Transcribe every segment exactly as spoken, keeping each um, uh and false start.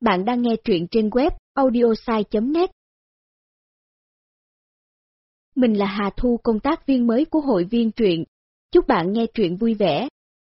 Bạn đang nghe truyện trên web audiosai chấm net. Mình là Hà Thu, công tác viên mới của hội viên truyện. Chúc bạn nghe truyện vui vẻ.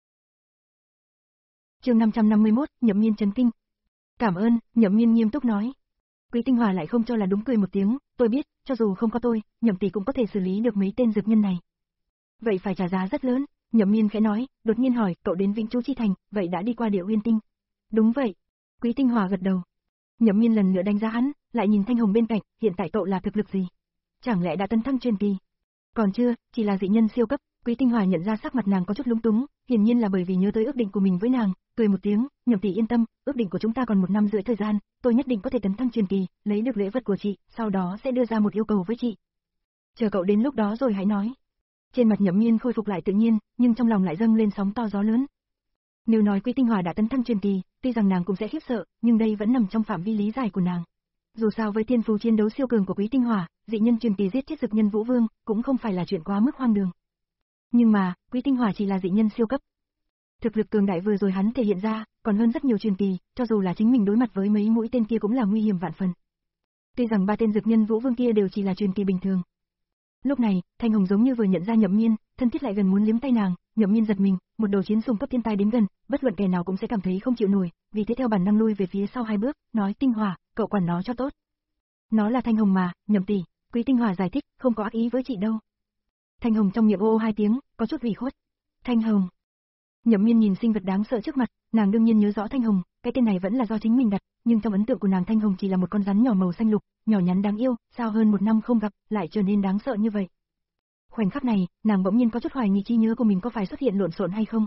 Chương năm trăm năm mươi mốt, Nhậm Miên chấn kinh. Cảm ơn, Nhậm Miên nghiêm túc nói. Quý Tinh Hòa lại không cho là đúng, cười một tiếng, tôi biết, cho dù không có tôi, Nhậm tỷ cũng có thể xử lý được mấy tên dược nhân này. Vậy phải trả giá rất lớn, Nhậm Miên khẽ nói, đột nhiên hỏi, cậu đến Vĩnh Chú Chi Thành, vậy đã đi qua Địa Uyên Tinh? Đúng vậy. Quý Tinh Hòa gật đầu. Nhậm Miên lần nữa đánh giá hắn, lại nhìn Thanh Hồng bên cạnh, hiện tại cậu là thực lực gì? Chẳng lẽ đã tấn thăng truyền kỳ? Còn chưa, chỉ là dị nhân siêu cấp. Quý Tinh Hòa nhận ra sắc mặt nàng có chút lúng túng, hiển nhiên là bởi vì nhớ tới ước định của mình với nàng, cười một tiếng, Nhậm tỷ yên tâm, ước định của chúng ta còn một năm rưỡi thời gian, tôi nhất định có thể tấn thăng truyền kỳ, lấy được lễ vật của chị, sau đó sẽ đưa ra một yêu cầu với chị. Chờ cậu đến lúc đó rồi hãy nói. Trên mặt Nhậm Miên khôi phục lại tự nhiên, nhưng trong lòng lại dâng lên sóng to gió lớn. Nếu nói Quý Tinh Hòa đã tấn thăng truyền kỳ, tuy rằng nàng cũng sẽ khiếp sợ, nhưng đây vẫn nằm trong phạm vi lý giải của nàng. Dù sao với thiên phú chiến đấu siêu cường của Quý Tinh Hòa, dị nhân truyền kỳ giết chết dực nhân Vũ Vương cũng không phải là chuyện quá mức hoang đường. Nhưng mà, Quý Tinh Hòa chỉ là dị nhân siêu cấp. Thực lực cường đại vừa rồi hắn thể hiện ra, còn hơn rất nhiều truyền kỳ, cho dù là chính mình đối mặt với mấy mũi tên kia cũng là nguy hiểm vạn phần. Tuy rằng ba tên dực nhân Vũ Vương kia đều chỉ là truyền kỳ bình thường. Lúc này, Thanh Hồng giống như vừa nhận ra Nhậm Miên, thân thiết lại gần muốn liếm tay nàng, Nhậm Miên giật mình, một đầu chiến sùng cấp thiên tai đến gần, bất luận kẻ nào cũng sẽ cảm thấy không chịu nổi, vì thế theo bản năng lui về phía sau hai bước, nói Tinh Hòa, cậu quản nó cho tốt. Nó là Thanh Hồng mà, Nhậm tỷ, Quý Tinh Hòa giải thích, không có ác ý với chị đâu. Thanh Hồng trong miệng ô ô hai tiếng, có chút ủy khuất. Thanh Hồng. Nhậm Miên nhìn sinh vật đáng sợ trước mặt, nàng đương nhiên nhớ rõ Thanh Hồng, cái tên này vẫn là do chính mình đặt, nhưng trong ấn tượng của nàng Thanh Hồng chỉ là một con rắn nhỏ màu xanh lục, nhỏ nhắn đáng yêu, sao hơn một năm không gặp, lại trở nên đáng sợ như vậy. Khoảnh khắc này, nàng bỗng nhiên có chút hoài nghi trí nhớ của mình có phải xuất hiện lộn xộn hay không.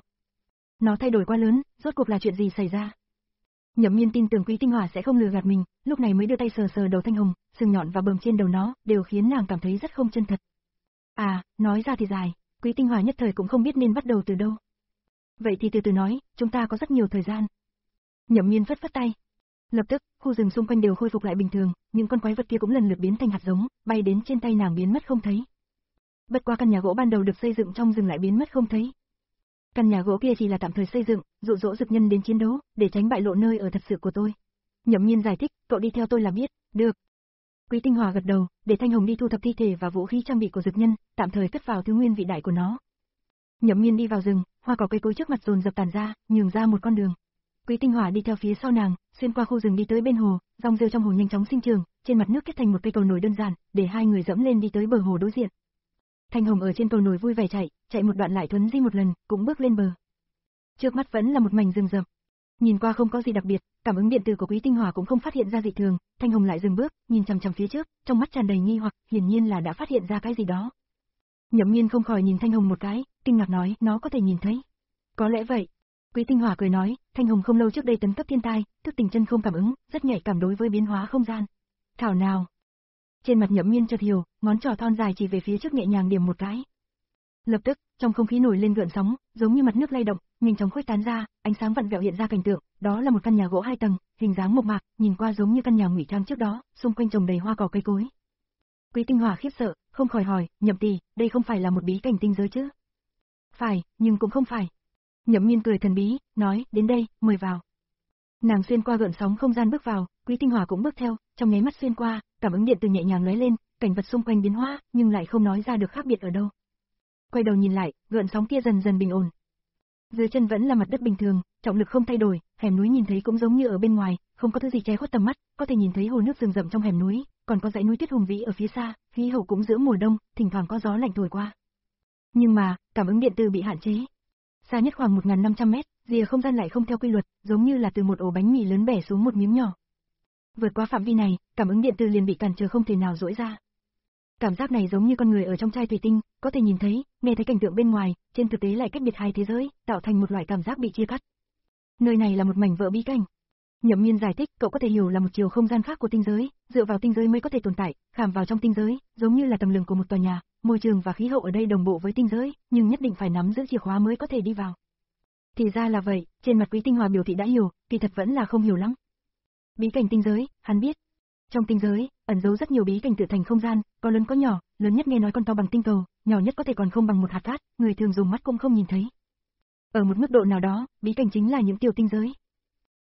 Nó thay đổi quá lớn, rốt cuộc là chuyện gì xảy ra? Nhậm Miên tin tưởng Quý Tinh Hòa sẽ không lừa gạt mình, lúc này mới đưa tay sờ sờ đầu Thanh Hồng, sừng nhọn và bờm trên đầu nó, đều khiến nàng cảm thấy rất không chân thật. À, nói ra thì dài, Quý Tinh Hòa nhất thời cũng không biết nên bắt đầu từ đâu. Vậy thì từ từ nói, chúng ta có rất nhiều thời gian. Nhậm Miên phất phất tay. Lập tức, khu rừng xung quanh đều khôi phục lại bình thường, những con quái vật kia cũng lần lượt biến thành hạt giống, bay đến trên tay nàng biến mất không thấy. Bất qua căn nhà gỗ ban đầu được xây dựng trong rừng lại biến mất không thấy. Căn nhà gỗ kia chỉ là tạm thời xây dựng, dụ dỗ dực nhân đến chiến đấu, để tránh bại lộ nơi ở thật sự của tôi. Nhậm Miên giải thích, cậu đi theo tôi là biết, được. Quý Tinh Hòa gật đầu, để Thanh Hồng đi thu thập thi thể và vũ khí trang bị của dực nhân, tạm thời cất vào thứ nguyên vị đại của nó. Nhậm Miên đi vào rừng, hoa cỏ cây cối trước mặt dồn dập tàn ra, nhường ra một con đường. Quý Tinh Hòa đi theo phía sau nàng, xuyên qua khu rừng đi tới bên hồ, rong rêu trong hồ nhanh chóng sinh trưởng, trên mặt nước kết thành một cây cầu nổi đơn giản, để hai người dẫm lên đi tới bờ hồ đối diện. Thanh Hồng ở trên cầu nổi vui vẻ chạy, chạy một đoạn lại thuấn di một lần, cũng bước lên bờ. Trước mắt vẫn là một mảnh rừng rậm. Nhìn qua không có gì đặc biệt, cảm ứng điện tử của Quý Tinh Hòa cũng không phát hiện ra dị thường, Thanh Hồng lại dừng bước, nhìn chằm chằm phía trước, trong mắt tràn đầy nghi hoặc, hiển nhiên là đã phát hiện ra cái gì đó. Nhậm Miên không khỏi nhìn Thanh Hồng một cái, kinh ngạc nói, nó có thể nhìn thấy. Có lẽ vậy. Quý Tinh Hòa cười nói, Thanh Hồng không lâu trước đây tấn cấp thiên tai, thức tỉnh chân không cảm ứng, rất nhạy cảm đối với biến hóa không gian. Thảo nào. Trên mặt Nhậm Miên chợt hiểu, ngón trỏ thon dài chỉ về phía trước nhẹ nhàng điểm một cái. Lập tức, trong không khí nổi lên gợn sóng, giống như mặt nước lay động, nhanh chóng khuếch tán ra, ánh sáng vặn vẹo hiện ra cảnh tượng, đó là một căn nhà gỗ hai tầng, hình dáng mộc mạc, nhìn qua giống như căn nhà ngụy trang trước đó, xung quanh trồng đầy hoa cỏ cây cối. Quý Tinh Hòa khiếp sợ, không khỏi hỏi, Nhậm tỷ, đây không phải là một bí cảnh tinh giới chứ? Phải, nhưng cũng không phải. Nhậm Miên cười thần bí, nói, đến đây, mời vào. Nàng xuyên qua gợn sóng không gian bước vào, Quý Tinh Hòa cũng bước theo, trong nháy mắt xuyên qua, cảm ứng điện từ nhẹ nhàng lóe lên, cảnh vật xung quanh biến hóa, nhưng lại không nói ra được khác biệt ở đâu. Quay đầu nhìn lại, gợn sóng kia dần dần bình ổn. Dưới chân vẫn là mặt đất bình thường, trọng lực không thay đổi, hẻm núi nhìn thấy cũng giống như ở bên ngoài, không có thứ gì che khuất tầm mắt, có thể nhìn thấy hồ nước rừng rậm trong hẻm núi, còn có dãy núi tuyết hùng vĩ ở phía xa, khí hậu cũng giữa mùa đông, thỉnh thoảng có gió lạnh thổi qua. Nhưng mà, cảm ứng điện từ bị hạn chế. Xa nhất khoảng một nghìn năm trăm mét, rìa không gian lại không theo quy luật, giống như là từ một ổ bánh mì lớn bẻ xuống một miếng nhỏ. Vượt qua phạm vi này, cảm ứng điện từ liền bị cản trở không thể nào dỗi ra. Cảm giác này giống như con người ở trong chai thủy tinh, có thể nhìn thấy, nghe thấy cảnh tượng bên ngoài, trên thực tế lại cách biệt hai thế giới, tạo thành một loại cảm giác bị chia cắt. Nơi này là một mảnh vỡ bí cảnh. Nhậm Miên giải thích, cậu có thể hiểu là một chiều không gian khác của tinh giới, dựa vào tinh giới mới có thể tồn tại, khảm vào trong tinh giới, giống như là tầng lừng của một tòa nhà, môi trường và khí hậu ở đây đồng bộ với tinh giới, nhưng nhất định phải nắm giữ chìa khóa mới có thể đi vào. Thì ra là vậy, trên mặt Quý Tinh Hòa biểu thị đã hiểu, kỳ thật vẫn là không hiểu lắm. Bí cảnh tinh giới, hắn biết. Trong tinh giới, ẩn giấu rất nhiều bí cảnh tự thành không gian, có lớn có nhỏ, lớn nhất nghe nói còn to bằng tinh cầu, nhỏ nhất có thể còn không bằng một hạt cát, người thường dùng mắt cũng không nhìn thấy. Ở một mức độ nào đó, bí cảnh chính là những tiểu tinh giới.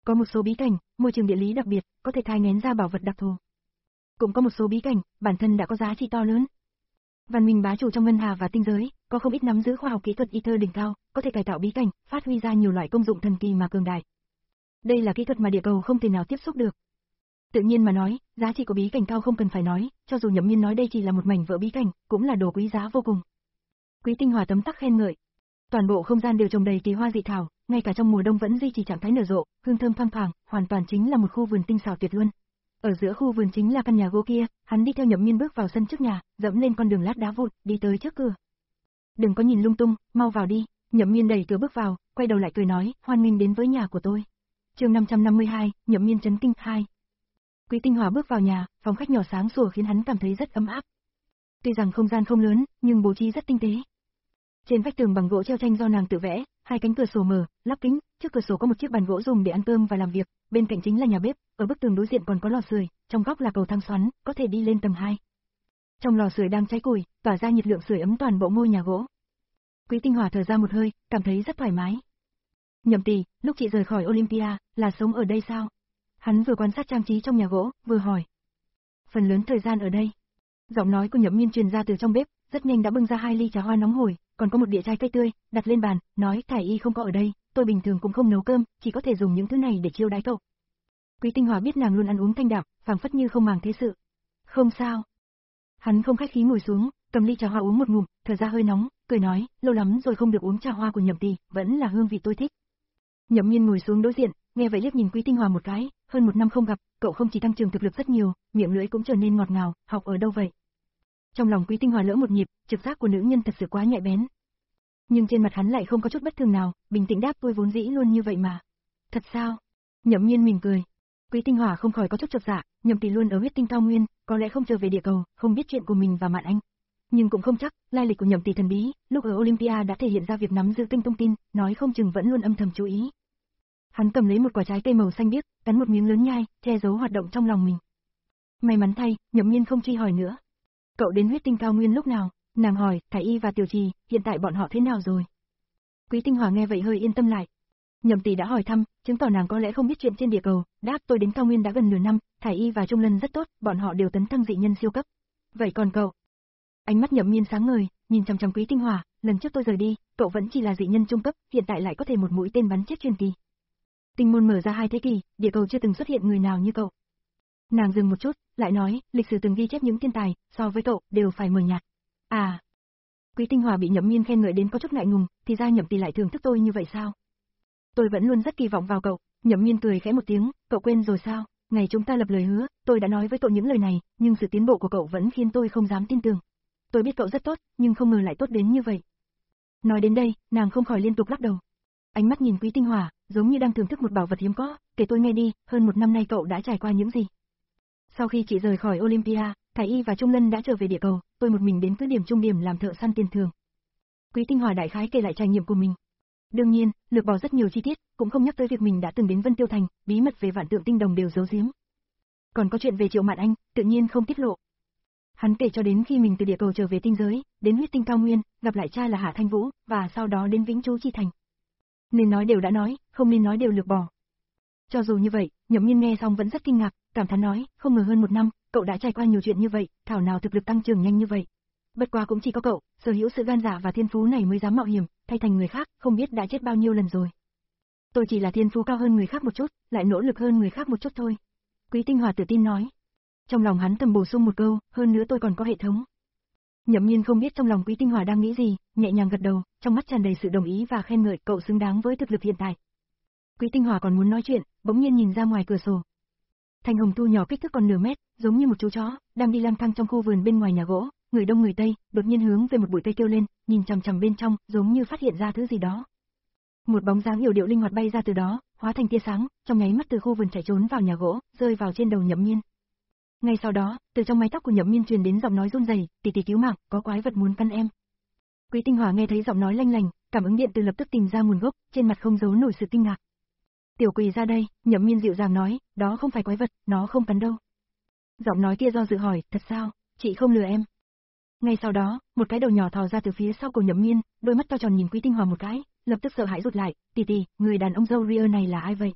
Có một số bí cảnh, môi trường địa lý đặc biệt, có thể thai nghén ra bảo vật đặc thù. Cũng có một số bí cảnh, bản thân đã có giá trị to lớn. Văn minh bá chủ trong ngân hà và tinh giới, có không ít nắm giữ khoa học kỹ thuật ether đỉnh cao, có thể cải tạo bí cảnh, phát huy ra nhiều loại công dụng thần kỳ mà cường đại. Đây là kỹ thuật mà địa cầu không thể nào tiếp xúc được. Tự nhiên mà nói, giá trị của bí cảnh cao không cần phải nói, cho dù Nhậm Miên nói đây chỉ là một mảnh vỡ bí cảnh, cũng là đồ quý giá vô cùng. Quý Tinh Hòa tấm tắc khen ngợi. Toàn bộ không gian đều trồng đầy kỳ hoa dị thảo, ngay cả trong mùa đông vẫn duy trì trạng thái nở rộ, hương thơm thoang thoảng, hoàn toàn chính là một khu vườn tinh xảo tuyệt luân. Ở giữa khu vườn chính là căn nhà gỗ kia, hắn đi theo Nhậm Miên bước vào sân trước nhà, dẫm lên con đường lát đá vụn, đi tới trước cửa. Đừng có nhìn lung tung, mau vào đi. Nhậm Miên đẩy cửa bước vào, quay đầu lại cười nói, hoan nghênh đến với nhà của tôi. Chương năm trăm năm mươi hai, Nhậm Miên chấn kinh hai. Quý Tinh Hòa bước vào nhà, phòng khách nhỏ sáng sủa khiến hắn cảm thấy rất ấm áp. Tuy rằng không gian không lớn, nhưng bố trí rất tinh tế. Trên vách tường bằng gỗ treo tranh do nàng tự vẽ, hai cánh cửa sổ mở, lắp kính, trước cửa sổ có một chiếc bàn gỗ dùng để ăn cơm và làm việc, bên cạnh chính là nhà bếp, ở bức tường đối diện còn có lò sưởi, trong góc là cầu thang xoắn, có thể đi lên tầng hai. Trong lò sưởi đang cháy củi, tỏa ra nhiệt lượng sưởi ấm toàn bộ ngôi nhà gỗ. Quý Tinh Hòa thở ra một hơi, cảm thấy rất thoải mái. Nhậm tỷ, lúc chị rời khỏi Olympia, là sống ở đây sao? Hắn vừa quan sát trang trí trong nhà gỗ, vừa hỏi. Phần lớn thời gian ở đây. Giọng nói của Nhậm Miên truyền ra từ trong bếp, rất nhanh đã bưng ra hai ly trà hoa nóng hổi, còn có một đĩa trái cây tươi, đặt lên bàn, nói Thải Y không có ở đây, tôi bình thường cũng không nấu cơm, chỉ có thể dùng những thứ này để chiêu đãi cậu. Quý Tinh Hòa biết nàng luôn ăn uống thanh đạm, phảng phất như không màng thế sự. Không sao. Hắn không khách khí ngồi xuống, cầm ly trà hoa uống một ngụm, thở ra hơi nóng, cười nói, lâu lắm rồi không được uống trà hoa của Nhậm tỷ, vẫn là hương vị tôi thích. Nhậm Miên ngồi xuống đối diện, nghe vậy liếc nhìn Quý Tinh Hòa một cái, hơn một năm không gặp, cậu không chỉ tăng trưởng thực lực rất nhiều, miệng lưỡi cũng trở nên ngọt ngào, học ở đâu vậy? Trong lòng Quý Tinh Hòa lỡ một nhịp, trực giác của nữ nhân thật sự quá nhạy bén. Nhưng trên mặt hắn lại không có chút bất thường nào, bình tĩnh đáp tôi vốn dĩ luôn như vậy mà. Thật sao? Nhậm Miên mỉm cười. Quý Tinh Hòa không khỏi có chút chột dạ, Nhậm tỷ luôn ở huyết tinh cao nguyên, có lẽ không trở về địa cầu, không biết chuyện của mình và Mạn Anh. Nhưng cũng không chắc, lai lịch của Nhậm tỷ thần bí, lúc ở Olympia đã thể hiện ra việc nắm giữ kênh thông tin, nói không chừng vẫn luôn âm thầm chú ý. Hắn cầm lấy một quả trái cây màu xanh biếc, cắn một miếng lớn nhai, che giấu hoạt động trong lòng mình. May mắn thay, Nhậm Miên không truy hỏi nữa. Cậu đến huyết tinh cao nguyên lúc nào? Nàng hỏi, Thải Y và Tiểu Trì, hiện tại bọn họ thế nào rồi? Quý Tinh Hòa nghe vậy hơi yên tâm lại. Nhậm tỷ đã hỏi thăm, chứng tỏ nàng có lẽ không biết chuyện trên địa cầu, đáp tôi đến cao nguyên đã gần nửa năm, Thải Y và Trung Lân rất tốt, bọn họ đều tấn thăng dị nhân siêu cấp. Vậy còn cậu? Ánh mắt Nhậm Miên sáng ngời, nhìn chằm chằm Quý Tinh Hòa, lần trước tôi rời đi, cậu vẫn chỉ là dị nhân trung cấp, hiện tại lại có thể một mũi tên bắn chết truyền kỳ. Tinh môn mở ra hai thế kỷ, địa cầu chưa từng xuất hiện người nào như cậu. Nàng dừng một chút, lại nói, lịch sử từng ghi chép những thiên tài, so với cậu, đều phải mờ nhạt. À. Quý Tinh Hòa bị Nhậm Miên khen ngợi đến có chút ngại ngùng, thì ra Nhậm tỷ lại thưởng thức tôi như vậy sao? Tôi vẫn luôn rất kỳ vọng vào cậu. Nhậm Miên cười khẽ một tiếng, cậu quên rồi sao? Ngày chúng ta lập lời hứa, tôi đã nói với cậu những lời này, nhưng sự tiến bộ của cậu vẫn khiến tôi không dám tin tưởng. Tôi biết cậu rất tốt, nhưng không ngờ lại tốt đến như vậy. Nói đến đây, nàng không khỏi liên tục lắc đầu. Ánh mắt nhìn Quý Tinh Hòa, giống như đang thưởng thức một bảo vật hiếm có, kể tôi nghe đi, hơn một năm nay cậu đã trải qua những gì? Sau khi chị rời khỏi Olympia, Thải Y và Trung Lân đã trở về địa cầu, tôi một mình đến cứ điểm trung điểm làm thợ săn tiền thường. Quý Tinh Hòa đại khái kể lại trải nghiệm của mình. Đương nhiên, lược bỏ rất nhiều chi tiết, cũng không nhắc tới việc mình đã từng đến Vân Tiêu Thành, bí mật về Vạn Tượng Tinh Đồng đều giấu giếm. Còn có chuyện về Triệu Mạn Anh, tự nhiên không tiết lộ. Hắn kể cho đến khi mình từ địa cầu trở về tinh giới, đến huyết tinh cao nguyên, gặp lại cha là Hạ Thanh Vũ, và sau đó đến Vĩnh Chú Chi Thành. Nên nói đều đã nói, không nên nói đều lược bỏ. Cho dù như vậy, Nhậm Miên nghe xong vẫn rất kinh ngạc, cảm thán nói, không ngờ hơn một năm, cậu đã trải qua nhiều chuyện như vậy, thảo nào thực lực tăng trưởng nhanh như vậy. Bất quá cũng chỉ có cậu, sở hữu sự gan dạ và thiên phú này mới dám mạo hiểm, thay thành người khác, không biết đã chết bao nhiêu lần rồi. Tôi chỉ là thiên phú cao hơn người khác một chút, lại nỗ lực hơn người khác một chút thôi. Quý Tinh Hòa tự tin nói. Trong lòng hắn thầm bổ sung một câu, hơn nữa tôi còn có hệ thống. Nhậm Miên không biết trong lòng Quý Tinh Hòa đang nghĩ gì, nhẹ nhàng gật đầu, trong mắt tràn đầy sự đồng ý và khen ngợi, cậu xứng đáng với thực lực hiện tại. Quý Tinh Hòa còn muốn nói chuyện, bỗng nhiên nhìn ra ngoài cửa sổ. Thanh hồng thu nhỏ kích thước còn nửa mét, giống như một chú chó, đang đi lang thang trong khu vườn bên ngoài nhà gỗ, người đông người tây, đột nhiên hướng về một bụi cây kêu lên, nhìn chằm chằm bên trong, giống như phát hiện ra thứ gì đó. Một bóng dáng yểu điệu linh hoạt bay ra từ đó, hóa thành tia sáng, trong nháy mắt từ khu vườn chạy trốn vào nhà gỗ, rơi vào trên đầu Nhậm Miên. Ngay sau đó, từ trong mái tóc của Nhậm Miên truyền đến giọng nói run rẩy, "Tỷ tỷ cứu mạng, có quái vật muốn cắn em." Quý Tinh Hòa nghe thấy giọng nói lanh lành, cảm ứng điện từ lập tức tìm ra nguồn gốc, trên mặt không giấu nổi sự kinh ngạc. "Tiểu Quỳ ra đây." Nhậm Miên dịu dàng nói, "Đó không phải quái vật, nó không cắn đâu." Giọng nói kia do dự hỏi, "Thật sao? Chị không lừa em." Ngay sau đó, một cái đầu nhỏ thò ra từ phía sau cổ Nhậm Miên, đôi mắt to tròn nhìn Quý Tinh Hòa một cái, lập tức sợ hãi rụt lại, "Tỷ tỷ, người đàn ông râu ria này là ai vậy?"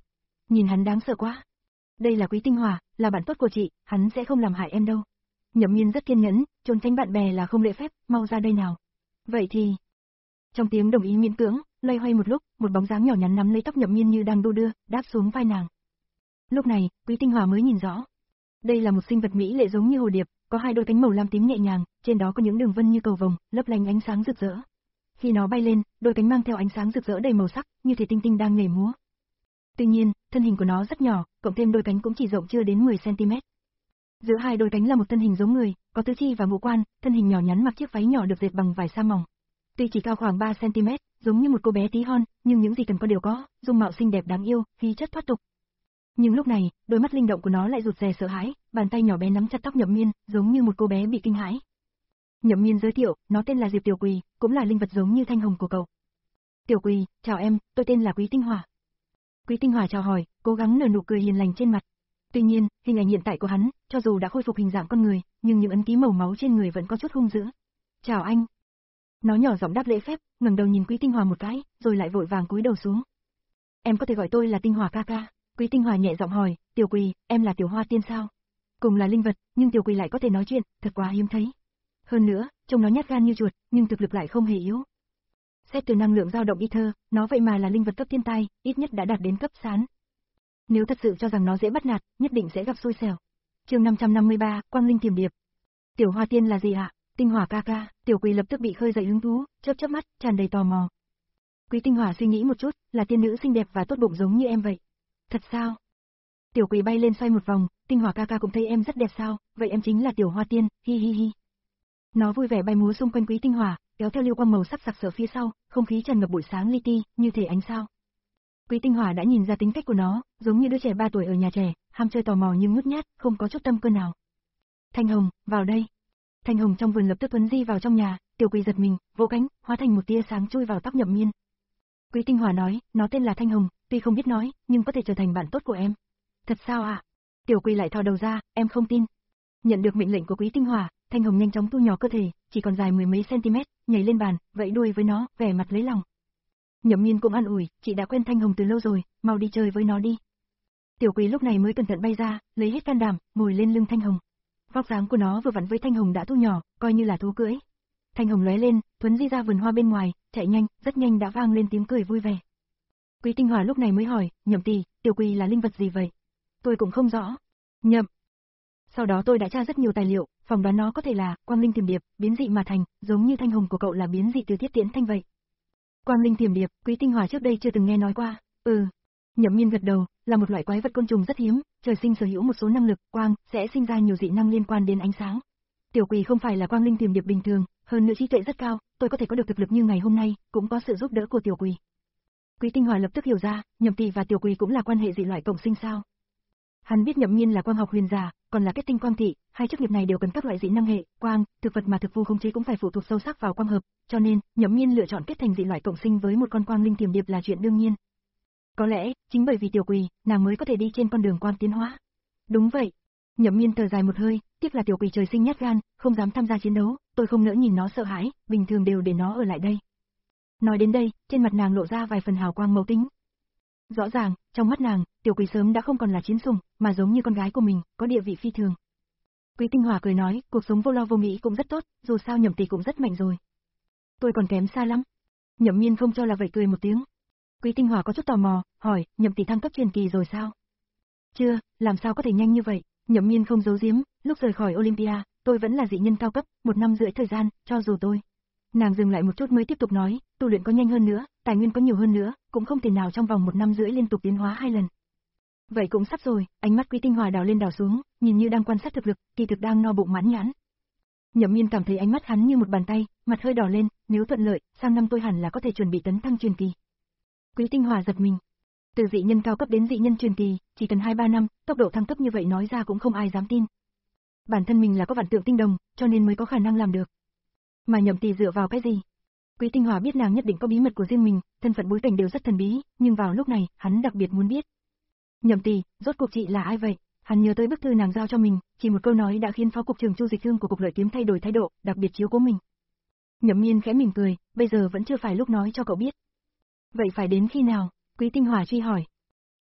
Nhìn hắn đáng sợ quá. Đây là Quý Tinh Hòa, là bạn tốt của chị, hắn sẽ không làm hại em đâu. Nhậm Miên rất kiên nhẫn, trốn tránh bạn bè là không lễ phép, mau ra đây nào. Vậy thì... Trong tiếng đồng ý miễn cưỡng, loay hoay một lúc, một bóng dáng nhỏ nhắn nắm lấy tóc Nhậm Miên như đang đu đưa, đáp xuống vai nàng. Lúc này, Quý Tinh Hòa mới nhìn rõ. Đây là một sinh vật mỹ lệ giống như hồ điệp, có hai đôi cánh màu lam tím nhẹ nhàng, trên đó có những đường vân như cầu vồng, lấp lánh ánh sáng rực rỡ. Khi nó bay lên, đôi cánh mang theo ánh sáng rực rỡ đầy màu sắc, như thể tinh tinh đang nhảy múa. Tuy nhiên, thân hình của nó rất nhỏ, cộng thêm đôi cánh cũng chỉ rộng chưa đến mười xăng ti mét. Giữa hai đôi cánh là một thân hình giống người, có tứ chi và ngũ quan, thân hình nhỏ nhắn mặc chiếc váy nhỏ được dệt bằng vải sa mỏng. Tuy chỉ cao khoảng ba xăng ti mét, giống như một cô bé tí hon, nhưng những gì cần có đều có, dung mạo xinh đẹp đáng yêu, khí chất thoát tục. Nhưng lúc này, đôi mắt linh động của nó lại rụt rè sợ hãi, bàn tay nhỏ bé nắm chặt tóc Nhậm Miên, giống như một cô bé bị kinh hãi. Nhậm Miên giới thiệu, nó tên là Diệp Tiểu Quỳ, cũng là linh vật giống như thanh hồng của cậu. Tiểu Quỳ, chào em, tôi tên là Quý Tinh Hòa. Quý Tinh Hòa chào hỏi, cố gắng nở nụ cười hiền lành trên mặt. Tuy nhiên, hình ảnh hiện tại của hắn, cho dù đã khôi phục hình dạng con người, nhưng những ấn ký màu máu trên người vẫn có chút hung dữ. Chào anh. Nó nhỏ giọng đáp lễ phép, ngẩng đầu nhìn Quý Tinh Hòa một cái, rồi lại vội vàng cúi đầu xuống. Em có thể gọi tôi là Tinh Hòa ca ca. Quý Tinh Hòa nhẹ giọng hỏi, Tiểu Quỳ, em là Tiểu Hoa Tiên sao? Cùng là linh vật, nhưng Tiểu Quỳ lại có thể nói chuyện, thật quá hiếm thấy. Hơn nữa, trông nó nhát gan như chuột, nhưng thực lực lại không hề yếu. Xét từ năng lượng dao động ether, nó vậy mà là linh vật cấp thiên tai, ít nhất đã đạt đến cấp sán. Nếu thật sự cho rằng nó dễ bắt nạt, nhất định sẽ gặp xui xẻo. Chương năm trăm năm mươi ba, Quang Linh Tiềm Điệp. Tiểu Hoa Tiên là gì ạ? Tinh Hòa ca ca. Tiểu Quỳ lập tức bị khơi dậy hứng thú, chớp chớp mắt, tràn đầy tò mò. Quý Tinh Hòa suy nghĩ một chút, là tiên nữ xinh đẹp và tốt bụng giống như em vậy. Thật sao? Tiểu Quỳ bay lên xoay một vòng, Tinh Hòa ca ca cũng thấy em rất đẹp sao? Vậy em chính là Tiểu Hoa Tiên, hi hi hi. Nó vui vẻ bay múa xung quanh Quý Tinh Hòa, kéo theo lưu quang màu sắc sặc sỡ phía sau, không khí tràn ngập buổi sáng li ti, như thể ánh sao. Quý Tinh Hòa đã nhìn ra tính cách của nó, giống như đứa trẻ ba tuổi ở nhà trẻ, ham chơi tò mò nhưng nhút nhát, không có chút tâm cơ nào. Thanh Hồng, vào đây. Thanh Hồng trong vườn lập tức tuấn di vào trong nhà, Tiểu Quỳ giật mình, vỗ cánh, hóa thành một tia sáng chui vào tóc Nhậm Miên. Quý Tinh Hòa nói, nó tên là Thanh Hồng, tuy không biết nói, nhưng có thể trở thành bạn tốt của em. Thật sao ạ? À? Tiểu Quỳ lại thò đầu ra, em không tin. Nhận được mệnh lệnh của Quý Tinh Hòa, Thanh Hồng nhanh chóng thu nhỏ cơ thể, chỉ còn dài mười mấy cm, nhảy lên bàn, vẫy đuôi với nó, vẻ mặt lấy lòng. Nhậm Miên cũng an ủi, chị đã quen Thanh Hồng từ lâu rồi, mau đi chơi với nó đi. Tiểu Quỳ lúc này mới cẩn thận bay ra, lấy hết can đảm, ngồi lên lưng Thanh Hồng. Vóc dáng của nó vừa vặn với Thanh Hồng đã thu nhỏ, coi như là thú cưỡi. Thanh Hồng lóe lên, thuấn di ra vườn hoa bên ngoài, chạy nhanh, rất nhanh đã vang lên tiếng cười vui vẻ. Quý Tinh Hòa lúc này mới hỏi, Nhậm tỷ, Tiểu Quỳ là linh vật gì vậy? Tôi cũng không rõ. Nhậm. Sau đó tôi đã tra rất nhiều tài liệu, phỏng đoán nó có thể là Quang Linh Tiềm Điệp, biến dị mà thành, giống như Thanh Hồng của cậu là biến dị từ Thiết Tiễn Thanh vậy. Quang Linh Tiềm Điệp, Quý Tinh Hòa trước đây chưa từng nghe nói qua. Ừ. Nhậm Miên gật đầu, là một loại quái vật côn trùng rất hiếm, trời sinh sở hữu một số năng lực, quang, sẽ sinh ra nhiều dị năng liên quan đến ánh sáng. Tiểu Quỳ không phải là Quang Linh Tiềm Điệp bình thường, hơn nữa trí tuệ rất cao, tôi có thể có được thực lực như ngày hôm nay, cũng có sự giúp đỡ của Tiểu Quỳ. Quý Tinh Hòa lập tức hiểu ra, Nhậm tỷ và Tiểu Quỳ cũng là quan hệ dị loại cộng sinh sao? Hắn biết Nhậm Miên là quang học huyền giả, còn là kết tinh quang thị, hai chức nghiệp này đều cần các loại dị năng hệ, quang, thực vật mà thực vu khống chế cũng phải phụ thuộc sâu sắc vào quang hợp, cho nên, Nhậm Miên lựa chọn kết thành dị loại cộng sinh với một con Quang Linh Tiềm Điệp là chuyện đương nhiên. Có lẽ, chính bởi vì Tiểu Quỳ, nàng mới có thể đi trên con đường quang tiến hóa. Đúng vậy. Nhậm Miên thở dài một hơi, tiếc là Tiểu Quỳ trời sinh nhát gan, không dám tham gia chiến đấu, tôi không nỡ nhìn nó sợ hãi, bình thường đều để nó ở lại đây. Nói đến đây, trên mặt nàng lộ ra vài phần hào quang màu tính. Rõ ràng, trong mắt nàng, Tiểu Quỳ sớm đã không còn là chiến sủng, mà giống như con gái của mình, có địa vị phi thường. Quý Tinh Hòa cười nói, cuộc sống vô lo vô nghĩ cũng rất tốt, dù sao Nhậm tỷ cũng rất mạnh rồi. Tôi còn kém xa lắm. Nhậm Miên không cho là vậy cười một tiếng. Quý Tinh Hòa có chút tò mò, hỏi, Nhậm tỷ thăng cấp truyền kỳ rồi sao? Chưa, làm sao có thể nhanh như vậy? Nhậm Miên không giấu giếm, lúc rời khỏi Olympia, tôi vẫn là dị nhân cao cấp, một năm rưỡi thời gian, cho dù tôi. Nàng dừng lại một chút mới tiếp tục nói, tu luyện có nhanh hơn nữa, tài nguyên có nhiều hơn nữa, cũng không thể nào trong vòng một năm rưỡi liên tục tiến hóa hai lần. Vậy cũng sắp rồi, ánh mắt Quý Tinh Hòa đảo lên đảo xuống, nhìn như đang quan sát thực lực, kỳ thực đang no bụng mãn nhãn. Nhậm Miên cảm thấy ánh mắt hắn như một bàn tay, mặt hơi đỏ lên, nếu thuận lợi, sang năm tôi hẳn là có thể chuẩn bị tấn thăng truyền kỳ. Quý Tinh Hòa giật mình. Từ dị nhân cao cấp đến dị nhân truyền kỳ, chỉ cần hai ba năm, tốc độ thăng cấp như vậy nói ra cũng không ai dám tin. Bản thân mình là có vạn tượng tinh đồng, cho nên mới có khả năng làm được. Mà Nhậm tỷ dựa vào cái gì? Quý Tinh Hòa biết nàng nhất định có bí mật của riêng mình, thân phận bối cảnh đều rất thần bí, nhưng vào lúc này, hắn đặc biệt muốn biết. Nhậm tỷ, rốt cuộc chị là ai vậy? Hắn nhớ tới bức thư nàng giao cho mình, chỉ một câu nói đã khiến phó cục trưởng Chu Dịch Thương của cục lợi kiếm thay đổi thái độ, đặc biệt chiếu cố mình. Nhậm Miên khẽ mỉm cười, bây giờ vẫn chưa phải lúc nói cho cậu biết. Vậy phải đến khi nào? Quý Tinh Hòa truy hỏi.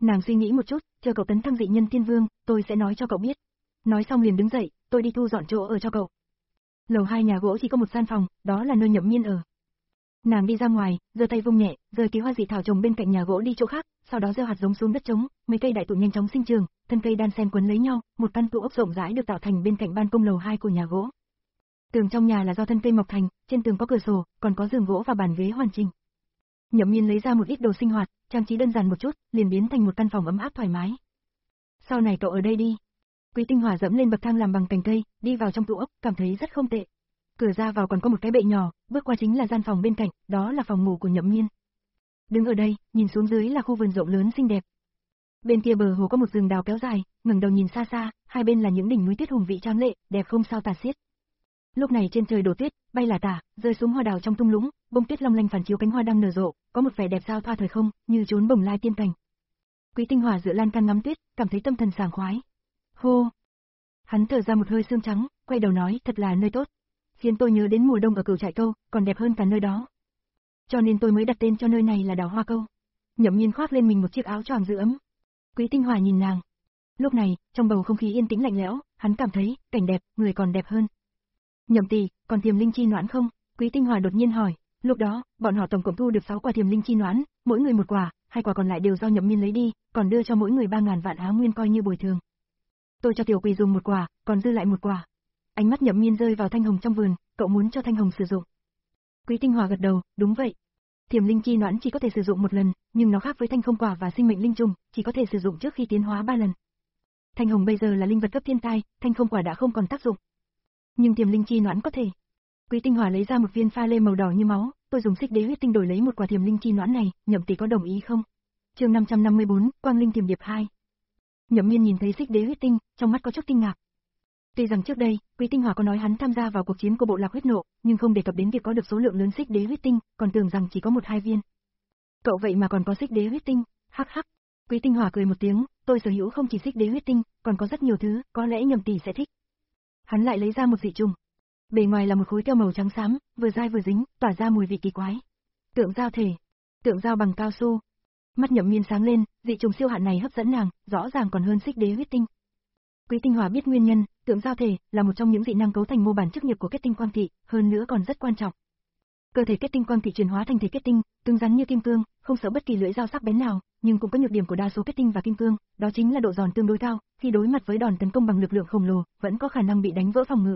Nàng suy nghĩ một chút, chờ cậu tấn thăng dị nhân thiên vương, tôi sẽ nói cho cậu biết. Nói xong liền đứng dậy, tôi đi thu dọn chỗ ở cho cậu. Lầu hai nhà gỗ chỉ có một gian phòng, đó là nơi Nhậm Miên ở. Nàng đi ra ngoài, giơ tay vung nhẹ, rời ký hoa dị thảo trồng bên cạnh nhà gỗ đi chỗ khác, sau đó gieo hạt giống xuống đất trống, mấy cây đại thụ nhanh chóng sinh trưởng, thân cây đan xen quấn lấy nhau, một căn trụ ốc rộng rãi được tạo thành bên cạnh ban công lầu hai của nhà gỗ. Tường trong nhà là do thân cây mọc thành, trên tường có cửa sổ, còn có giường gỗ và bàn ghế hoàn chỉnh. Nhậm Miên lấy ra một ít đồ sinh hoạt, trang trí đơn giản một chút, liền biến thành một căn phòng ấm áp thoải mái. Sau này cậu ở đây đi. Quý Tinh Hòa dẫm lên bậc thang làm bằng cành cây, đi vào trong trụ ốc, cảm thấy rất không tệ. Cửa ra vào còn có một cái bệ nhỏ, bước qua chính là gian phòng bên cạnh, đó là phòng ngủ của Nhậm Miên. Đứng ở đây, nhìn xuống dưới là khu vườn rộng lớn xinh đẹp. Bên kia bờ hồ có một rừng đào kéo dài, ngẩng đầu nhìn xa xa, hai bên là những đỉnh núi tuyết hùng vĩ tráng lệ, đẹp không sao tả xiết. Lúc này trên trời đổ tuyết, bay là tả, rơi xuống hoa đào trong thung lũng, bông tuyết long lanh phản chiếu cánh hoa đang nở rộ, có một vẻ đẹp giao thoa thời không, như trốn bồng lai tiên cảnh. Quý Tinh Hòa dựa lan can ngắm tuyết, cảm thấy tâm thần sảng khoái. Hô! Hắn thở ra một hơi sương trắng, quay đầu nói, thật là nơi tốt, khiến tôi nhớ đến mùa đông ở Cửu Trại Câu, còn đẹp hơn cả nơi đó. Cho nên tôi mới đặt tên cho nơi này là Đào Hoa Câu. Nhậm Miên khoác lên mình một chiếc áo choàng giữ ấm. Quý Tinh Hòa nhìn nàng. Lúc này, trong bầu không khí yên tĩnh lạnh lẽo, hắn cảm thấy, cảnh đẹp, người còn đẹp hơn. Nhậm tỷ, còn thiềm linh chi noãn không? Quý Tinh Hòa đột nhiên hỏi. Lúc đó, bọn họ tổng cộng thu được sáu quả thiềm linh chi noãn, mỗi người một quả, hai quả còn lại đều do Nhậm Miên lấy đi, còn đưa cho mỗi người ba ngàn vạn á nguyên coi như bồi thường. Tôi cho tiểu quỳ dùng một quả, còn dư lại một quả. Ánh mắt Nhậm Miên rơi vào thanh hồng trong vườn, cậu muốn cho thanh hồng sử dụng. Quý Tinh Hòa gật đầu, đúng vậy. Thiềm linh chi noãn chỉ có thể sử dụng một lần, nhưng nó khác với thanh không quả và sinh mệnh linh trùng, chỉ có thể sử dụng trước khi tiến hóa ba lần. Thanh hồng bây giờ là linh vật cấp thiên tai, thanh không quả đã không còn tác dụng. Nhưng thiềm linh chi noãn có thể. Quý Tinh Hòa lấy ra một viên pha lê màu đỏ như máu, tôi dùng xích đế huyết tinh đổi lấy một quả thiềm linh chi noãn này, Nhậm tỷ có đồng ý không? Chương năm trăm năm mươi bốn, Quang Linh Thiềm Điệp hai. Nhậm Miên nhìn thấy xích đế huyết tinh, trong mắt có chút kinh ngạc. Tuy rằng trước đây, Quý Tinh Hòa có nói hắn tham gia vào cuộc chiến của bộ lạc huyết nộ, nhưng không đề cập đến việc có được số lượng lớn xích đế huyết tinh, còn tưởng rằng chỉ có một hai viên. Cậu vậy mà còn có xích đế huyết tinh, hắc hắc. Quý Tinh Hòa cười một tiếng, tôi sở hữu không chỉ xích đế huyết tinh, còn có rất nhiều thứ, có lẽ Nhậm tỷ sẽ thích. Hắn lại lấy ra một dị trùng. Bề ngoài là một khối keo màu trắng xám, vừa dai vừa dính, tỏa ra mùi vị kỳ quái. Tượng dao thể, tượng dao bằng cao su. Mắt Nhậm Miên sáng lên, dị trùng siêu hạn này hấp dẫn nàng, rõ ràng còn hơn xích đế huyết tinh. Quý Tinh Hòa biết nguyên nhân, tượng giao thể là một trong những dị năng cấu thành mô bản chức nghiệp của kết tinh quang thị, hơn nữa còn rất quan trọng. Cơ thể kết tinh quang thị chuyển hóa thành thể kết tinh, cứng rắn như kim cương, không sợ bất kỳ lưỡi dao sắc bén nào, nhưng cũng có nhược điểm của đa số kết tinh và kim cương, đó chính là độ giòn tương đối cao, khi đối mặt với đòn tấn công bằng lực lượng khổng lồ, vẫn có khả năng bị đánh vỡ phòng ngự.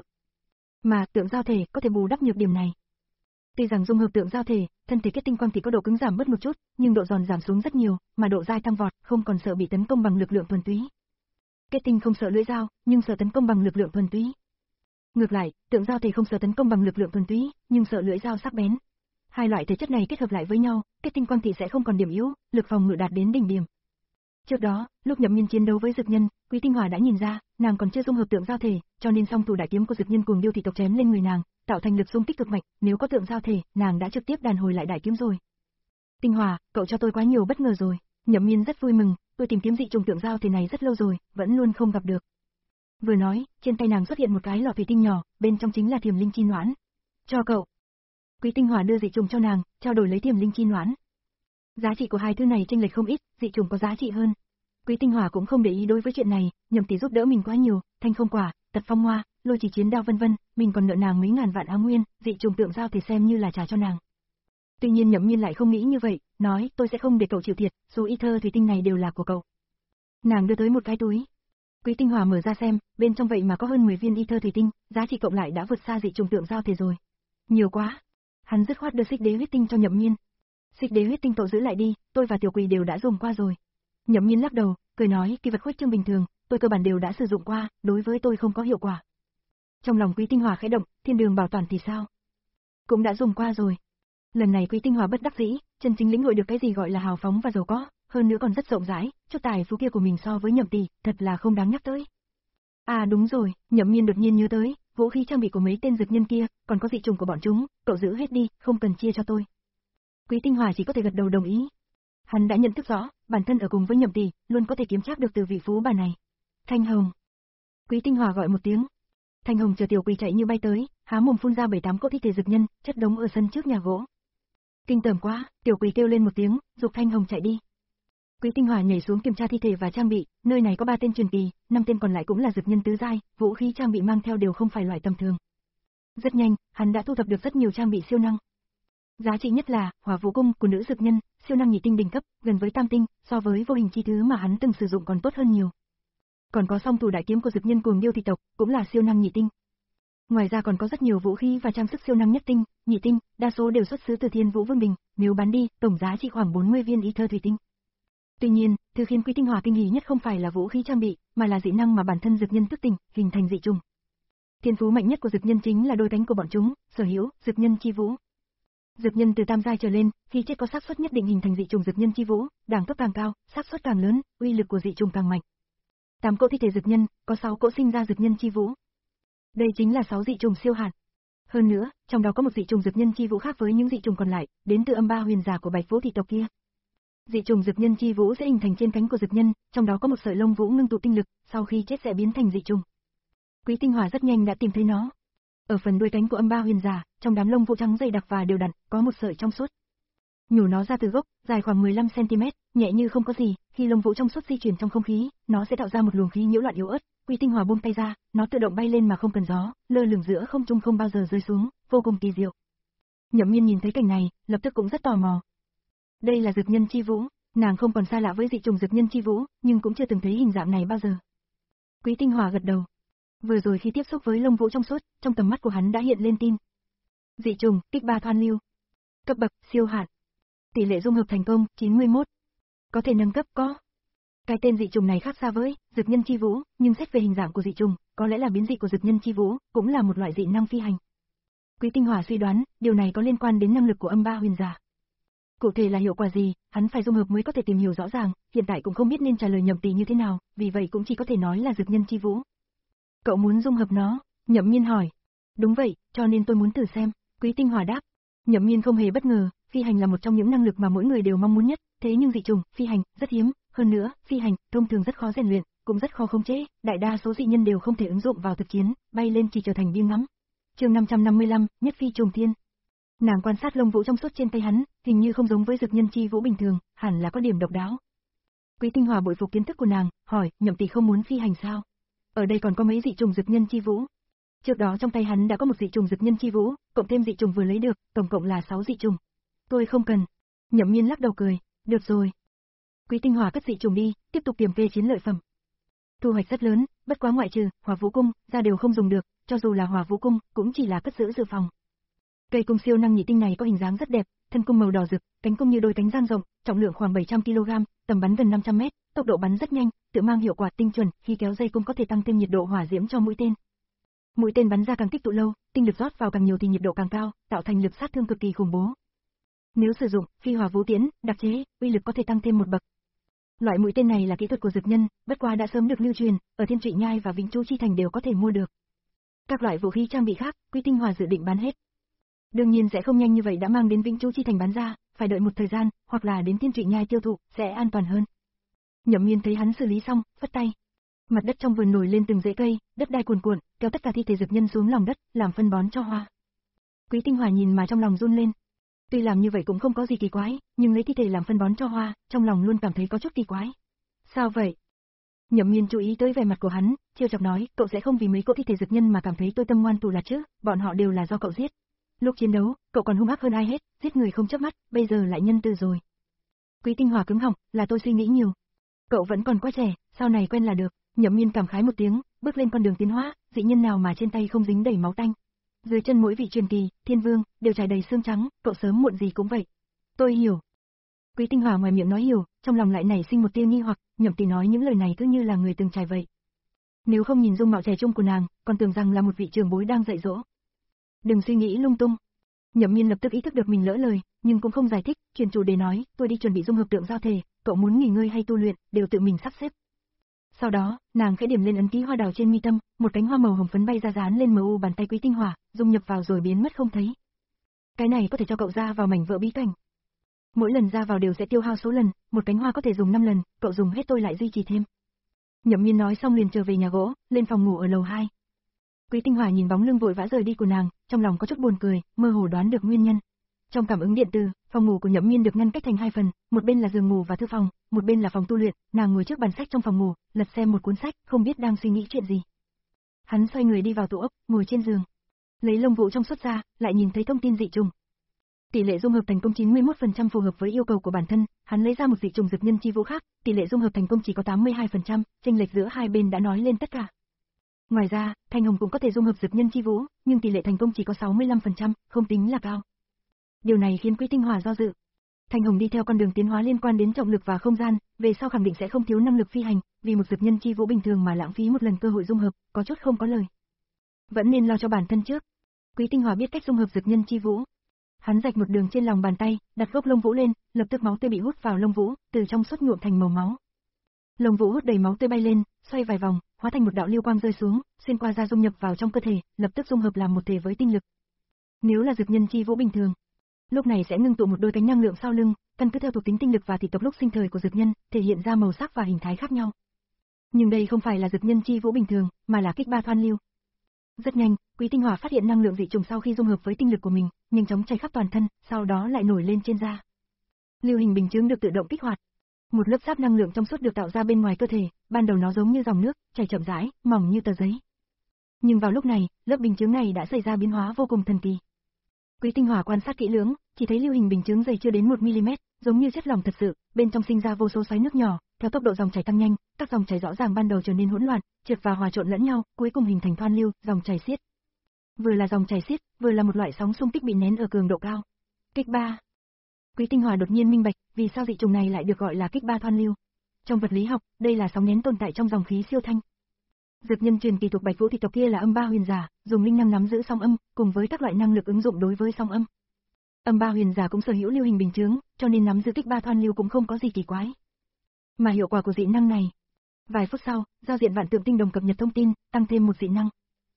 Mà tượng giao thể có thể bù đắp nhược điểm này. Tuy rằng dung hợp tượng giao thể, thân thể kết tinh quang thị có độ cứng giảm bớt một chút, nhưng độ giòn giảm xuống rất nhiều, mà độ dai tăng vọt, không còn sợ bị tấn công bằng lực lượng thuần túy. Kết tinh không sợ lưỡi dao, nhưng sợ tấn công bằng lực lượng thuần túy. Ngược lại, tượng giao thể không sợ tấn công bằng lực lượng thuần túy, nhưng sợ lưỡi dao sắc bén. Hai loại thể chất này kết hợp lại với nhau, kết tinh quang thị sẽ không còn điểm yếu, lực phòng ngự đạt đến đỉnh điểm. Trước đó, lúc Nhậm Miên chiến đấu với Dực Nhân, Quý Tinh Hòa đã nhìn ra, nàng còn chưa dung hợp tượng giao thể, cho nên song thủ đại kiếm của Dực Nhân Cuồng Điêu thị tộc chém lên người nàng, tạo thành lực xung kích cực mạnh, nếu có tượng giao thể, nàng đã trực tiếp đàn hồi lại đại kiếm rồi. Tinh Hòa, cậu cho tôi quá nhiều bất ngờ rồi. Nhậm Miên rất vui mừng, tôi tìm kiếm dị trùng tượng giao thể này rất lâu rồi, vẫn luôn không gặp được. Vừa nói, trên tay nàng xuất hiện một cái lọ thủy tinh nhỏ, bên trong chính là thiềm linh chi noãn. Cho cậu. Quý Tinh Hòa đưa dị trùng cho nàng, trao đổi lấy thiềm linh chi noãn. Giá trị của hai thứ này chênh lệch không ít, dị trùng có giá trị hơn. Quý Tinh Hòa cũng không để ý đối với chuyện này, Nhậm tỷ giúp đỡ mình quá nhiều, thanh không quả, tật phong hoa, lôi chỉ chiến đao vân vân, mình còn nợ nàng mấy ngàn vạn á nguyên, dị trùng tượng giao thể xem như là trả cho nàng. Tuy nhiên Nhậm Miên lại không nghĩ như vậy, nói tôi sẽ không để cậu chịu thiệt, số y thơ thủy tinh này đều là của cậu. Nàng đưa tới một cái túi. Quý Tinh Hòa mở ra xem, bên trong vậy mà có hơn mười viên y thơ thủy tinh, giá trị cộng lại đã vượt xa dị trùng tượng giao thể rồi. Nhiều quá. Hắn dứt khoát đưa xích đế huyết tinh cho Nhậm Miên. Xích đế huyết tinh cậu giữ lại đi, tôi và tiểu quỳ đều đã dùng qua rồi. Nhậm Miên lắc đầu, cười nói kỳ vật khuếch trương bình thường, tôi cơ bản đều đã sử dụng qua, đối với tôi không có hiệu quả. Trong lòng Quý Tinh Hòa khẽ động, thiên đường bảo toàn thì sao? Cũng đã dùng qua rồi. Lần này Quý Tinh Hòa bất đắc dĩ, chân chính lĩnh hội được cái gì gọi là hào phóng và giàu có, hơn nữa còn rất rộng rãi, chút tài phú kia của mình so với Nhậm tỷ, thật là không đáng nhắc tới. À đúng rồi, Nhậm Miên đột nhiên nhớ tới, vũ khí trang bị của mấy tên dực nhân kia, còn có dị trùng của bọn chúng, cậu giữ hết đi, không cần chia cho tôi. Quý Tinh Hòa chỉ có thể gật đầu đồng ý. Hắn đã nhận thức rõ, bản thân ở cùng với Nhậm tỷ, luôn có thể kiếm trác được từ vị phú bà này. Thanh Hồng. Quý Tinh Hòa gọi một tiếng. Thanh Hồng chờ tiểu quỳ chạy như bay tới, há mồm phun ra bảy tám cỗ thi thể dực nhân, chất đống ở sân trước nhà gỗ. Kinh tởm quá, tiểu quỳ kêu lên một tiếng, dục Thanh Hồng chạy đi. Quý Tinh Hòa nhảy xuống kiểm tra thi thể và trang bị, nơi này có ba tên truyền kỳ, năm tên còn lại cũng là dược nhân tứ giai, vũ khí trang bị mang theo đều không phải loại tầm thường. Rất nhanh, hắn đã thu thập được rất nhiều trang bị siêu năng. Giá trị nhất là Hỏa Vũ Cung của nữ dược nhân, siêu năng nhị tinh đỉnh cấp, gần với tam tinh, so với vô hình chi thứ mà hắn từng sử dụng còn tốt hơn nhiều. Còn có song thủ đại kiếm của dược nhân Cuồng Điêu thị tộc, cũng là siêu năng nhị tinh. Ngoài ra còn có rất nhiều vũ khí và trang sức siêu năng nhất tinh, nhị tinh, đa số đều xuất xứ từ Thiên Vũ Vương Đình, nếu bán đi, tổng giá trị khoảng bốn mươi viên ý thơ thủy tinh. Tuy nhiên, thứ khiến Quý Tinh Hòa kinh hỉ nhất không phải là vũ khí trang bị, mà là dị năng mà bản thân dược nhân thức tỉnh, hình thành dị trùng. Thiên phú mạnh nhất của dược nhân chính là đôi cánh của bọn chúng, sở hữu dược nhân chi vũ. Dược nhân từ tam giai trở lên, khi chết có xác suất nhất định hình thành dị trùng dược nhân chi vũ, đẳng cấp càng cao, xác suất càng lớn, uy lực của dị trùng càng mạnh. Tám cỗ thi thể dược nhân, có sáu cỗ sinh ra dược nhân chi vũ. Đây chính là sáu dị trùng siêu hạn. Hơn nữa, trong đó có một dị trùng dược nhân chi vũ khác với những dị trùng còn lại, đến từ âm ba huyền giả của Bạch Vũ thị tộc kia. Dị trùng dược nhân chi vũ sẽ hình thành trên cánh của dược nhân, trong đó có một sợi lông vũ ngưng tụ tinh lực, sau khi chết sẽ biến thành dị trùng. Quý Tinh Hòa rất nhanh đã tìm thấy nó. Ở phần đuôi cánh của âm ba huyền giả, trong đám lông vũ trắng dày đặc và đều đặn, có một sợi trong suốt. Nhổ nó ra từ gốc, dài khoảng mười lăm xăng ti mét, nhẹ như không có gì, khi lông vũ trong suốt di chuyển trong không khí, nó sẽ tạo ra một luồng khí nhiễu loạn yếu ớt. Quý Tinh Hòa buông tay ra, nó tự động bay lên mà không cần gió, lơ lửng giữa không trung không bao giờ rơi xuống, vô cùng kỳ diệu. Nhậm Miên nhìn thấy cảnh này, lập tức cũng rất tò mò. Đây là dược nhân chi vũ, nàng không còn xa lạ với dị trùng dược nhân chi vũ, nhưng cũng chưa từng thấy hình dạng này bao giờ. Quý Tinh Hòa gật đầu. Vừa rồi khi tiếp xúc với lông vũ trong suốt, trong tầm mắt của hắn đã hiện lên tin. Dị trùng, kích ba thoan lưu. Cấp bậc, siêu hạn. Tỷ lệ dung hợp thành công, chín mươi mốt. Có thể nâng cấp có. Cái tên dị trùng này khác xa với dược nhân chi vũ, nhưng xét về hình dạng của dị trùng, có lẽ là biến dị của dược nhân chi vũ, cũng là một loại dị năng phi hành. Quý Tinh Hòa suy đoán, điều này có liên quan đến năng lực của âm ba huyền giả. Cụ thể là hiệu quả gì, hắn phải dung hợp mới có thể tìm hiểu rõ ràng, hiện tại cũng không biết nên trả lời Nhậm Tỷ như thế nào, vì vậy cũng chỉ có thể nói là dược nhân chi vũ. Cậu muốn dung hợp nó? Nhậm Miên hỏi. Đúng vậy, cho nên tôi muốn thử xem. Quý Tinh Hòa đáp. Nhậm Miên không hề bất ngờ, phi hành là một trong những năng lực mà mỗi người đều mong muốn nhất, thế nhưng dị trùng, phi hành, rất hiếm, hơn nữa, phi hành, thông thường rất khó rèn luyện, cũng rất khó khống chế, đại đa số dị nhân đều không thể ứng dụng vào thực chiến, bay lên chỉ trở thành biếng ngắm. Chương năm trăm năm mươi lăm, Nhất Phi Trùng Thiên. Nàng quan sát lông vũ trong suốt trên tay hắn, hình như không giống với dược nhân chi vũ bình thường, hẳn là có điểm độc đáo. Quý Tinh Hòa bội phục kiến thức của nàng, hỏi, Nhậm Tỷ không muốn phi hành sao? Ở đây còn có mấy dị trùng dược nhân chi vũ. Trước đó trong tay hắn đã có một dị trùng dược nhân chi vũ, cộng thêm dị trùng vừa lấy được, tổng cộng là sáu dị trùng. Tôi không cần. Nhậm Miên lắc đầu cười, được rồi. Quý Tinh Hòa cất dị trùng đi, tiếp tục kiểm kê chiến lợi phẩm. Thu hoạch rất lớn, bất quá ngoại trừ Hỏa Vũ Cung, ra đều không dùng được, cho dù là Hỏa Vũ Cung, cũng chỉ là cất giữ dự phòng. Cây cung siêu năng nhị tinh này có hình dáng rất đẹp, thân cung màu đỏ rực, cánh cung như đôi cánh dang rộng, trọng lượng khoảng bảy trăm ki lô gam, tầm bắn gần năm trăm mét, tốc độ bắn rất nhanh, tự mang hiệu quả tinh chuẩn, khi kéo dây cung có thể tăng thêm nhiệt độ hỏa diễm cho mũi tên. Mũi tên bắn ra càng tích tụ lâu, tinh lực rót vào càng nhiều thì nhiệt độ càng cao, tạo thành lực sát thương cực kỳ khủng bố. Nếu sử dụng phi hỏa vũ tiễn, đặc chế, uy lực có thể tăng thêm một bậc. Loại mũi tên này là kỹ thuật của dược nhân, bất quá đã sớm được lưu truyền, ở Thiên Trụy Nhai và Vĩnh Chu Chi Thành đều có thể mua được. Các loại vũ khí trang bị khác, Quý Tinh Hòa dự định bán hết. Đương nhiên sẽ không nhanh như vậy đã mang đến Vĩnh Chu Chi Thành bán ra, phải đợi một thời gian, hoặc là đến Thiên Trụy Nhai tiêu thụ, sẽ an toàn hơn. Nhậm Miên thấy hắn xử lý xong, phất tay. Mặt đất trong vườn nổi lên từng rễ cây, đất đai cuồn cuộn, kéo tất cả thi thể dược nhân xuống lòng đất, làm phân bón cho hoa. Quý Tinh Hòa nhìn mà trong lòng run lên. Tuy làm như vậy cũng không có gì kỳ quái, nhưng lấy thi thể làm phân bón cho hoa, trong lòng luôn cảm thấy có chút kỳ quái. Sao vậy? Nhậm Miên chú ý tới vẻ mặt của hắn, trêu chọc nói, cậu sẽ không vì mấy cỗ thi thể dược nhân mà cảm thấy tôi tâm ngoan thủ lạt chứ, bọn họ đều là do cậu giết. Lúc chiến đấu, cậu còn hung ác hơn ai hết, giết người không chớp mắt, bây giờ lại nhân từ rồi. Quý Tinh Hòa cứng họng, là tôi suy nghĩ nhiều. Cậu vẫn còn quá trẻ, sau này quen là được. Nhậm Miên cảm khái một tiếng, bước lên con đường tiến hóa, dị nhân nào mà trên tay không dính đầy máu tanh. Dưới chân mỗi vị truyền kỳ, thiên vương, đều trải đầy xương trắng, cậu sớm muộn gì cũng vậy. Tôi hiểu. Quý Tinh Hòa ngoài miệng nói hiểu, trong lòng lại nảy sinh một tia nghi hoặc, Nhậm Tỷ nói những lời này cứ như là người từng trải vậy. Nếu không nhìn dung mạo trẻ trung của nàng, còn tưởng rằng là một vị trưởng bối đang dạy dỗ. Đừng suy nghĩ lung tung. Nhậm Miên lập tức ý thức được mình lỡ lời, nhưng cũng không giải thích, chuyển chủ đề nói, tôi đi chuẩn bị dung hợp tượng giao thể, cậu muốn nghỉ ngơi hay tu luyện, đều tự mình sắp xếp. Sau đó, nàng khẽ điểm lên ấn ký hoa đào trên mi tâm, một cánh hoa màu hồng phấn bay ra dán lên mờ u bàn tay Quý Tinh Hòa, dung nhập vào rồi biến mất không thấy. Cái này có thể cho cậu ra vào mảnh vỡ bí cảnh. Mỗi lần ra vào đều sẽ tiêu hao số lần, một cánh hoa có thể dùng năm lần, cậu dùng hết tôi lại duy trì thêm. Nhậm Miên nói xong liền trở về nhà gỗ, lên phòng ngủ ở lầu hai. Quý Tinh Hòa nhìn bóng lưng vội vã rời đi của nàng, trong lòng có chút buồn cười, mơ hồ đoán được nguyên nhân. Trong cảm ứng điện từ, phòng ngủ của Nhậm Miên được ngăn cách thành hai phần, một bên là giường ngủ và thư phòng, một bên là phòng tu luyện, nàng ngồi trước bàn sách trong phòng ngủ, lật xem một cuốn sách, không biết đang suy nghĩ chuyện gì. Hắn xoay người đi vào tủ ốc, ngồi trên giường. Lấy lông vũ trong suốt ra, lại nhìn thấy thông tin dị trùng. Tỷ lệ dung hợp thành công chín mươi mốt phần trăm phù hợp với yêu cầu của bản thân, hắn lấy ra một dị trùng dược nhân chi vũ khác, tỷ lệ dung hợp thành công chỉ có tám mươi hai phần trăm, chênh lệch giữa hai bên đã nói lên tất cả. Ngoài ra, Thanh Hồng cũng có thể dung hợp dược nhân chi vũ, nhưng tỷ lệ thành công chỉ có sáu mươi lăm phần trăm, không tính là cao. Điều này khiến Quý Tinh Hòa do dự. Thanh Hồng đi theo con đường tiến hóa liên quan đến trọng lực và không gian, về sau khẳng định sẽ không thiếu năng lực phi hành, vì một dược nhân chi vũ bình thường mà lãng phí một lần cơ hội dung hợp, có chút không có lời. Vẫn nên lo cho bản thân trước. Quý Tinh Hòa biết cách dung hợp dược nhân chi vũ. Hắn rạch một đường trên lòng bàn tay, đặt gốc lông vũ lên, lập tức máu tươi bị hút vào lông vũ, từ trong suốt nhuộm thành màu máu. Lông vũ hút đầy máu tươi bay lên, xoay vài vòng, hóa thành một đạo lưu quang rơi xuống, xuyên qua da dung nhập vào trong cơ thể, lập tức dung hợp làm một thể với tinh lực. Nếu là dược nhân chi vũ bình thường, lúc này sẽ ngưng tụ một đôi cánh năng lượng sau lưng, căn cứ theo thuộc tính tinh lực và thị tộc lúc sinh thời của dược nhân, thể hiện ra màu sắc và hình thái khác nhau. Nhưng đây không phải là dược nhân chi vũ bình thường, mà là kích ba thoan lưu. Rất nhanh, Quý Tinh Hòa phát hiện năng lượng dị trùng sau khi dung hợp với tinh lực của mình, nhanh chóng chảy khắp toàn thân, sau đó lại nổi lên trên da. Lưu hình bình chứng được tự động kích hoạt. Một lớp giáp năng lượng trong suốt được tạo ra bên ngoài cơ thể, ban đầu nó giống như dòng nước, chảy chậm rãi, mỏng như tờ giấy. Nhưng vào lúc này, lớp bình chứng này đã xảy ra biến hóa vô cùng thần kỳ. Quý Tinh Hòa quan sát kỹ lưỡng, chỉ thấy lưu hình bình chứng dày chưa đến một mi-li-mét, giống như chất lỏng thật sự, bên trong sinh ra vô số xoáy nước nhỏ, theo tốc độ dòng chảy tăng nhanh, các dòng chảy rõ ràng ban đầu trở nên hỗn loạn, trượt và hòa trộn lẫn nhau, cuối cùng hình thành thoan lưu, dòng chảy xiết. Vừa là dòng chảy xiết, vừa là một loại sóng xung kích bị nén ở cường độ cao. Kích ba. Quý Tinh Hòa đột nhiên minh bạch, vì sao dị trùng này lại được gọi là kích ba thoan lưu. Trong vật lý học, đây là sóng nén tồn tại trong dòng khí siêu thanh. Dược nhân truyền kỳ thuộc Bạch Vũ thị tộc kia là âm ba huyền giả, dùng linh năng nắm giữ sóng âm, cùng với các loại năng lực ứng dụng đối với sóng âm. Âm ba huyền giả cũng sở hữu lưu hình bình chứng, cho nên nắm giữ kích ba thoan lưu cũng không có gì kỳ quái. Mà hiệu quả của dị năng này, vài phút sau, giao diện vạn tượng tinh đồng cập nhật thông tin, tăng thêm một dị năng.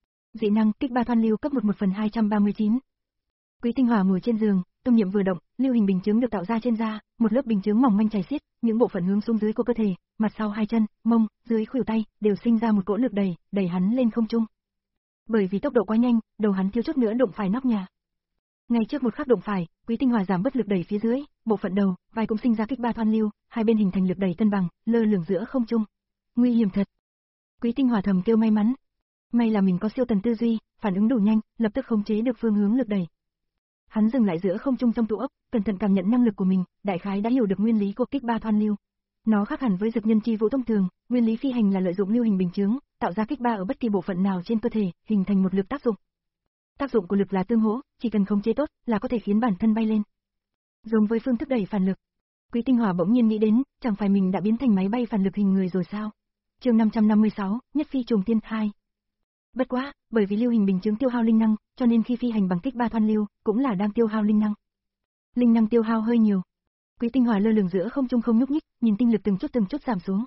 Dị năng kích ba thoan lưu cấp một một phần hai trăm ba mươi chín. Quý Tinh Hòa ngồi trên giường, tâm niệm vừa động, lưu hình bình chứng được tạo ra trên da, một lớp bình chứng mỏng manh chảy xiết, những bộ phận hướng xuống dưới của cơ thể, mặt sau hai chân, mông, dưới khuỷu tay đều sinh ra một cỗ lực đẩy, đẩy hắn lên không trung. Bởi vì tốc độ quá nhanh, đầu hắn thiếu chút nữa đụng phải nóc nhà. Ngay trước một khắc đụng phải, Quý Tinh Hòa giảm bớt lực đẩy phía dưới, bộ phận đầu, vai cũng sinh ra kích ba thoan lưu, hai bên hình thành lực đẩy cân bằng, lơ lửng giữa không trung. Nguy hiểm thật. Quý Tinh Hòa thầm kêu may mắn. May là mình có siêu tần tư duy, phản ứng đủ nhanh, lập tức khống chế được phương hướng lực đẩy. Hắn dừng lại giữa không trung trong tủ ốc, cẩn thận cảm nhận năng lực của mình, đại khái đã hiểu được nguyên lý của kích ba thoan lưu. Nó khác hẳn với dược nhân chi vũ thông thường, nguyên lý phi hành là lợi dụng lưu hình bình chứng, tạo ra kích ba ở bất kỳ bộ phận nào trên cơ thể, hình thành một lực tác dụng. Tác dụng của lực là tương hỗ, chỉ cần khống chế tốt là có thể khiến bản thân bay lên. Giống với phương thức đẩy phản lực. Quý Tinh Hòa bỗng nhiên nghĩ đến, chẳng phải mình đã biến thành máy bay phản lực hình người rồi sao? Chương năm trăm năm mươi sáu, Nhất phi trùng thiên hai. Bất quá, bởi vì lưu hình bình chứng tiêu hao linh năng, cho nên khi phi hành bằng kích ba thoan lưu, cũng là đang tiêu hao linh năng. Linh năng tiêu hao hơi nhiều. Quý Tinh Hòa lơ lửng giữa không trung không nhúc nhích, nhìn tinh lực từng chút từng chút giảm xuống.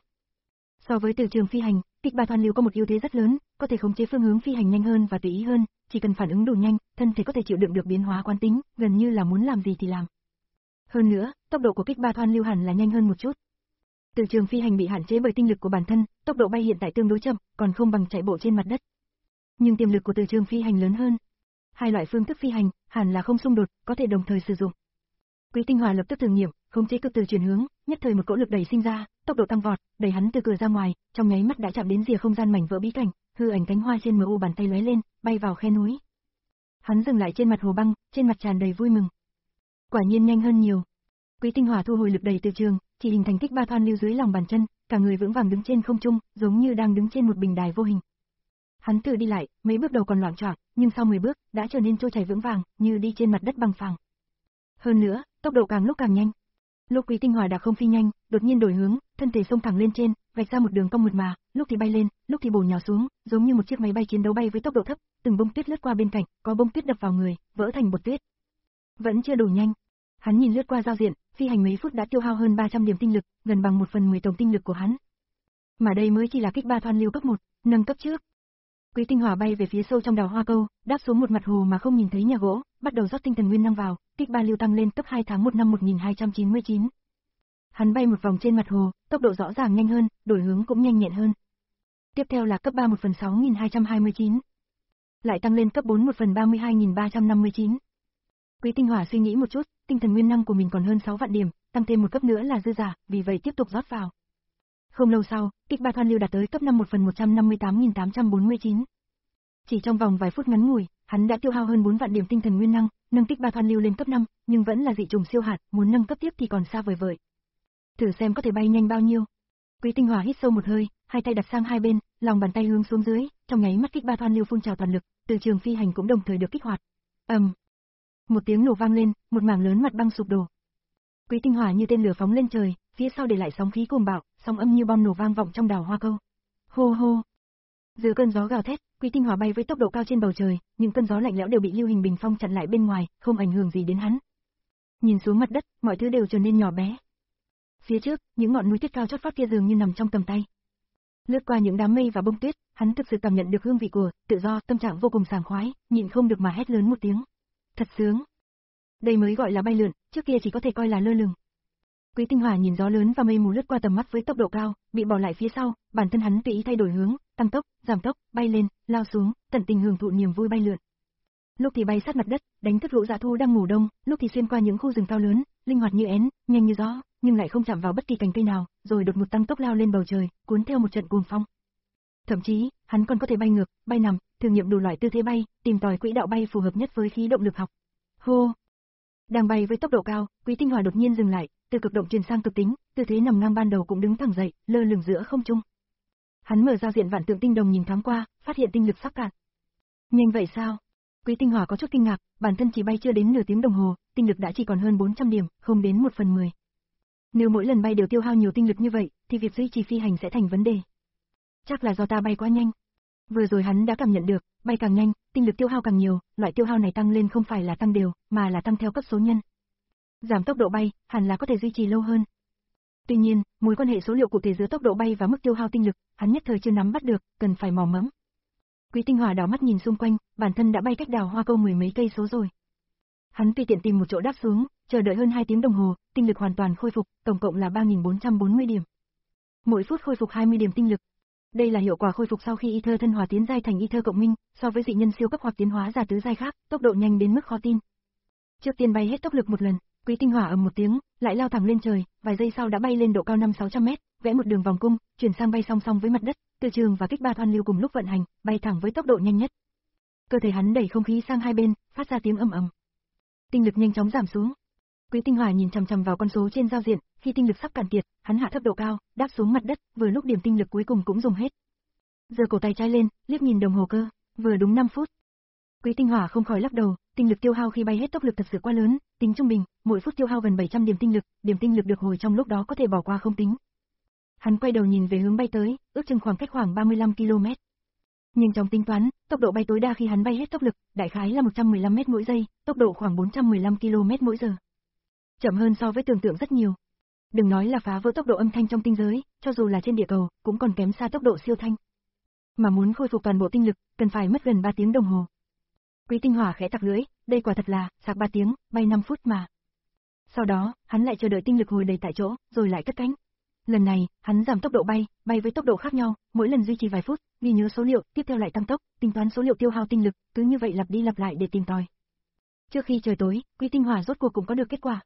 So với từ trường phi hành, kích ba thoan lưu có một ưu thế rất lớn, có thể khống chế phương hướng phi hành nhanh hơn và tùy ý hơn, chỉ cần phản ứng đủ nhanh, thân thể có thể chịu đựng được biến hóa quán tính, gần như là muốn làm gì thì làm. Hơn nữa, tốc độ của kích ba thoan lưu hẳn là nhanh hơn một chút. Từ trường phi hành bị hạn chế bởi tinh lực của bản thân, tốc độ bay hiện tại tương đối chậm, còn không bằng chạy bộ trên mặt đất. Nhưng tiềm lực của từ trường phi hành lớn hơn. Hai loại phương thức phi hành hẳn là không xung đột, có thể đồng thời sử dụng. Quý Tinh Hòa lập tức thử nghiệm, khống chế cực từ chuyển hướng, nhất thời một cỗ lực đẩy sinh ra, tốc độ tăng vọt, đẩy hắn từ cửa ra ngoài, trong nháy mắt đã chạm đến rìa không gian mảnh vỡ bí cảnh, hư ảnh cánh hoa trên em u bàn tay lóe lên, bay vào khe núi. Hắn dừng lại trên mặt hồ băng, trên mặt tràn đầy vui mừng. Quả nhiên nhanh hơn nhiều. Quý Tinh Hòa thu hồi lực đẩy từ trường, chỉ hình thành kích ba thoan lưu dưới lòng bàn chân, cả người vững vàng đứng trên không trung, giống như đang đứng trên một bình đài vô hình. Hắn thử đi lại, mấy bước đầu còn loạng choạng, nhưng sau mười bước, đã trở nên trôi chảy vững vàng, như đi trên mặt đất bằng phẳng. Hơn nữa, tốc độ càng lúc càng nhanh. Lúc Quý Tinh Hòa đạp không phi nhanh, đột nhiên đổi hướng, thân thể xông thẳng lên trên, vạch ra một đường cong mượt mà, lúc thì bay lên, lúc thì bổ nhào xuống, giống như một chiếc máy bay chiến đấu bay với tốc độ thấp, từng bông tuyết lướt qua bên cạnh, có bông tuyết đập vào người, vỡ thành bột tuyết. Vẫn chưa đủ nhanh. Hắn nhìn lướt qua giao diện, phi hành mấy phút đã tiêu hao hơn ba trăm điểm tinh lực, gần bằng một phần mười tổng tinh lực của hắn. Mà đây mới chỉ là kích ba thoan lưu cấp một, nâng cấp trước. Quý Tinh Hòa bay về phía sâu trong đào hoa câu, đáp xuống một mặt hồ mà không nhìn thấy nhà gỗ, bắt đầu rót tinh thần nguyên năng vào, kích ba lưu tăng lên cấp hai tháng một năm một nghìn hai trăm chín mươi chín. Hắn bay một vòng trên mặt hồ, tốc độ rõ ràng nhanh hơn, đổi hướng cũng nhanh nhẹn hơn. Tiếp theo là cấp ba một phần sáu nghìn hai trăm hai mươi chín. Lại tăng lên cấp bốn một phần ba mươi hai nghìn ba trăm năm mươi chín. Quý Tinh Hòa suy nghĩ một chút, tinh thần nguyên năng của mình còn hơn sáu vạn điểm, tăng thêm một cấp nữa là dư giả, vì vậy tiếp tục rót vào. Không lâu sau, kích ba thoan lưu đạt tới cấp năm một phần một trăm năm mươi tám nghìn tám trăm bốn mươi chín. Chỉ trong vòng vài phút ngắn ngủi, hắn đã tiêu hao hơn bốn vạn điểm tinh thần nguyên năng, nâng kích ba thoan lưu lên cấp năm, nhưng vẫn là dị trùng siêu hạt, muốn nâng cấp tiếp thì còn xa vời vợi. Thử xem có thể bay nhanh bao nhiêu. Quý Tinh Hỏa hít sâu một hơi, hai tay đặt sang hai bên, lòng bàn tay hướng xuống dưới, trong nháy mắt kích ba thoan lưu phun trào toàn lực, từ trường phi hành cũng đồng thời được kích hoạt. Ầm. Um. Một tiếng nổ vang lên, một mảng lớn mặt băng sụp đổ. Quý Tinh Hỏa như tên lửa phóng lên trời, phía sau để lại sóng khí cuồng bạo, sóng âm như bom nổ vang vọng trong đảo Hoa Câu. Hô hô. Giữa cơn gió gào thét, Quý Tinh Hỏa bay với tốc độ cao trên bầu trời, những cơn gió lạnh lẽo đều bị Lưu Hình Bình Phong chặn lại bên ngoài, không ảnh hưởng gì đến hắn. Nhìn xuống mặt đất, mọi thứ đều trở nên nhỏ bé. Phía trước, những ngọn núi tuyết cao chót vót kia dường như nằm trong tầm tay. Lướt qua những đám mây và bông tuyết, hắn thực sự cảm nhận được hương vị của tự do, tâm trạng vô cùng sảng khoái, nhịn không được mà hét lớn một tiếng. Thật sướng. Đây mới gọi là bay lượn, trước kia chỉ có thể coi là lơ lửng. Quý Tinh Hỏa nhìn gió lớn và mây mù lướt qua tầm mắt với tốc độ cao, bị bỏ lại phía sau, bản thân hắn tùy ý thay đổi hướng, tăng tốc, giảm tốc, bay lên, lao xuống, tận tình hưởng thụ niềm vui bay lượn. Lúc thì bay sát mặt đất, đánh thức lũ dã thu đang ngủ đông, lúc thì xuyên qua những khu rừng cao lớn, linh hoạt như én, nhanh như gió, nhưng lại không chạm vào bất kỳ cành cây nào, rồi đột ngột tăng tốc lao lên bầu trời, cuốn theo một trận cuồng phong. Thậm chí, hắn còn có thể bay ngược, bay nằm, thử nghiệm đủ loại tư thế bay, tìm tòi quỹ đạo bay phù hợp nhất với khí động lực học. Hô. Đang bay với tốc độ cao, Quý Tinh Hỏa đột nhiên dừng lại, từ cực động chuyển sang cực tính, tư thế nằm ngang ban đầu cũng đứng thẳng dậy, lơ lửng giữa không trung. Hắn mở ra diện vạn tượng tinh đồng nhìn thoáng qua, phát hiện tinh lực sắp cạn. Nhanh vậy sao? Quý Tinh Hỏa có chút kinh ngạc, bản thân chỉ bay chưa đến nửa tiếng đồng hồ, tinh lực đã chỉ còn hơn bốn trăm điểm, không đến một phần mười. Nếu mỗi lần bay đều tiêu hao nhiều tinh lực như vậy, thì việc duy trì phi hành sẽ thành vấn đề. Chắc là do ta bay quá nhanh. Vừa rồi hắn đã cảm nhận được, bay càng nhanh, tinh lực tiêu hao càng nhiều, loại tiêu hao này tăng lên không phải là tăng đều, mà là tăng theo cấp số nhân. Giảm tốc độ bay, hẳn là có thể duy trì lâu hơn. Tuy nhiên, mối quan hệ số liệu cụ thể giữa tốc độ bay và mức tiêu hao tinh lực, hắn nhất thời chưa nắm bắt được, cần phải mò mẫm. Quý Tinh Hỏa đảo mắt nhìn xung quanh, bản thân đã bay cách đảo Hoa Câu mười mấy cây số rồi. Hắn tùy tiện tìm một chỗ đáp xuống, chờ đợi hơn hai tiếng đồng hồ, tinh lực hoàn toàn khôi phục, tổng cộng là ba nghìn bốn trăm bốn mươi điểm. Mỗi phút khôi phục hai mươi điểm tinh lực. Đây là hiệu quả khôi phục sau khi Ether thân hòa tiến giai thành Ether cộng minh, so với dị nhân siêu cấp hoặc tiến hóa giả tứ giai khác, tốc độ nhanh đến mức khó tin. Trước tiên bay hết tốc lực một lần, Quý Tinh Hỏa ầm một tiếng, lại lao thẳng lên trời, vài giây sau đã bay lên độ cao năm sáu trăm mét, vẽ một đường vòng cung, chuyển sang bay song song với mặt đất, từ trường và kích ba thoan lưu cùng lúc vận hành, bay thẳng với tốc độ nhanh nhất. Cơ thể hắn đẩy không khí sang hai bên, phát ra tiếng ầm ầm. Tinh lực nhanh chóng giảm xuống. Quý Tinh Hỏa nhìn chằm chằm vào con số trên giao diện, khi tinh lực sắp cạn kiệt, hắn hạ thấp độ cao, đáp xuống mặt đất, vừa lúc điểm tinh lực cuối cùng cũng dùng hết. Giơ cổ tay trái lên, liếc nhìn đồng hồ cơ, vừa đúng năm phút. Quý Tinh Hỏa không khỏi lắc đầu, tinh lực tiêu hao khi bay hết tốc lực thật sự quá lớn, tính trung bình, mỗi phút tiêu hao gần bảy trăm điểm tinh lực, điểm tinh lực được hồi trong lúc đó có thể bỏ qua không tính. Hắn quay đầu nhìn về hướng bay tới, ước chừng khoảng cách khoảng ba mươi lăm ki lô mét. Nhưng trong tính toán, tốc độ bay tối đa khi hắn bay hết tốc lực, đại khái là một trăm mười lăm mét mỗi giây, tốc độ khoảng bốn trăm mười lăm ki lô mét mỗi giờ. Chậm hơn so với tưởng tượng rất nhiều. Đừng nói là phá vỡ tốc độ âm thanh trong tinh giới, cho dù là trên địa cầu, cũng còn kém xa tốc độ siêu thanh. Mà muốn khôi phục toàn bộ tinh lực, cần phải mất gần ba tiếng đồng hồ. Quý Tinh Hỏa khẽ tặc lưỡi, đây quả thật là, sạc ba tiếng, bay năm phút mà. Sau đó, hắn lại chờ đợi tinh lực hồi đầy tại chỗ, rồi lại cất cánh. Lần này, hắn giảm tốc độ bay, bay với tốc độ khác nhau, mỗi lần duy trì vài phút, ghi nhớ số liệu, tiếp theo lại tăng tốc, tính toán số liệu tiêu hao tinh lực, cứ như vậy lặp đi lặp lại để tìm tòi. Trước khi trời tối, Quý Tinh Hỏa rốt cuộc cũng có được kết quả.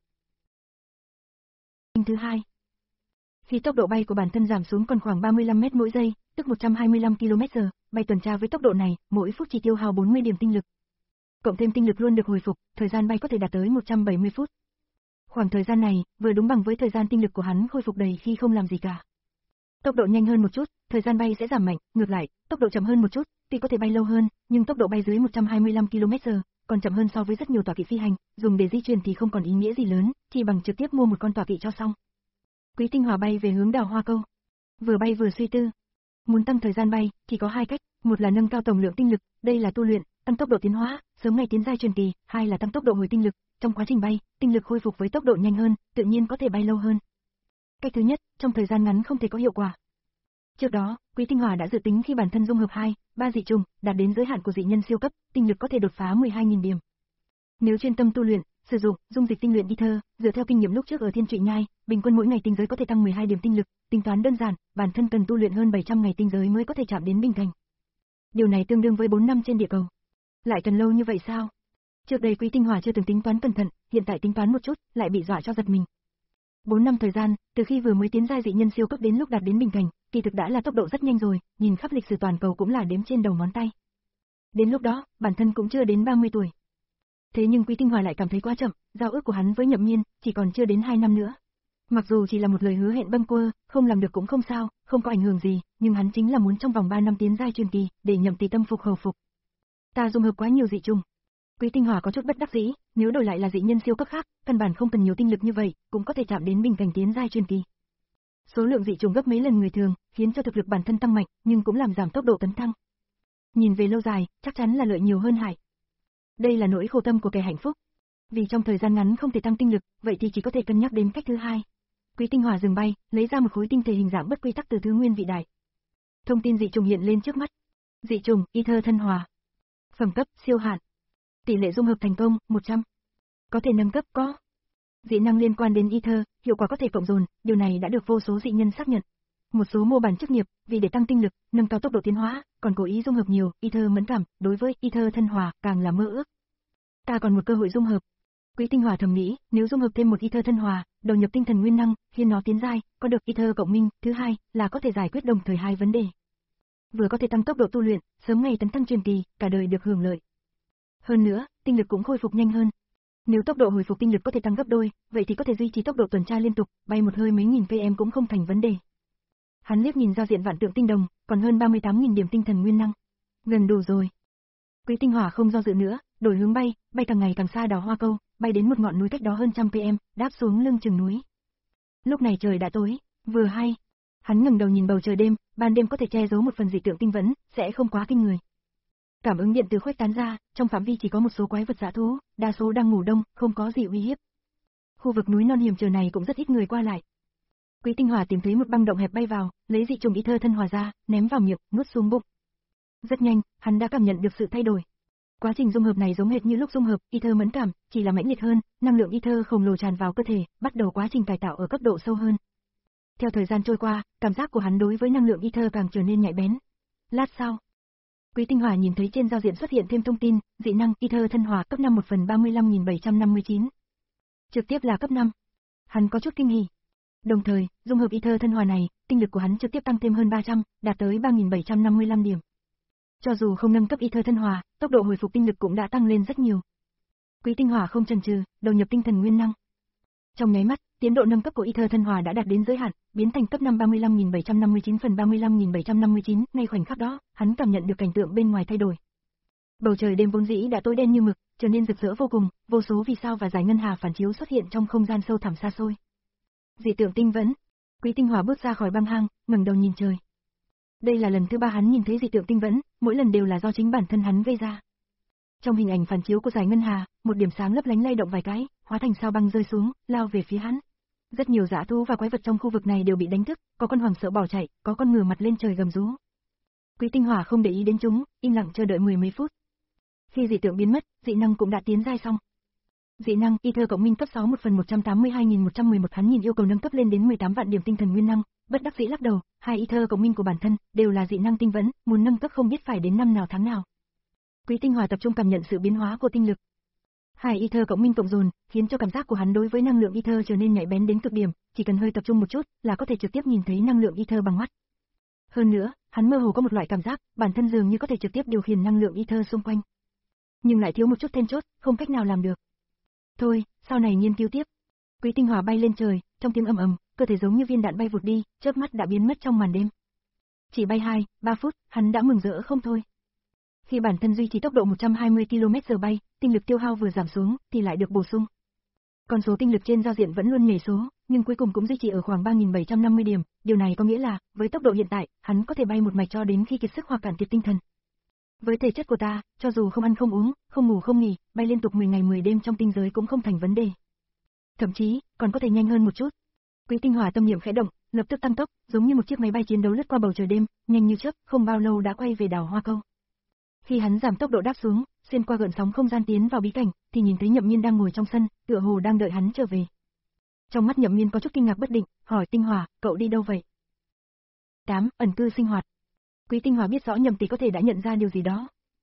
Thứ hai. Khi tốc độ bay của bản thân giảm xuống còn khoảng ba mươi lăm mét mỗi giây, tức một trăm hai mươi lăm ki lô mét giờ, bay tuần tra với tốc độ này, mỗi phút chỉ tiêu hao bốn mươi điểm tinh lực. Cộng thêm tinh lực luôn được hồi phục, thời gian bay có thể đạt tới một trăm bảy mươi phút. Khoảng thời gian này, vừa đúng bằng với thời gian tinh lực của hắn khôi phục đầy khi không làm gì cả. Tốc độ nhanh hơn một chút, thời gian bay sẽ giảm mạnh, ngược lại, tốc độ chậm hơn một chút, tuy có thể bay lâu hơn, nhưng tốc độ bay dưới một trăm hai mươi lăm ki lô mét giờ, còn chậm hơn so với rất nhiều tọa kỵ phi hành, dùng để di chuyển thì không còn ý nghĩa gì lớn, chỉ bằng trực tiếp mua một con tọa kỵ cho xong. Quý Tinh Hỏa bay về hướng đảo Hoa Câu. Vừa bay vừa suy tư. Muốn tăng thời gian bay, thì có hai cách, một là nâng cao tổng lượng tinh lực, đây là tu luyện, tăng tốc độ tiến hóa, sớm ngày tiến giai truyền kỳ, hai là tăng tốc độ hồi tinh lực, trong quá trình bay, tinh lực khôi phục với tốc độ nhanh hơn, tự nhiên có thể bay lâu hơn. Cách thứ nhất, trong thời gian ngắn không thể có hiệu quả. Trước đó, Quý Tinh Hỏa đã dự tính khi bản thân dung hợp hai, ba dị trùng, đạt đến giới hạn của dị nhân siêu cấp, tinh lực có thể đột phá mười hai nghìn điểm. Nếu chuyên tâm tu luyện, sử dụng dung dịch tinh luyện Ether, dựa theo kinh nghiệm lúc trước ở Thiên Trụy Nhai, bình quân mỗi ngày tinh giới có thể tăng mười hai điểm tinh lực, tính toán đơn giản, bản thân cần tu luyện hơn bảy trăm ngày tinh giới mới có thể chạm đến bình thành. Điều này tương đương với bốn năm trên địa cầu. Lại cần lâu như vậy sao? Trước đây Quý Tinh Hỏa chưa từng tính toán cẩn thận, hiện tại tính toán một chút, lại bị dọa cho giật mình. bốn năm thời gian, từ khi vừa mới tiến giai dị nhân siêu cấp đến lúc đạt đến bình cảnh, kỳ thực đã là tốc độ rất nhanh rồi, nhìn khắp lịch sử toàn cầu cũng là đếm trên đầu ngón tay. Đến lúc đó, bản thân cũng chưa đến ba mươi tuổi. Thế nhưng Quý Tinh Hòa lại cảm thấy quá chậm, giao ước của hắn với Nhậm Miên chỉ còn chưa đến hai năm nữa. Mặc dù chỉ là một lời hứa hẹn bâng quơ, không làm được cũng không sao, không có ảnh hưởng gì, nhưng hắn chính là muốn trong vòng ba năm tiến giai truyền kỳ, để Nhậm Tỷ tâm phục khẩu phục. Ta dung hợp quá nhiều dị trùng. Quý Tinh Hòa có chút bất đắc dĩ, nếu đổi lại là dị nhân siêu cấp khác, căn bản không cần nhiều tinh lực như vậy, cũng có thể chạm đến bình cảnh tiến giai truyền kỳ. Số lượng dị trùng gấp mấy lần người thường, khiến cho thực lực bản thân tăng mạnh, nhưng cũng làm giảm tốc độ tấn thăng. Nhìn về lâu dài, chắc chắn là lợi nhiều hơn hại. Đây là nỗi khổ tâm của kẻ hạnh phúc. Vì trong thời gian ngắn không thể tăng tinh lực, vậy thì chỉ có thể cân nhắc đến cách thứ hai. Quý Tinh Hòa dừng bay, lấy ra một khối tinh thể hình dạng bất quy tắc từ thứ nguyên vị đại. Thông tin dị trùng hiện lên trước mắt. Dị trùng, Ether thân hòa. Phẩm cấp, siêu hạn. Tỷ lệ dung hợp thành công, một trăm. Có thể nâng cấp, có. Dị năng liên quan đến Ether, hiệu quả có thể cộng dồn, điều này đã được vô số dị nhân xác nhận. Một số mô bản chức nghiệp, vì để tăng tinh lực, nâng cao tốc độ tiến hóa, còn cố ý dung hợp nhiều Ether mẫn cảm, đối với Ether thân hòa, càng là mơ ước. Ta còn một cơ hội dung hợp. Quý Tinh Hòa thầm nghĩ, nếu dung hợp thêm một Ether thân hòa, đầu nhập tinh thần nguyên năng, khiến nó tiến giai, có được Ether cộng minh, thứ hai là có thể giải quyết đồng thời hai vấn đề. Vừa có thể tăng tốc độ tu luyện, sớm ngày tấn thăng truyền kỳ, cả đời được hưởng lợi. Hơn nữa, tinh lực cũng khôi phục nhanh hơn. Nếu tốc độ hồi phục tinh lực có thể tăng gấp đôi, vậy thì có thể duy trì tốc độ tuần tra liên tục, bay một hơi mấy nghìn km cũng không thành vấn đề. Hắn liếc nhìn giao diện vạn tượng tinh đồng, còn hơn ba mươi tám nghìn điểm tinh thần nguyên năng. Gần đủ rồi. Quý Tinh Hòa không do dự nữa, đổi hướng bay, bay càng ngày càng xa đảo Hoa Câu, bay đến một ngọn núi cách đó hơn trăm km, đáp xuống lưng chừng núi. Lúc này trời đã tối, vừa hay. Hắn ngẩng đầu nhìn bầu trời đêm, ban đêm có thể che giấu một phần dị tượng tinh vẫn, sẽ không quá kinh người. Cảm ứng điện từ khuếch tán ra, trong phạm vi chỉ có một số quái vật dã thú, đa số đang ngủ đông, không có gì uy hiếp. Khu vực núi non hiểm trở này cũng rất ít người qua lại. Quý Tinh Hòa tìm thấy một băng động hẹp bay vào, lấy dị trùng Ether thân hòa ra, ném vào miệng, nuốt xuống bụng. Rất nhanh, hắn đã cảm nhận được sự thay đổi. Quá trình dung hợp này giống hệt như lúc dung hợp Ether mẫn cảm, chỉ là mãnh liệt hơn, năng lượng Ether khổng lồ tràn vào cơ thể, bắt đầu quá trình cải tạo ở cấp độ sâu hơn. Theo thời gian trôi qua, cảm giác của hắn đối với năng lượng Ether càng trở nên nhạy bén. Lát sau, Quý Tinh Hòa nhìn thấy trên giao diện xuất hiện thêm thông tin, dị năng Ether thân hòa cấp năm một phần ba mươi lăm nghìn bảy trăm năm mươi chín. Trực tiếp là cấp năm. Hắn có chút kinh hỉ. Đồng thời, dung hợp Ether thân hòa này, tinh lực của hắn trực tiếp tăng thêm hơn ba trăm, đạt tới ba nghìn bảy trăm năm mươi lăm điểm. Cho dù không nâng cấp Ether thân hòa, tốc độ hồi phục tinh lực cũng đã tăng lên rất nhiều. Quý Tinh Hòa không chần chừ, đầu nhập tinh thần nguyên năng. Trong nháy mắt, tiến độ nâng cấp của Ether thân hòa đã đạt đến giới hạn, biến thành cấp năm ba mươi lăm nghìn bảy trăm năm mươi chín phần ba mươi lăm nghìn bảy trăm năm mươi chín, ngay khoảnh khắc đó, hắn cảm nhận được cảnh tượng bên ngoài thay đổi. Bầu trời đêm vốn dĩ đã tối đen như mực, trở nên rực rỡ vô cùng, vô số vì sao và dải ngân hà phản chiếu xuất hiện trong không gian sâu thẳm xa xôi. Dị tượng tinh vẫn. Quý Tinh Hòa bước ra khỏi băng hang, ngẩng đầu nhìn trời. Đây là lần thứ ba hắn nhìn thấy dị tượng tinh vẫn, mỗi lần đều là do chính bản thân hắn gây ra. Trong hình ảnh phản chiếu của dải ngân hà, một điểm sáng lấp lánh lay động vài cái, hóa thành sao băng rơi xuống, lao về phía hắn. Rất nhiều dã thú và quái vật trong khu vực này đều bị đánh thức, có con hoảng sợ bỏ chạy, có con ngửa mặt lên trời gầm rú. Quý Tinh Hòa không để ý đến chúng, im lặng chờ đợi mười mấy phút. Khi dị tượng biến mất, dị năng cũng đã tiến giai xong. Dị năng Ether cộng minh cấp sáu một phần một trăm tám mươi hai nghìn một trăm mười một, hắn nhìn yêu cầu nâng cấp lên đến mười tám vạn điểm tinh thần nguyên năng, bất đắc dĩ lắc đầu, hai Ether cộng minh của bản thân đều là dị năng tinh vẫn, muốn nâng cấp không biết phải đến năm nào tháng nào. Quý Tinh Hòa tập trung cảm nhận sự biến hóa của tinh lực. Hai Ether cộng minh cộng dồn, khiến cho cảm giác của hắn đối với năng lượng Ether trở nên nhạy bén đến cực điểm, chỉ cần hơi tập trung một chút là có thể trực tiếp nhìn thấy năng lượng Ether bằng mắt. Hơn nữa, hắn mơ hồ có một loại cảm giác, bản thân dường như có thể trực tiếp điều khiển năng lượng Ether xung quanh. Nhưng lại thiếu một chút then chốt, không cách nào làm được. Thôi, sau này nghiên cứu tiếp. Quý Tinh Hòa bay lên trời, trong tiếng ầm ầm, cơ thể giống như viên đạn bay vụt đi, chớp mắt đã biến mất trong màn đêm. Chỉ bay hai, ba phút, hắn đã mừng rỡ không thôi. Khi bản thân duy trì tốc độ một trăm hai mươi ki lô mét giờ bay, tinh lực tiêu hao vừa giảm xuống, thì lại được bổ sung. Con số tinh lực trên giao diện vẫn luôn nhảy số, nhưng cuối cùng cũng duy trì ở khoảng ba nghìn bảy trăm năm mươi điểm, điều này có nghĩa là, với tốc độ hiện tại, hắn có thể bay một mạch cho đến khi kiệt sức hoặc cạn kiệt tinh thần. Với thể chất của ta, cho dù không ăn không uống, không ngủ không nghỉ, bay liên tục mười ngày mười đêm trong tinh giới cũng không thành vấn đề. Thậm chí, còn có thể nhanh hơn một chút. Quý Tinh Hòa tâm niệm khẽ động, lập tức tăng tốc, giống như một chiếc máy bay chiến đấu lướt qua bầu trời đêm, nhanh như chớp, không bao lâu đã quay về đảo Hoa Câu. Khi hắn giảm tốc độ đáp xuống, xuyên qua gợn sóng không gian tiến vào bí cảnh, thì nhìn thấy Nhậm Miên đang ngồi trong sân, tựa hồ đang đợi hắn trở về. Trong mắt Nhậm Miên có chút kinh ngạc bất định, hỏi Tinh Hòa, cậu đi đâu vậy? tám. Ẩn cư sinh hoạt. Quý Tinh Hòa biết rõ Nhậm tỷ có thể đã nhận ra điều gì đó.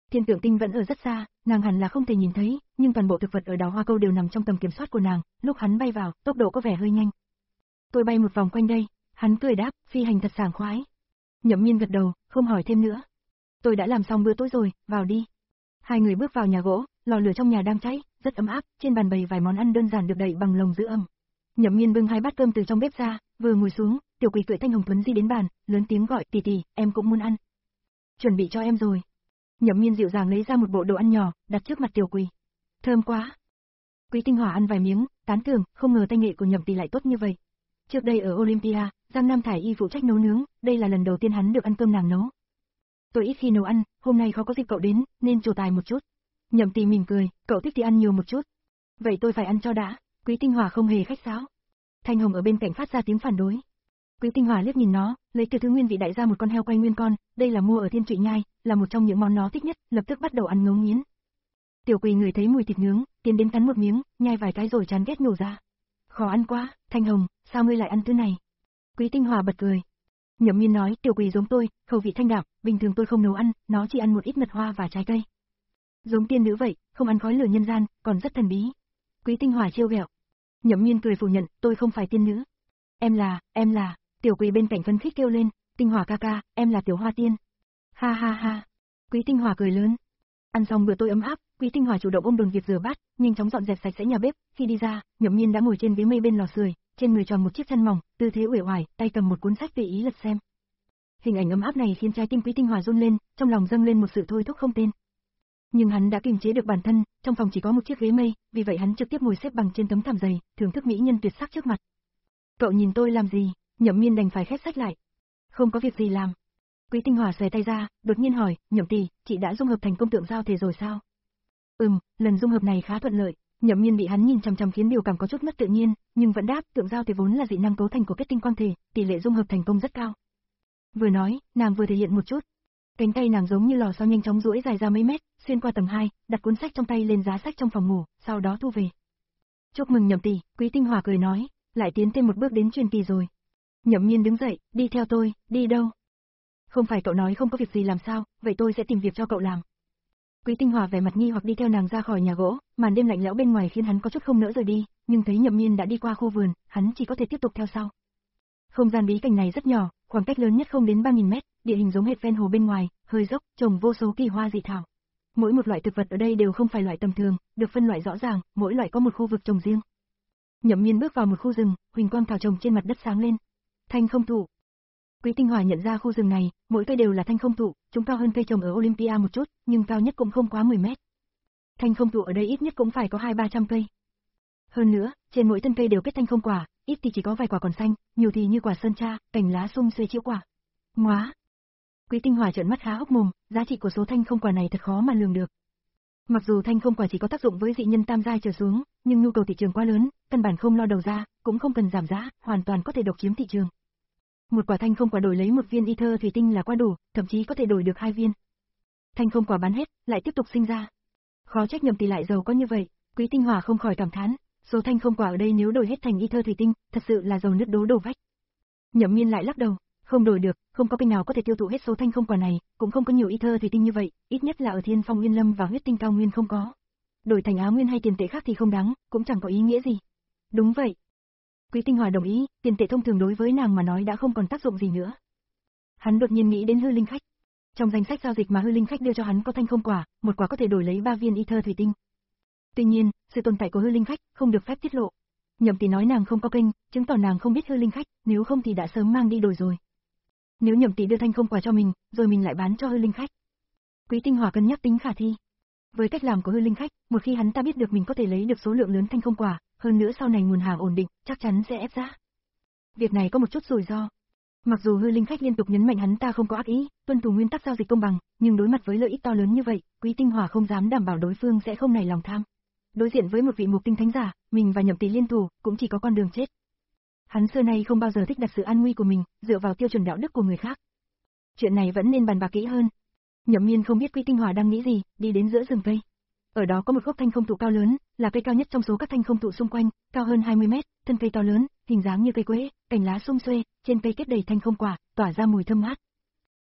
Thiên Tượng Tinh vẫn ở rất xa, nàng hẳn là không thể nhìn thấy, nhưng toàn bộ thực vật ở đào hoa câu đều nằm trong tầm kiểm soát của nàng, lúc hắn bay vào, tốc độ có vẻ hơi nhanh. Tôi bay một vòng quanh đây, hắn cười đáp, phi hành thật sảng khoái. Nhậm Miên gật đầu, không hỏi thêm nữa. Tôi đã làm xong bữa tối rồi, vào đi. Hai người bước vào nhà gỗ, lò lửa trong nhà đang cháy, rất ấm áp, trên bàn bày vài món ăn đơn giản được đậy bằng lồng giữ ẩm. Nhậm Miên bưng hai bát cơm từ trong bếp ra, vừa ngồi xuống, Tiểu Quỳ cưỡi Thanh Hồng Tuấn di đến bàn, lớn tiếng gọi, tỷ tỷ, em cũng muốn ăn. Chuẩn bị cho em rồi. Nhậm Miên dịu dàng lấy ra một bộ đồ ăn nhỏ, đặt trước mặt Tiểu Quỳ. Thơm quá. Quý Tinh Hỏa ăn vài miếng, tán thưởng, không ngờ tay nghệ của Nhậm tỷ lại tốt như vậy. Trước đây ở Olympia, Giang Nam Thải Y phụ trách nấu nướng, đây là lần đầu tiên hắn được ăn cơm nàng nấu. Tôi ít khi nấu ăn, hôm nay khó có dịp cậu đến, nên trổ tài một chút. Nhậm tỷ mỉm cười, cậu thích thì ăn nhiều một chút. Vậy tôi phải ăn cho đã. Quý Tinh Hỏa không hề khách sáo. Thanh Hồng ở bên cạnh phát ra tiếng phản đối. Quý Tinh Hỏa liếc nhìn nó, lấy từ thứ nguyên vị đại ra một con heo quay nguyên con, đây là mua ở Thiên Trụy Nhai, là một trong những món nó thích nhất, lập tức bắt đầu ăn ngấu nghiến. Tiểu Quỳ ngửi thấy mùi thịt nướng, tiến đến cắn một miếng, nhai vài cái rồi chán ghét nhổ ra. Khó ăn quá, Thanh Hồng, sao ngươi lại ăn thứ này? Quý Tinh Hỏa bật cười. Nhậm Miên nói, Tiểu Quỳ giống tôi, khẩu vị thanh đạm, bình thường tôi không nấu ăn, nó chỉ ăn một ít mật hoa và trái cây. Giống tiên nữ vậy, không ăn khói lửa nhân gian, còn rất thần bí. Quý Tinh Hỏa trêu ghẹo. Nhậm Miên cười phủ nhận, tôi không phải tiên nữ. Em là, em là. Tiểu Quỳ bên cạnh phấn khích kêu lên, Tinh Hỏa ca ca, em là Tiểu Hoa Tiên. Ha ha ha. Quý Tinh Hỏa cười lớn. Ăn xong bữa tối ấm áp, Quý Tinh Hỏa chủ động ôm Đồn Việt rửa bát, nhanh chóng dọn dẹp sạch sẽ nhà bếp, khi đi ra, Nhậm Miên đã ngồi trên ghế mây bên lò sưởi, trên người tròn một chiếc chăn mỏng, tư thế uể oải, tay cầm một cuốn sách tùy ý lật xem. Hình ảnh ấm áp này khiến trái tim Quý Tinh Hỏa run lên, trong lòng dâng lên một sự thôi thúc không tên. Nhưng hắn đã kiềm chế được bản thân, trong phòng chỉ có một chiếc ghế mây, vì vậy hắn trực tiếp ngồi xếp bằng trên tấm thảm dày, thưởng thức mỹ nhân tuyệt sắc trước mặt. Cậu nhìn tôi làm gì? Nhậm Miên đành phải khép sách lại. Không có việc gì làm. Quý Tinh Hỏa xòe tay ra, đột nhiên hỏi, Nhậm tỷ, chị đã dung hợp thành công tượng giao thể rồi sao? Ừm, lần dung hợp này khá thuận lợi. Nhậm Miên bị hắn nhìn chằm chằm khiến biểu cảm có chút mất tự nhiên, nhưng vẫn đáp, tượng giao thể vốn là dị năng cấu thành của kết tinh quang thể, tỷ lệ dung hợp thành công rất cao. Vừa nói, nàng vừa thể hiện một chút. Cánh tay nàng giống như lò xo nhanh chóng duỗi dài ra mấy mét, xuyên qua tầng hai, đặt cuốn sách trong tay lên giá sách trong phòng ngủ, sau đó thu về. Chúc mừng Nhậm tỷ, Quý Tinh Hỏa cười nói, lại tiến thêm một bước đến truyền kỳ rồi. Nhậm Miên đứng dậy, đi theo tôi, đi đâu? Không phải cậu nói không có việc gì làm sao, vậy tôi sẽ tìm việc cho cậu làm. Quý Tinh Hỏa vẻ mặt nghi hoặc đi theo nàng ra khỏi nhà gỗ, màn đêm lạnh lẽo bên ngoài khiến hắn có chút không nỡ rời đi, nhưng thấy Nhậm Miên đã đi qua khu vườn, hắn chỉ có thể tiếp tục theo sau. Không gian bí cảnh này rất nhỏ, khoảng cách lớn nhất không đến ba nghìn mét, địa hình giống hệt ven hồ bên ngoài, hơi dốc, trồng vô số kỳ hoa dị thảo. Mỗi một loại thực vật ở đây đều không phải loại tầm thường, được phân loại rõ ràng, mỗi loại có một khu vực trồng riêng. Nhậm Miên bước vào một khu rừng, huỳnh quang thảo trồng trên mặt đất sáng lên. Thanh không thụ. Quý Tinh Hỏa nhận ra khu rừng này, mỗi cây đều là thanh không thụ, chúng cao hơn cây trồng ở Olympia một chút, nhưng cao nhất cũng không quá mười mét. Thanh không thụ ở đây ít nhất cũng phải có hai ba trăm cây. Hơn nữa, trên mỗi thân cây đều kết thanh không quả, ít thì chỉ có vài quả còn xanh, nhiều thì như quả sơn tra, cành lá sum xuê chiếu quả. Ngoá. Quý Tinh Hỏa trợn mắt há hốc mồm, giá trị của số thanh không quả này thật khó mà lường được. Mặc dù thanh không quả chỉ có tác dụng với dị nhân tam giai trở xuống, nhưng nhu cầu thị trường quá lớn, căn bản không lo đầu ra, cũng không cần giảm giá, hoàn toàn có thể độc chiếm thị trường. Một quả thanh không quả đổi lấy một viên ether thủy tinh là quá đủ, thậm chí có thể đổi được hai viên. Thanh không quả bán hết, lại tiếp tục sinh ra. Khó trách Nhậm tỷ lại giàu có như vậy, Quý Tinh Hỏa không khỏi cảm thán, số thanh không quả ở đây nếu đổi hết thành ether thủy tinh, thật sự là giàu nứt đố đổ vách. Nhậm Miên lại lắc đầu, không đổi được, không có kênh nào có thể tiêu thụ hết số thanh không quả này, cũng không có nhiều ether thủy tinh như vậy, ít nhất là ở Thiên Phong Nguyên Lâm và Huyết Tinh Cao Nguyên không có. Đổi thành Á Nguyên hay tiền tệ khác thì không đáng, cũng chẳng có ý nghĩa gì. Đúng vậy. Quý Tinh Hỏa đồng ý, tiền tệ thông thường đối với nàng mà nói đã không còn tác dụng gì nữa. Hắn đột nhiên nghĩ đến hư linh khách. Trong danh sách giao dịch mà hư linh khách đưa cho hắn có thanh không quả, một quả có thể đổi lấy ba viên ether thủy tinh. Tuy nhiên, sự tồn tại của hư linh khách không được phép tiết lộ. Nhậm tỷ nói nàng không có kênh, chứng tỏ nàng không biết hư linh khách, nếu không thì đã sớm mang đi đổi rồi. Nếu Nhậm tỷ đưa thanh không quả cho mình, rồi mình lại bán cho hư linh khách. Quý Tinh Hỏa cân nhắc tính khả thi. Với cách làm của hư linh khách, một khi hắn ta biết được mình có thể lấy được số lượng lớn thanh không quả, hơn nữa sau này nguồn hàng ổn định, chắc chắn sẽ ép giá. Việc này có một chút rủi ro. Mặc dù hư linh khách liên tục nhấn mạnh hắn ta không có ác ý, tuân thủ nguyên tắc giao dịch công bằng, nhưng đối mặt với lợi ích to lớn như vậy, Quý Tinh Hỏa không dám đảm bảo đối phương sẽ không nảy lòng tham. Đối diện với một vị mục tinh thánh giả, mình và Nhậm tỷ liên thủ, cũng chỉ có con đường chết. Hắn xưa nay không bao giờ thích đặt sự an nguy của mình dựa vào tiêu chuẩn đạo đức của người khác. Chuyện này vẫn nên bàn bạc kỹ hơn. Nhậm Miên không biết Quý Tinh Hỏa đang nghĩ gì, đi đến giữa rừng cây. Ở đó có một gốc thanh không thụ cao lớn, là cây cao nhất trong số các thanh không thụ xung quanh, cao hơn hai mươi mét, thân cây to lớn, hình dáng như cây quế, cành lá sum xuê, trên cây kết đầy thanh không quả, tỏa ra mùi thơm mát.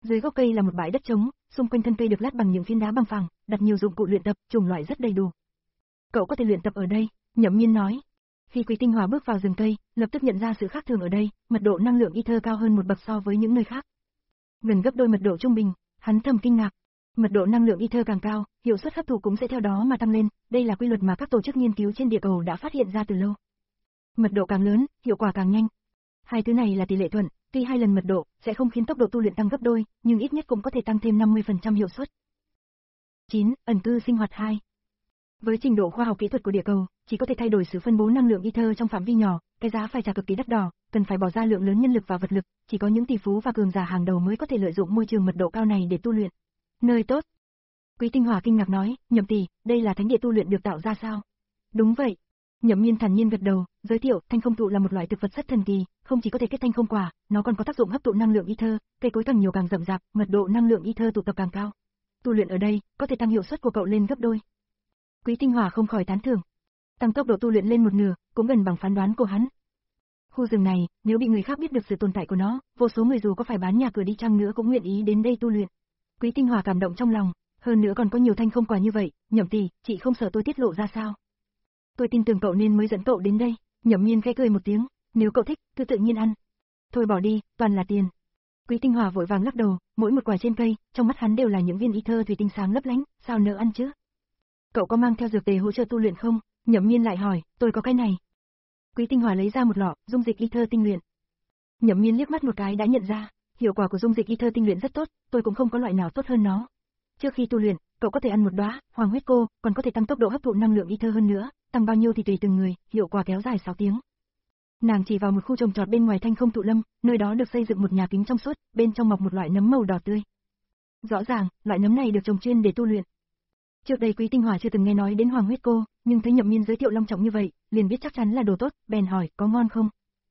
Dưới gốc cây là một bãi đất trống, xung quanh thân cây được lát bằng những phiến đá bằng phẳng, đặt nhiều dụng cụ luyện tập, chủng loại rất đầy đủ. Cậu có thể luyện tập ở đây, Nhậm Miên nói. Khi Quý Tinh Hòa bước vào rừng cây, lập tức nhận ra sự khác thường ở đây, mật độ năng lượng ether cao hơn một bậc so với những nơi khác. Gần gấp đôi mật độ trung bình, hắn thầm kinh ngạc. Mật độ năng lượng ether càng cao, hiệu suất hấp thụ cũng sẽ theo đó mà tăng lên, đây là quy luật mà các tổ chức nghiên cứu trên địa cầu đã phát hiện ra từ lâu. Mật độ càng lớn, hiệu quả càng nhanh. Hai thứ này là tỷ lệ thuận, tuy hai lần mật độ sẽ không khiến tốc độ tu luyện tăng gấp đôi, nhưng ít nhất cũng có thể tăng thêm năm mươi phần trăm hiệu suất. chín. Ẩn cư sinh hoạt hai. Với trình độ khoa học kỹ thuật của địa cầu, chỉ có thể thay đổi sự phân bố năng lượng ether trong phạm vi nhỏ, cái giá phải trả cực kỳ đắt đỏ, cần phải bỏ ra lượng lớn nhân lực và vật lực, chỉ có những tỷ phú và cường giả hàng đầu mới có thể lợi dụng môi trường mật độ cao này để tu luyện. Nơi tốt. Quý Tinh Hòa kinh ngạc nói, Nhậm tỷ, đây là thánh địa tu luyện được tạo ra sao? Đúng vậy. Nhậm Miên thản nhiên gật đầu, giới thiệu, thanh không thụ là một loại thực vật rất thần kỳ, không chỉ có thể kết thanh không quả, nó còn có tác dụng hấp thụ năng lượng ether, cây cối càng nhiều càng rậm rạp, mật độ năng lượng ether tụ tập càng cao. Tu luyện ở đây, có thể tăng hiệu suất của cậu lên gấp đôi. Quý Tinh Hòa không khỏi tán thưởng. Tăng tốc độ tu luyện lên một nửa, cũng gần bằng phán đoán của hắn. Khu rừng này, nếu bị người khác biết được sự tồn tại của nó, vô số người dù có phải bán nhà cửa đi chăng nữa cũng nguyện ý đến đây tu luyện. Quý Tinh Hòa cảm động trong lòng, hơn nữa còn có nhiều thanh không quả như vậy, Nhậm tỷ, chị không sợ tôi tiết lộ ra sao? Tôi tin tưởng cậu nên mới dẫn cậu đến đây. Nhậm Miên khẽ cười một tiếng, nếu cậu thích, cứ tự nhiên ăn. Thôi bỏ đi, toàn là tiền. Quý Tinh Hòa vội vàng lắc đầu, mỗi một quả trên cây, trong mắt hắn đều là những viên ether thủy tinh sáng lấp lánh, sao nỡ ăn chứ? Cậu có mang theo dược tề hỗ trợ tu luyện không? Nhậm Miên lại hỏi, tôi có cái này. Quý Tinh Hòa lấy ra một lọ, dung dịch ether tinh luyện. Nhậm Miên liếc mắt một cái đã nhận ra, hiệu quả của dung dịch ether tinh luyện rất tốt, tôi cũng không có loại nào tốt hơn nó. Trước khi tu luyện, cậu có thể ăn một đóa hoàng huyết cô, còn có thể tăng tốc độ hấp thụ năng lượng ether hơn nữa, tăng bao nhiêu thì tùy từng người, hiệu quả kéo dài sáu tiếng. Nàng chỉ vào một khu trồng trọt bên ngoài thanh không thụ lâm, nơi đó được xây dựng một nhà kính trong suốt, bên trong mọc một loại nấm màu đỏ tươi. Rõ ràng, loại nấm này được trồng chuyên để tu luyện. Trước đây Quý Tinh Hòa chưa từng nghe nói đến hoàng huyết cô, nhưng thấy Nhậm Miên giới thiệu long trọng như vậy, liền biết chắc chắn là đồ tốt, bèn hỏi, có ngon không?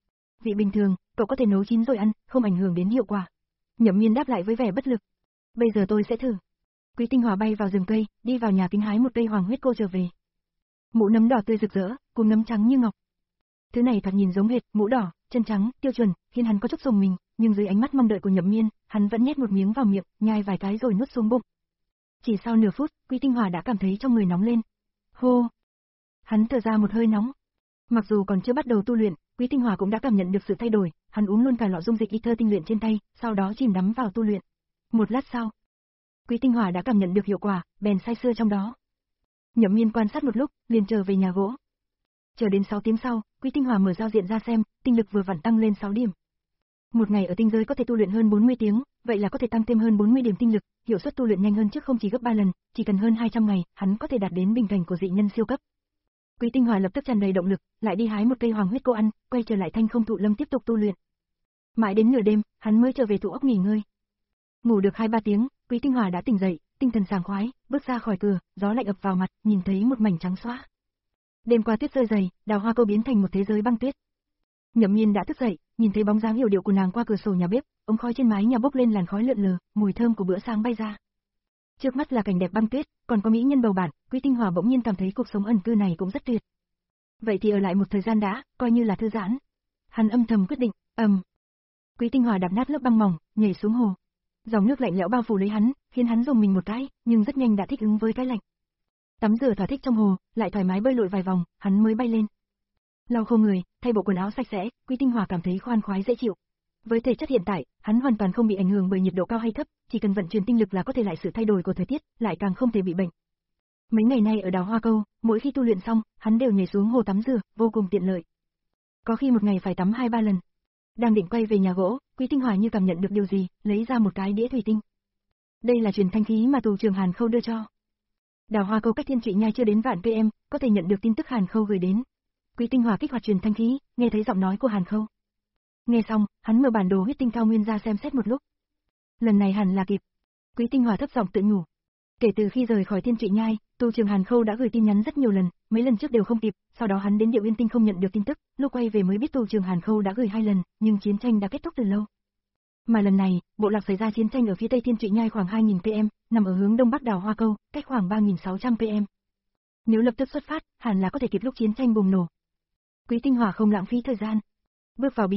Vị bình thường, cậu có thể nấu chín rồi ăn, không ảnh hưởng đến hiệu quả. Nhậm Miên đáp lại với vẻ bất lực. Bây giờ tôi sẽ thử. Quý Tinh Hòa bay vào rừng cây, đi vào nhà kính hái một cây hoàng huyết cô trở về. Mũ nấm đỏ tươi rực rỡ, cùng nấm trắng như ngọc. Thứ này thoạt nhìn giống hệt, mũ đỏ, chân trắng, tiêu chuẩn, khiến hắn có chút rùng mình, nhưng dưới ánh mắt mong đợi của Nhậm Miên, hắn vẫn nhét một miếng vào miệng, nhai vài cái rồi nuốt xuống bụng. Chỉ sau nửa phút, Quý Tinh Hòa đã cảm thấy trong người nóng lên. Hô! Hắn thở ra một hơi nóng. Mặc dù còn chưa bắt đầu tu luyện, Quý Tinh Hòa cũng đã cảm nhận được sự thay đổi, hắn uống luôn cả lọ dung dịch ether tinh luyện trên tay, sau đó chìm đắm vào tu luyện. Một lát sau, Quý Tinh Hòa đã cảm nhận được hiệu quả, bèn say sưa trong đó. Nhậm Miên quan sát một lúc, liền trở về nhà gỗ. Chờ đến sáu tiếng sau, Quý Tinh Hòa mở giao diện ra xem, tinh lực vừa vặn tăng lên sáu điểm. Một ngày ở tinh giới có thể tu luyện hơn bốn mươi tiếng, vậy là có thể tăng thêm hơn bốn mươi điểm tinh lực, hiệu suất tu luyện nhanh hơn trước không chỉ gấp ba lần, chỉ cần hơn hai trăm ngày, hắn có thể đạt đến bình cảnh của dị nhân siêu cấp. Quý Tinh Hòa lập tức tràn đầy động lực, lại đi hái một cây hoàng huyết cô ăn, quay trở lại thanh không thụ lâm tiếp tục tu luyện. Mãi đến nửa đêm, hắn mới trở về tụ ốc nghỉ ngơi. Ngủ được hai ba tiếng, Quý Tinh Hòa đã tỉnh dậy, tinh thần sảng khoái, bước ra khỏi cửa, gió lạnh ập vào mặt, nhìn thấy một mảnh trắng xóa. Đêm qua tuyết rơi dày, đào hoa câu biến thành một thế giới băng tuyết. Nhậm Miên đã thức dậy, nhìn thấy bóng dáng yểu điệu của nàng qua cửa sổ nhà bếp, ống khói trên mái nhà bốc lên làn khói lượn lờ, mùi thơm của bữa sáng bay ra. Trước mắt là cảnh đẹp băng tuyết, còn có mỹ nhân bầu bạn, Quý Tinh Hòa bỗng nhiên cảm thấy cuộc sống ẩn cư này cũng rất tuyệt. Vậy thì ở lại một thời gian đã, coi như là thư giãn. Hắn âm thầm quyết định, ầm. Um. Quý Tinh Hòa đạp nát lớp băng mỏng, nhảy xuống hồ. Dòng nước lạnh lẽo bao phủ lấy hắn, khiến hắn rùng mình một cái, nhưng rất nhanh đã thích ứng với cái lạnh. Tắm rửa thỏa thích trong hồ, lại thoải mái bơi lội vài vòng, hắn mới bay lên. Lau khô người, thay bộ quần áo sạch sẽ, Quý Tinh Hòa cảm thấy khoan khoái dễ chịu. Với thể chất hiện tại, hắn hoàn toàn không bị ảnh hưởng bởi nhiệt độ cao hay thấp, chỉ cần vận chuyển tinh lực là có thể lại sự thay đổi của thời tiết, lại càng không thể bị bệnh. Mấy ngày nay ở đào hoa câu, mỗi khi tu luyện xong, hắn đều nhảy xuống hồ tắm rửa, vô cùng tiện lợi. Có khi một ngày phải tắm hai ba lần. Đang định quay về nhà gỗ, Quý Tinh Hòa như cảm nhận được điều gì, lấy ra một cái đĩa thủy tinh. Đây là truyền thanh khí mà tù trưởng Hàn Khâu đưa cho. Đào hoa câu cách Thiên Trụy Nhai chưa đến vạn cây em, có thể nhận được tin tức Hàn Khâu gửi đến. Quý Tinh Hòa kích hoạt truyền thanh khí, nghe thấy giọng nói của Hàn Khâu. Nghe xong, hắn mở bản đồ huyết tinh cao nguyên ra xem xét một lúc. Lần này hẳn là kịp. Quý Tinh Hòa thấp giọng tự nhủ. Kể từ khi rời khỏi Thiên Trụy Nhai, tù trưởng Hàn Khâu đã gửi tin nhắn rất nhiều lần, mấy lần trước đều không kịp, sau đó hắn đến Địa Uyên Tinh không nhận được tin tức, lúc quay về mới biết tù trưởng Hàn Khâu đã gửi hai lần, nhưng chiến tranh đã kết thúc từ lâu. Mà lần này, bộ lạc xảy ra chiến tranh ở phía tây Thiên Trụy Nhai khoảng hai nghìn cây em, nằm ở hướng đông bắc đảo Hoa Câu, cách khoảng ba nghìn sáu trăm cây em. Nếu lập tức xuất phát, hẳn là có thể kịp lúc chiến tranh bùng nổ. Quý Tinh Hòa không lãng phí thời gian. Bước vào bí cảnh,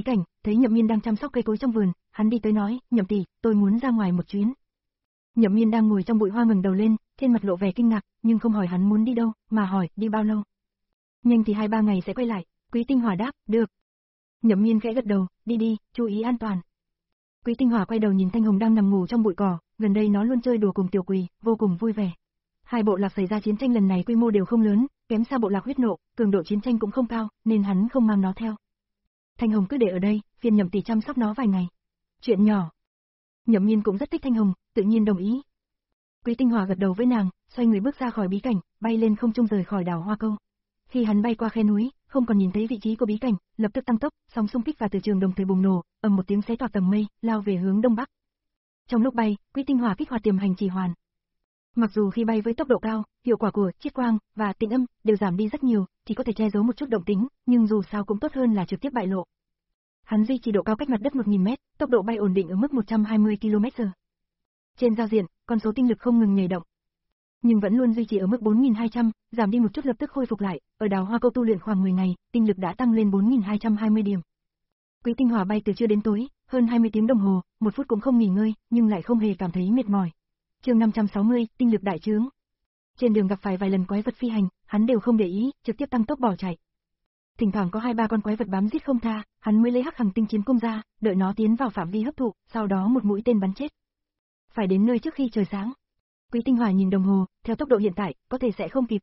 thấy Nhậm Miên đang chăm sóc cây cối trong vườn, hắn đi tới nói, Nhậm tỷ, tôi muốn ra ngoài một chuyến. Nhậm Miên đang ngồi trong bụi hoa ngẩng đầu lên, trên mặt lộ vẻ kinh ngạc, nhưng không hỏi hắn muốn đi đâu, mà hỏi, đi bao lâu. Nhanh thì hai ba ngày sẽ quay lại, Quý Tinh Hỏa đáp, được. Nhậm Miên khẽ gật đầu, đi đi, chú ý an toàn. Quý Tinh Hỏa quay đầu nhìn Thanh Hồng đang nằm ngủ trong bụi cỏ, gần đây nó luôn chơi đùa cùng Tiểu Quỳ, vô cùng vui vẻ. Hai bộ lạc xảy ra chiến tranh lần này quy mô đều không lớn, kém xa bộ lạc huyết nộ, cường độ chiến tranh cũng không cao, nên hắn không mang nó theo. Thanh Hồng cứ để ở đây, phiền Nhậm tỷ chăm sóc nó vài ngày. Chuyện nhỏ. Nhậm Miên cũng rất thích Thanh Hồng, tự nhiên đồng ý. Quý Tinh Hỏa gật đầu với nàng, xoay người bước ra khỏi bí cảnh, bay lên không trung rời khỏi đảo Hoa Câu. Khi hắn bay qua khe núi, không còn nhìn thấy vị trí của bí cảnh, lập tức tăng tốc, sóng xung kích và từ trường đồng thời bùng nổ, ầm một tiếng xé toạc tầng mây, lao về hướng đông bắc. Trong lúc bay, Quý Tinh Hỏa kích hoạt tiềm hành chỉ hoàn. Mặc dù khi bay với tốc độ cao, hiệu quả của chiết quang và tĩnh âm đều giảm đi rất nhiều, chỉ có thể che giấu một chút động tính, nhưng dù sao cũng tốt hơn là trực tiếp bại lộ. Hắn duy trì độ cao cách mặt đất một nghìn mét, tốc độ bay ổn định ở mức một trăm hai mươi ki lô mét giờ. Trên giao diện, con số tinh lực không ngừng nhảy động, nhưng vẫn luôn duy trì ở mức bốn nghìn hai trăm, giảm đi một chút lập tức khôi phục lại. Ở đảo Hoa Câu tu luyện khoảng mười ngày, tinh lực đã tăng lên bốn nghìn hai trăm hai mươi điểm. Quý Tinh Hỏa bay từ trưa đến tối, hơn hai mươi tiếng đồng hồ, một phút cũng không nghỉ ngơi, nhưng lại không hề cảm thấy mệt mỏi. Chương năm trăm sáu mươi, tinh lực đại trướng. Trên đường gặp phải vài lần quái vật phi hành, hắn đều không để ý, trực tiếp tăng tốc bỏ chạy. Thỉnh thoảng có hai ba con quái vật bám giết không tha, hắn mới lấy Hắc Hằng Tinh Chiến Cung ra, đợi nó tiến vào phạm vi hấp thụ, sau đó một mũi tên bắn chết. Phải đến nơi trước khi trời sáng. Quý Tinh Hỏa nhìn đồng hồ, theo tốc độ hiện tại, có thể sẽ không kịp.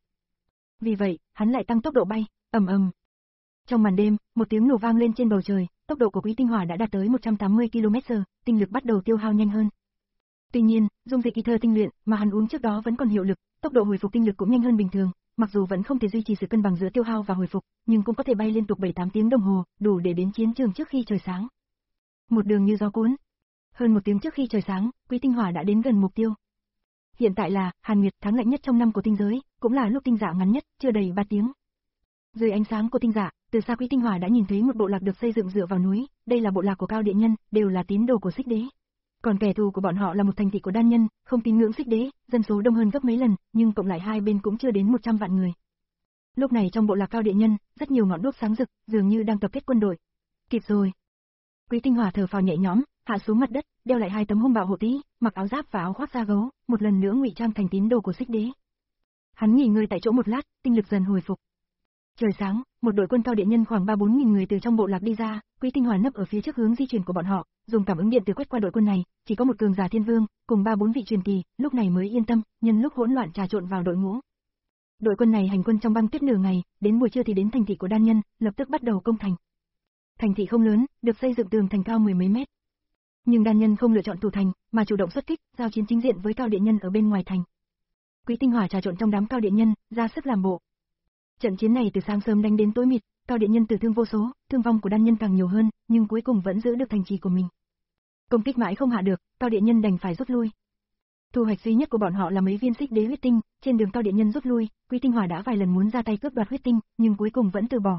Vì vậy, hắn lại tăng tốc độ bay, ầm ầm. Trong màn đêm, một tiếng nổ vang lên trên bầu trời, tốc độ của Quý Tinh Hỏa đã đạt tới một trăm tám mươi ki lô mét giờ, tinh lực bắt đầu tiêu hao nhanh hơn. Tuy nhiên, dung dịch ether tinh luyện mà hắn uống trước đó vẫn còn hiệu lực, tốc độ hồi phục tinh lực cũng nhanh hơn bình thường, mặc dù vẫn không thể duy trì sự cân bằng giữa tiêu hao và hồi phục, nhưng cũng có thể bay liên tục bảy tám tiếng đồng hồ, đủ để đến chiến trường trước khi trời sáng. Một đường như gió cuốn. Hơn một tiếng trước khi trời sáng, Quý Tinh Hỏa đã đến gần mục tiêu. Hiện tại là Hàn Nguyệt, tháng lạnh nhất trong năm của tinh giới, cũng là lúc tinh dạ ngắn nhất, chưa đầy ba tiếng. Dưới ánh sáng của tinh dạ, từ xa Quý Tinh Hỏa đã nhìn thấy một bộ lạc được xây dựng dựa vào núi, đây là bộ lạc của Cao Địa Nhân, đều là tín đồ của Xích Đế. Còn kẻ thù của bọn họ là một thành thị của Đan Nhân, không tín ngưỡng Xích Đế, dân số đông hơn gấp mấy lần, nhưng cộng lại hai bên cũng chưa đến một trăm vạn người. Lúc này trong bộ lạc Cao Địa Nhân, rất nhiều ngọn đuốc sáng rực, dường như đang tập kết quân đội. Kịp rồi. Quý Tinh Hỏa thở phào nhẹ nhõm, hạ xuống mặt đất, đeo lại hai tấm hung bạo hộ tí, mặc áo giáp và áo khoác da gấu, một lần nữa ngụy trang thành tín đồ của Xích Đế. Hắn nghỉ ngơi tại chỗ một lát, tinh lực dần hồi phục. Trời sáng, một đội quân Cao Địa Nhân khoảng ba bốn nghìn người từ trong bộ lạc đi ra, Quý Tinh Hỏa nấp ở phía trước hướng di chuyển của bọn họ, dùng cảm ứng điện từ quét qua đội quân này, chỉ có một cường giả thiên vương, cùng ba bốn vị truyền kỳ, lúc này mới yên tâm, nhân lúc hỗn loạn trà trộn vào đội ngũ. Đội quân này hành quân trong băng tuyết nửa ngày, đến buổi trưa thì đến thành thị của Đan Nhân, lập tức bắt đầu công thành. Thành thị không lớn, được xây dựng tường thành cao mười mấy mét. Nhưng Đan Nhân không lựa chọn thủ thành, mà chủ động xuất kích, giao chiến chính diện với Cao Địa Nhân ở bên ngoài thành. Quý Tinh Hỏa trà trộn trong đám Cao Địa Nhân, ra sức làm bộ. Trận chiến này từ sáng sớm đánh đến tối mịt, Cao Địa Nhân tử thương vô số, thương vong của Đan Nhân càng nhiều hơn, nhưng cuối cùng vẫn giữ được thành trì của mình. Công kích mãi không hạ được, Cao Địa Nhân đành phải rút lui. Thu hoạch duy nhất của bọn họ là mấy viên Xích Đế huyết tinh, trên đường Cao Địa Nhân rút lui, Quý Tinh Hỏa đã vài lần muốn ra tay cướp đoạt huyết tinh, nhưng cuối cùng vẫn từ bỏ.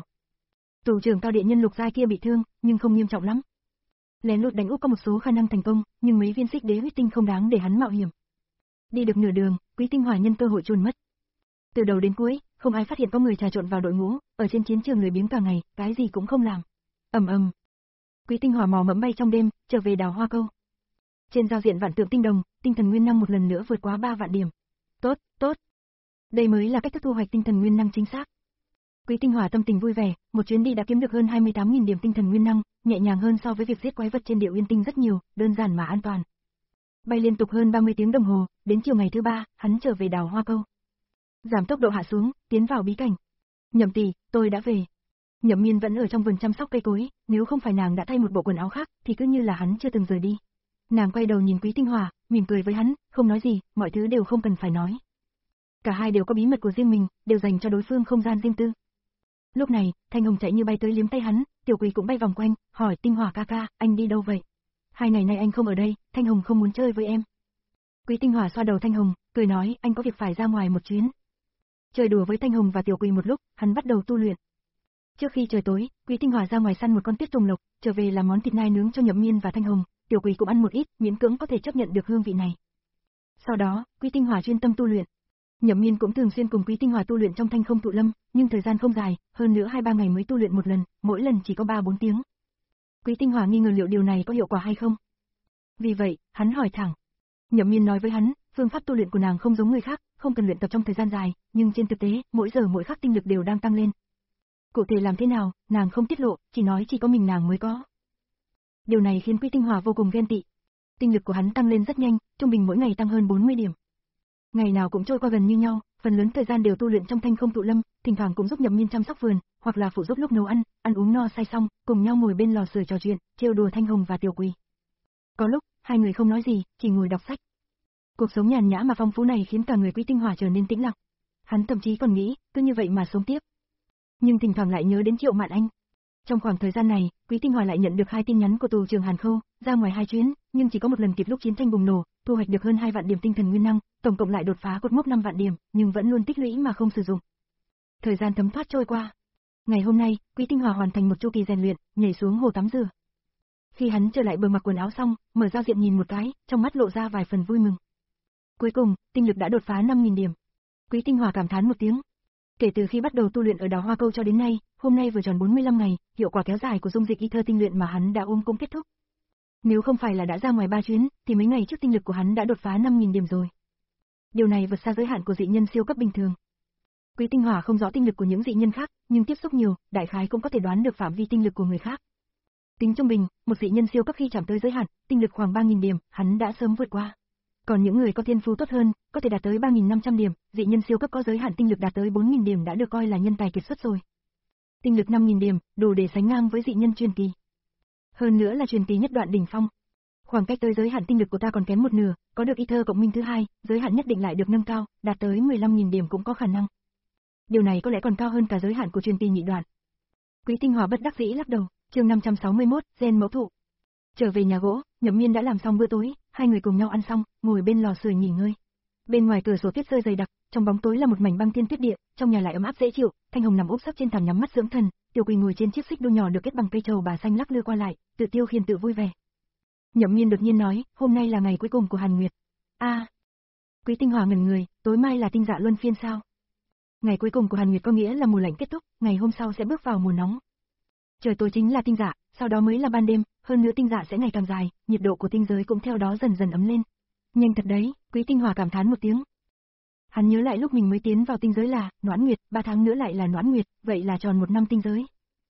Tù trưởng Cao Địa Nhân Lục giai kia bị thương, nhưng không nghiêm trọng lắm. Lén lút đánh úp có một số khả năng thành công, nhưng mấy viên Xích Đế huyết tinh không đáng để hắn mạo hiểm. Đi được nửa đường, Quý Tinh Hỏa nhân cơ hội trốn mất. Từ đầu đến cuối, không ai phát hiện có người trà trộn vào đội ngũ, ở trên chiến trường lười biếng cả ngày, cái gì cũng không làm. Ầm ầm. Quý Tinh Hỏa mò mẫm bay trong đêm, trở về đảo Hoa Câu. Trên giao diện vạn tượng tinh đồng, tinh thần nguyên năng một lần nữa vượt quá ba vạn điểm. Tốt, tốt. Đây mới là cách thức thu hoạch tinh thần nguyên năng chính xác. Quý Tinh Hỏa tâm tình vui vẻ, một chuyến đi đã kiếm được hơn hai mươi tám nghìn điểm tinh thần nguyên năng, nhẹ nhàng hơn so với việc giết quái vật trên Điệu Yên Tinh rất nhiều, đơn giản mà an toàn. Bay liên tục hơn ba mươi tiếng đồng hồ, đến chiều ngày thứ ba, hắn trở về đảo Hoa Câu. Giảm tốc độ hạ xuống, tiến vào bí cảnh. Nhậm tỷ, tôi đã về. Nhậm Miên vẫn ở trong vườn chăm sóc cây cối, nếu không phải nàng đã thay một bộ quần áo khác, thì cứ như là hắn chưa từng rời đi. Nàng quay đầu nhìn Quý Tinh Hỏa, mỉm cười với hắn, không nói gì, mọi thứ đều không cần phải nói. Cả hai đều có bí mật của riêng mình, đều dành cho đối phương không gian riêng tư. Lúc này, Thanh Hồng chạy như bay tới liếm tay hắn, Tiểu Quỳ cũng bay vòng quanh, hỏi Tinh Hỏa ca ca, anh đi đâu vậy? Hai ngày nay anh không ở đây, Thanh Hồng không muốn chơi với em. Quý Tinh Hỏa xoa đầu Thanh Hồng, cười nói, anh có việc phải ra ngoài một chuyến. Chơi đùa với Thanh Hồng và Tiểu Quỳ một lúc, hắn bắt đầu tu luyện. Trước khi trời tối, Quý Tinh Hỏa ra ngoài săn một con tuyết tùng lộc, trở về làm món thịt nai nướng cho Nhậm Miên và Thanh Hồng, Tiểu Quỳ cũng ăn một ít, miễn cưỡng có thể chấp nhận được hương vị này. Sau đó, Quý Tinh Hỏa chuyên tâm tu luyện. Nhậm Miên cũng thường xuyên cùng Quý Tinh Hỏa tu luyện trong Thanh Không Tụ Lâm, nhưng thời gian không dài, hơn nữa hai ba ngày mới tu luyện một lần, mỗi lần chỉ có ba bốn tiếng. Quý Tinh Hòa nghi ngờ liệu điều này có hiệu quả hay không. Vì vậy, hắn hỏi thẳng. Nhậm Miên nói với hắn, phương pháp tu luyện của nàng không giống người khác, không cần luyện tập trong thời gian dài, nhưng trên thực tế, mỗi giờ mỗi khắc tinh lực đều đang tăng lên. Cụ thể làm thế nào, nàng không tiết lộ, chỉ nói chỉ có mình nàng mới có. Điều này khiến Quý Tinh Hòa vô cùng ghen tị. Tinh lực của hắn tăng lên rất nhanh, trung bình mỗi ngày tăng hơn bốn mươi điểm. Ngày nào cũng trôi qua gần như nhau, phần lớn thời gian đều tu luyện trong Thanh Không Tụ Lâm, thỉnh thoảng cũng giúp Nhậm Miên chăm sóc vườn, hoặc là phụ giúp lúc nấu ăn, ăn uống no say xong, cùng nhau ngồi bên lò sưởi trò chuyện, trêu đùa Thanh Hồng và Tiểu Quỳ. Có lúc, hai người không nói gì, chỉ ngồi đọc sách. Cuộc sống nhàn nhã mà phong phú này khiến cả người Quý Tinh Hòa trở nên tĩnh lặng. Hắn thậm chí còn nghĩ, cứ như vậy mà sống tiếp. Nhưng thỉnh thoảng lại nhớ đến Triệu Mạn Anh. Trong khoảng thời gian này, Quý Tinh Hòa lại nhận được hai tin nhắn của tù trưởng Hàn Khâu, ra ngoài hai chuyến, nhưng chỉ có một lần kịp lúc chiến tranh bùng nổ, thu hoạch được hơn hai vạn điểm tinh thần nguyên năng, tổng cộng lại đột phá cột mốc năm vạn điểm, nhưng vẫn luôn tích lũy mà không sử dụng. Thời gian thấm thoát trôi qua. Ngày hôm nay, Quý Tinh Hòa hoàn thành một chu kỳ rèn luyện, nhảy xuống hồ tắm rửa. Khi hắn trở lại bờ mặc quần áo xong, mở giao diện nhìn một cái, trong mắt lộ ra vài phần vui mừng. Cuối cùng, tinh lực đã đột phá năm nghìn điểm. Quý Tinh Hòa cảm thán một tiếng. Kể từ khi bắt đầu tu luyện ở Đào Hoa Câu cho đến nay, hôm nay vừa tròn bốn mươi lăm ngày, hiệu quả kéo dài của dung dịch y thơ tinh luyện mà hắn đã uống cũng kết thúc. Nếu không phải là đã ra ngoài ba chuyến, thì mấy ngày trước tinh lực của hắn đã đột phá năm nghìn điểm rồi. Điều này vượt xa giới hạn của dị nhân siêu cấp bình thường. Quý Tinh Hòa không rõ tinh lực của những dị nhân khác, nhưng tiếp xúc nhiều, đại khái cũng có thể đoán được phạm vi tinh lực của người khác. Tính trung bình, một dị nhân siêu cấp khi chạm tới giới hạn, tinh lực khoảng ba nghìn điểm, hắn đã sớm vượt qua. Còn những người có thiên phú tốt hơn, có thể đạt tới ba nghìn năm trăm điểm, dị nhân siêu cấp có giới hạn tinh lực đạt tới bốn nghìn điểm đã được coi là nhân tài kiệt xuất rồi. Tinh lực năm nghìn điểm, đủ để sánh ngang với dị nhân truyền kỳ. Hơn nữa là truyền kỳ nhất đoạn đỉnh phong. Khoảng cách tới giới hạn tinh lực của ta còn kém một nửa, có được y thơ cộng minh thứ hai, giới hạn nhất định lại được nâng cao, đạt tới mười lăm nghìn điểm cũng có khả năng. Điều này có lẽ còn cao hơn cả giới hạn của truyền kỳ nhị đoạn. Quý Tinh Hòa bất đắc dĩ lắc đầu, chương năm trăm sáu mươi mốt, gen mẫu thụ. Trở về nhà gỗ, Nhậm Miên đã làm xong bữa tối, hai người cùng nhau ăn xong, ngồi bên lò sưởi nghỉ ngơi. Bên ngoài cửa sổ tuyết rơi dày đặc, trong bóng tối là một mảnh băng thiên tuyết địa, trong nhà lại ấm áp dễ chịu. Thanh Hồng nằm úp sấp trên thảm nhắm mắt dưỡng thần, Tiểu Quỳ ngồi trên chiếc xích đu nhỏ được kết bằng cây trầu bà xanh lắc lư qua lại, tự tiêu khiển tự vui vẻ. Nhậm Miên đột nhiên nói, hôm nay là ngày cuối cùng của Hàn Nguyệt. A. À, Quý Tinh Hòa ngẩn người, tối mai là tinh dạ luân phiên sao? Ngày cuối cùng của Hàn Nguyệt có nghĩa là mùa lạnh kết thúc, ngày hôm sau sẽ bước vào mùa nóng. Trời tối chính là tinh dạ, sau đó mới là ban đêm, hơn nữa tinh dạ sẽ ngày càng dài, nhiệt độ của tinh giới cũng theo đó dần dần ấm lên. Nhanh thật đấy, Quý Tinh Hòa cảm thán một tiếng. Hắn nhớ lại lúc mình mới tiến vào tinh giới là Noãn Nguyệt, ba tháng nữa lại là Noãn Nguyệt, vậy là tròn một năm tinh giới.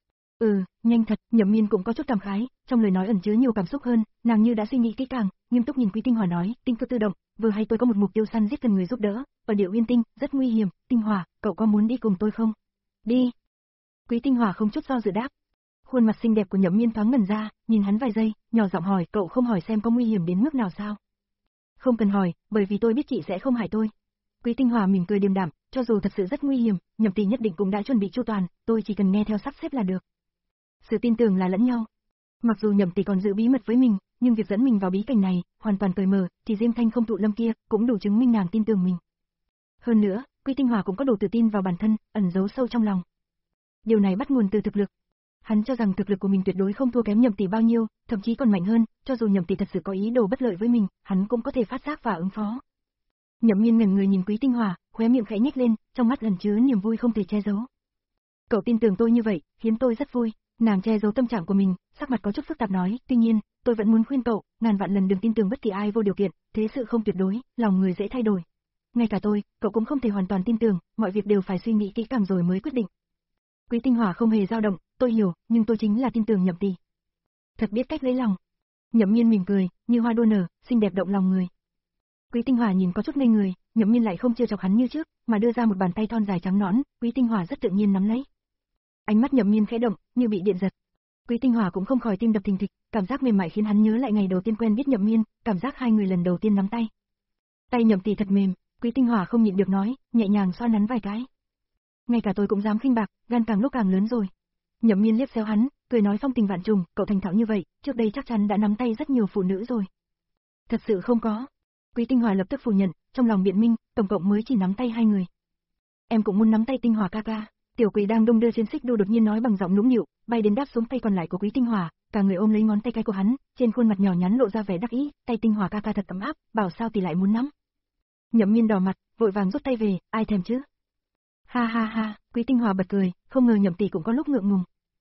Ừ, nhanh thật, Nhậm Miên cũng có chút cảm khái, trong lời nói ẩn chứa nhiều cảm xúc hơn, nàng như đã suy nghĩ kỹ càng, nghiêm túc nhìn Quý Tinh Hòa nói, tinh cơ tự động, vừa hay tôi có một mục tiêu săn giết cần người giúp đỡ, ở Điệu Uyên Tinh, rất nguy hiểm, Tinh Hòa, cậu có muốn đi cùng tôi không? Đi. Quý Tinh Hòa không chút do dự đáp. Khuôn mặt xinh đẹp của Nhậm Miên thoáng ngẩn ra, nhìn hắn vài giây, nhỏ giọng hỏi, cậu không hỏi xem có nguy hiểm đến mức nào sao? Không cần hỏi, bởi vì tôi biết chị sẽ không hại tôi. Quý Tinh Hòa mỉm cười điềm đạm, cho dù thật sự rất nguy hiểm, Nhậm tỷ nhất định cũng đã chuẩn bị chu toàn, tôi chỉ cần nghe theo sắp xếp là được. Sự tin tưởng là lẫn nhau. Mặc dù Nhậm tỷ còn giữ bí mật với mình, nhưng việc dẫn mình vào bí cảnh này, hoàn toàn cởi mở, thì Diêm Thanh Không Tụ Lâm kia cũng đủ chứng minh nàng tin tưởng mình. Hơn nữa, Quý Tinh Hòa cũng có đủ tự tin vào bản thân, ẩn giấu sâu trong lòng. Điều này bắt nguồn từ thực lực. Hắn cho rằng thực lực của mình tuyệt đối không thua kém Nhậm tỷ bao nhiêu, thậm chí còn mạnh hơn, cho dù Nhậm tỷ thật sự có ý đồ bất lợi với mình, hắn cũng có thể phát giác và ứng phó. Nhậm Miên ngẩn người nhìn Quý Tinh Hòa, khóe miệng khẽ nhếch lên, trong mắt ẩn chứa niềm vui không thể che giấu. Cậu tin tưởng tôi như vậy, khiến tôi rất vui. Nàng che giấu tâm trạng của mình, sắc mặt có chút phức tạp nói, tuy nhiên, tôi vẫn muốn khuyên cậu, ngàn vạn lần đừng tin tưởng bất kỳ ai vô điều kiện, thế sự không tuyệt đối, lòng người dễ thay đổi. Ngay cả tôi, cậu cũng không thể hoàn toàn tin tưởng, mọi việc đều phải suy nghĩ kỹ càng rồi mới quyết định. Quý Tinh Hòa không hề dao động, tôi hiểu, nhưng tôi chính là tin tưởng Nhậm tỷ. Thật biết cách lấy lòng. Nhậm Miên mỉm cười, như hoa đua nở, xinh đẹp động lòng người. Quý Tinh Hòa nhìn có chút ngây người, Nhậm Miên lại không trêu chọc hắn như trước, mà đưa ra một bàn tay thon dài trắng nõn, Quý Tinh Hòa rất tự nhiên nắm lấy. Ánh mắt Nhậm Miên khẽ động, như bị điện giật. Quý Tinh Hòa cũng không khỏi tim đập thình thịch, cảm giác mềm mại khiến hắn nhớ lại ngày đầu tiên quen biết Nhậm Miên, cảm giác hai người lần đầu tiên nắm tay. Tay Nhậm tỷ thật mềm, Quý Tinh Hòa không nhịn được nói, nhẹ nhàng xoa nắn vài cái. Ngay cả tôi cũng dám khinh bạc, gan càng lúc càng lớn rồi. Nhậm Miên liếc xéo hắn, cười nói phong tình vạn trùng, cậu thành thạo như vậy, trước đây chắc chắn đã nắm tay rất nhiều phụ nữ rồi. Thật sự không có. Quý Tinh Hòa lập tức phủ nhận, trong lòng biện minh, tổng cộng mới chỉ nắm tay hai người. Em cũng muốn nắm tay Tinh Hòa ca ca. Tiểu Quỳ đang đung đưa trên xích đu đột nhiên nói bằng giọng nũng nịu, bay đến đáp xuống tay còn lại của Quý Tinh Hòa, cả người ôm lấy ngón tay cái của hắn, trên khuôn mặt nhỏ nhắn lộ ra vẻ đắc ý, tay Tinh Hòa ca ca thật ấm áp, bảo sao thì lại muốn nắm. Nhậm Miên đỏ mặt, vội vàng rút tay về, ai thèm chứ? Ha ha ha, Quý Tinh Hòa bật cười, không ngờ Nhậm tỷ cũng có lúc ngượng ngùng.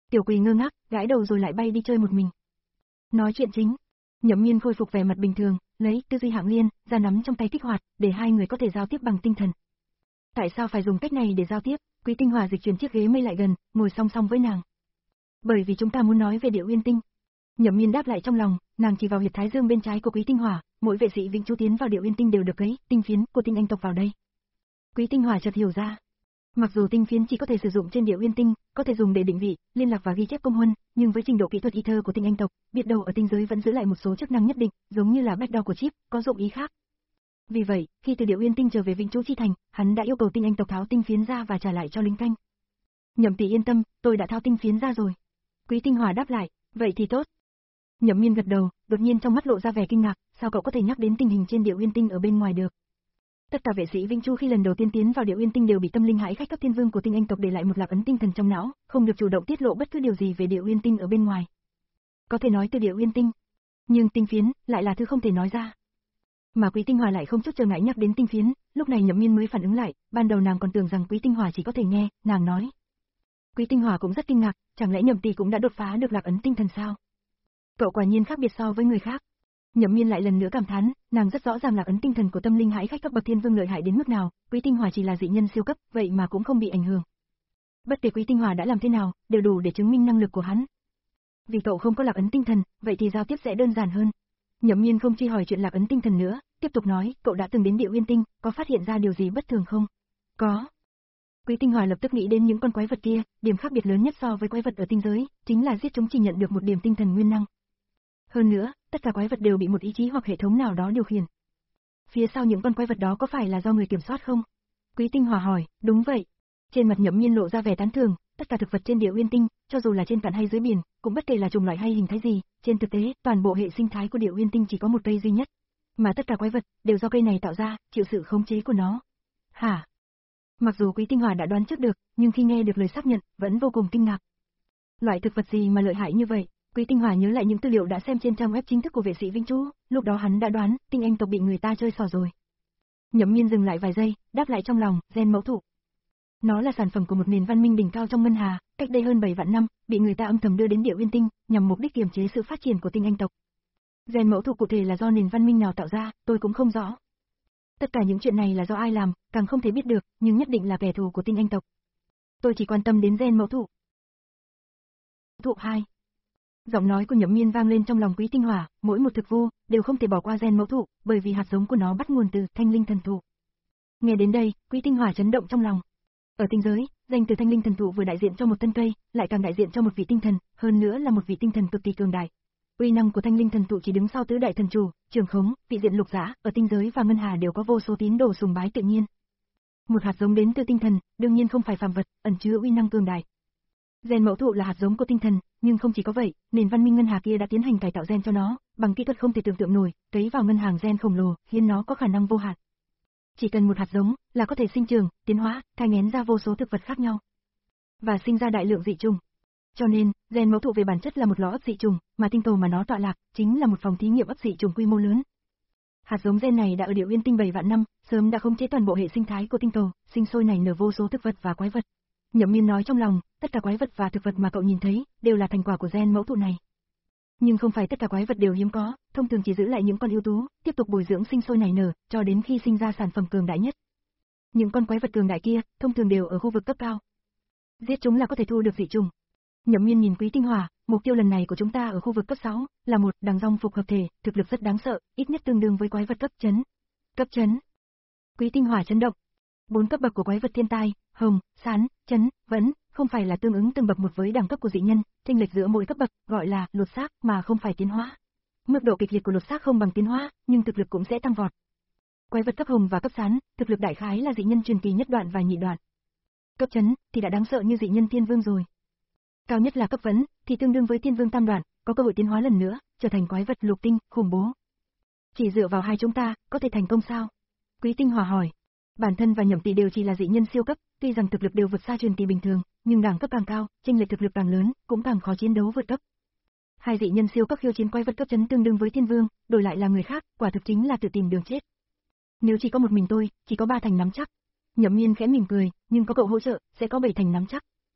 Tiểu Quỳ ngơ ngác, gãi đầu rồi lại bay đi chơi một mình. Nói chuyện chính. Nhậm Miên khôi phục vẻ mặt bình thường, lấy tư duy hạng liên ra nắm trong tay kích hoạt, để hai người có thể giao tiếp bằng tinh thần. Tại sao phải dùng cách này để giao tiếp? Quý Tinh Hòa dịch chuyển chiếc ghế mây lại gần, ngồi song song với nàng. Bởi vì chúng ta muốn nói về Điệu Uyên Tinh. Nhậm Miên đáp lại trong lòng, nàng chỉ vào huyệt thái dương bên trái của Quý Tinh Hòa, mỗi vệ sĩ vĩnh trú tiến vào Điệu Uyên Tinh đều được cấy tinh phiến của tinh anh tộc vào đây. Quý Tinh Hòa chợt hiểu ra. Mặc dù tinh phiến chỉ có thể sử dụng trên Điệu Uyên Tinh, có thể dùng để định vị, liên lạc và ghi chép công huân, nhưng với trình độ kỹ thuật y thơ của tinh anh tộc, biết đâu ở tinh giới vẫn giữ lại một số chức năng nhất định, giống như là backdoor của chip, có dụng ý khác. Vì vậy, khi từ Điệu Uyên Tinh trở về Vĩnh Trú Chi Thành, hắn đã yêu cầu tinh anh tộc tháo tinh phiến ra và trả lại cho lính canh. Nhậm tỷ yên tâm, tôi đã tháo tinh phiến ra rồi. Quý Tinh Hòa đáp lại, vậy thì tốt. Nhậm Miên gật đầu, đột nhiên trong mắt lộ ra vẻ kinh ngạc, sao cậu có thể nhắc đến tình hình trên Điệu Uyên Tinh ở bên ngoài được? Tất cả vệ sĩ Vĩnh Chu khi lần đầu tiên tiến vào Điệu Uyên Tinh đều bị tâm linh hãi khách cấp thiên vương của tinh anh tộc để lại một lạc ấn tinh thần trong não, không được chủ động tiết lộ bất cứ điều gì về Điệu Uyên Tinh ở bên ngoài. Có thể nói từ Điệu Uyên Tinh, nhưng tinh phiến lại là thứ không thể nói ra. Mà Quý Tinh Hòa lại không chút chờ ngại nhắc đến tinh phiến, lúc này Nhậm Miên mới phản ứng lại, ban đầu nàng còn tưởng rằng Quý Tinh Hòa chỉ có thể nghe, nàng nói. Quý Tinh Hòa cũng rất kinh ngạc, chẳng lẽ Nhậm tỷ cũng đã đột phá được lạc ấn tinh thần sao? Cậu quả nhiên khác biệt so với người khác. Nhậm Miên lại lần nữa cảm thán, nàng rất rõ ràng lạc ấn tinh thần của tâm linh hãi khách cấp bậc thiên vương lợi hại đến mức nào, Quý Tinh Hòa chỉ là dị nhân siêu cấp, vậy mà cũng không bị ảnh hưởng. Bất kể Quý Tinh Hòa đã làm thế nào, đều đủ để chứng minh năng lực của hắn. Vì cậu không có lạc ấn tinh thần, vậy thì giao tiếp sẽ đơn giản hơn. Nhậm Miên không truy hỏi chuyện lạc ấn tinh thần nữa, tiếp tục nói, cậu đã từng đến Điệu Uyên Tinh, có phát hiện ra điều gì bất thường không? Có. Quý Tinh Hòa lập tức nghĩ đến những con quái vật kia, điểm khác biệt lớn nhất so với quái vật ở tinh giới, chính là giết chúng chỉ nhận được một điểm tinh thần nguyên năng. Hơn nữa, tất cả quái vật đều bị một ý chí hoặc hệ thống nào đó điều khiển. Phía sau những con quái vật đó có phải là do người kiểm soát không? Quý Tinh Hòa hỏi, đúng vậy. Trên mặt Nhậm Miên lộ ra vẻ tán thưởng, tất cả thực vật trên Điệu Uyên Tinh, cho dù là trên cạn hay dưới biển, cũng bất kể là chủng loại hay hình thái gì, trên thực tế, toàn bộ hệ sinh thái của Điệu Uyên Tinh chỉ có một cây duy nhất, mà tất cả quái vật đều do cây này tạo ra, chịu sự khống chế của nó. Hả? Mặc dù Quý Tinh Hòa đã đoán trước được, nhưng khi nghe được lời xác nhận, vẫn vô cùng kinh ngạc. Loại thực vật gì mà lợi hại như vậy? Quý Tinh Hòa nhớ lại những tư liệu đã xem trên trang web chính thức của vệ sĩ Vĩnh Trú, lúc đó hắn đã đoán, tinh anh tộc bị người ta chơi xỏ rồi. Nhậm Miên dừng lại vài giây, đáp lại trong lòng, gen mẫu thụ. Nó là sản phẩm của một nền văn minh đỉnh cao trong ngân hà, cách đây hơn bảy vạn năm, bị người ta âm thầm đưa đến Điệu Uyên Tinh, nhằm mục đích kiềm chế sự phát triển của tinh anh tộc. Gen mẫu thụ cụ thể là do nền văn minh nào tạo ra, tôi cũng không rõ. Tất cả những chuyện này là do ai làm, càng không thể biết được, nhưng nhất định là kẻ thù của tinh anh tộc. Tôi chỉ quan tâm đến gen mẫu thụ. Thụ hai. Giọng nói của Nhậm Miên vang lên trong lòng Quý Tinh Hòa, mỗi một thực vô đều không thể bỏ qua gen mẫu thụ, bởi vì hạt giống của nó bắt nguồn từ Thanh Linh Thần Thụ. Nghe đến đây, Quý Tinh Hòa chấn động trong lòng. Ở tinh giới, danh từ Thanh Linh Thần Thụ vừa đại diện cho một thân cây, lại càng đại diện cho một vị tinh thần, hơn nữa là một vị tinh thần cực kỳ cường đại. Uy năng của Thanh Linh Thần Thụ chỉ đứng sau tứ đại thần chủ, Trường Khống, vị diện lục giả, ở tinh giới và ngân hà đều có vô số tín đồ sùng bái tự nhiên. Một hạt giống đến từ tinh thần, đương nhiên không phải phàm vật, ẩn chứa uy năng cường đại. Gen mẫu thụ là hạt giống của tinh thần, nhưng không chỉ có vậy, nền văn minh ngân hà kia đã tiến hành cải tạo gen cho nó, bằng kỹ thuật không thể tưởng tượng nổi, cấy vào ngân hàng gen khổng lồ, khiến nó có khả năng vô hạn. Chỉ cần một hạt giống là có thể sinh trưởng, tiến hóa, thai nghén ra vô số thực vật khác nhau, và sinh ra đại lượng dị trùng. Cho nên, gen mẫu thụ về bản chất là một lò ấp dị trùng, mà tinh cầu mà nó tọa lạc chính là một phòng thí nghiệm ấp dị trùng quy mô lớn. Hạt giống gen này đã ở Điệu Uyên Tinh bảy vạn năm, sớm đã khống chế toàn bộ hệ sinh thái của tinh cầu, sinh sôi nảy nở vô số thực vật và quái vật. Nhậm Miên nói trong lòng, tất cả quái vật và thực vật mà cậu nhìn thấy đều là thành quả của gen mẫu thụ này. Nhưng không phải tất cả quái vật đều hiếm có, thông thường chỉ giữ lại những con ưu tú, tiếp tục bồi dưỡng sinh sôi nảy nở, cho đến khi sinh ra sản phẩm cường đại nhất. Những con quái vật cường đại kia, thông thường đều ở khu vực cấp cao. Giết chúng là có thể thu được dị trùng. Nhậm Miên nhìn Quý Tinh Hòa, mục tiêu lần này của chúng ta ở khu vực cấp sáu, là một đằng rong phục hợp thể, thực lực rất đáng sợ, ít nhất tương đương với quái vật cấp chấn. Cấp chấn. Quý Tinh Hòa chấn động. Bốn cấp bậc của quái vật thiên tai, hồng, sán, chấn, vẫn, không phải là tương ứng từng bậc một với đẳng cấp của dị nhân, chênh lệch giữa mỗi cấp bậc gọi là lột xác mà không phải tiến hóa. Mức độ kịch liệt của lột xác không bằng tiến hóa, nhưng thực lực cũng sẽ tăng vọt. Quái vật cấp hồng và cấp sán, thực lực đại khái là dị nhân truyền kỳ nhất đoạn và nhị đoạn. Cấp chấn thì đã đáng sợ như dị nhân thiên vương rồi. Cao nhất là cấp vấn, thì tương đương với thiên vương tam đoạn, có cơ hội tiến hóa lần nữa, trở thành quái vật lục tinh, khủng bố. Chỉ dựa vào hai chúng ta, có thể thành công sao? Quý Tinh Hòa hỏi. Bản thân và Nhậm tỷ đều chỉ là dị nhân siêu cấp, tuy rằng thực lực đều vượt xa truyền kỳ bình thường, nhưng đẳng cấp càng cao, chênh lệch thực lực càng lớn, cũng càng khó chiến đấu vượt cấp. Hai dị nhân siêu cấp khiêu chiến quái vật cấp chấn tương đương với thiên vương, đổi lại là người khác, quả thực chính là tự tìm đường chết. Nếu chỉ có một mình tôi, chỉ có ba thành nắm chắc. Nhậm Miên khẽ mỉm cười, nhưng có cậu hỗ trợ, sẽ có bảy thành nắm chắc.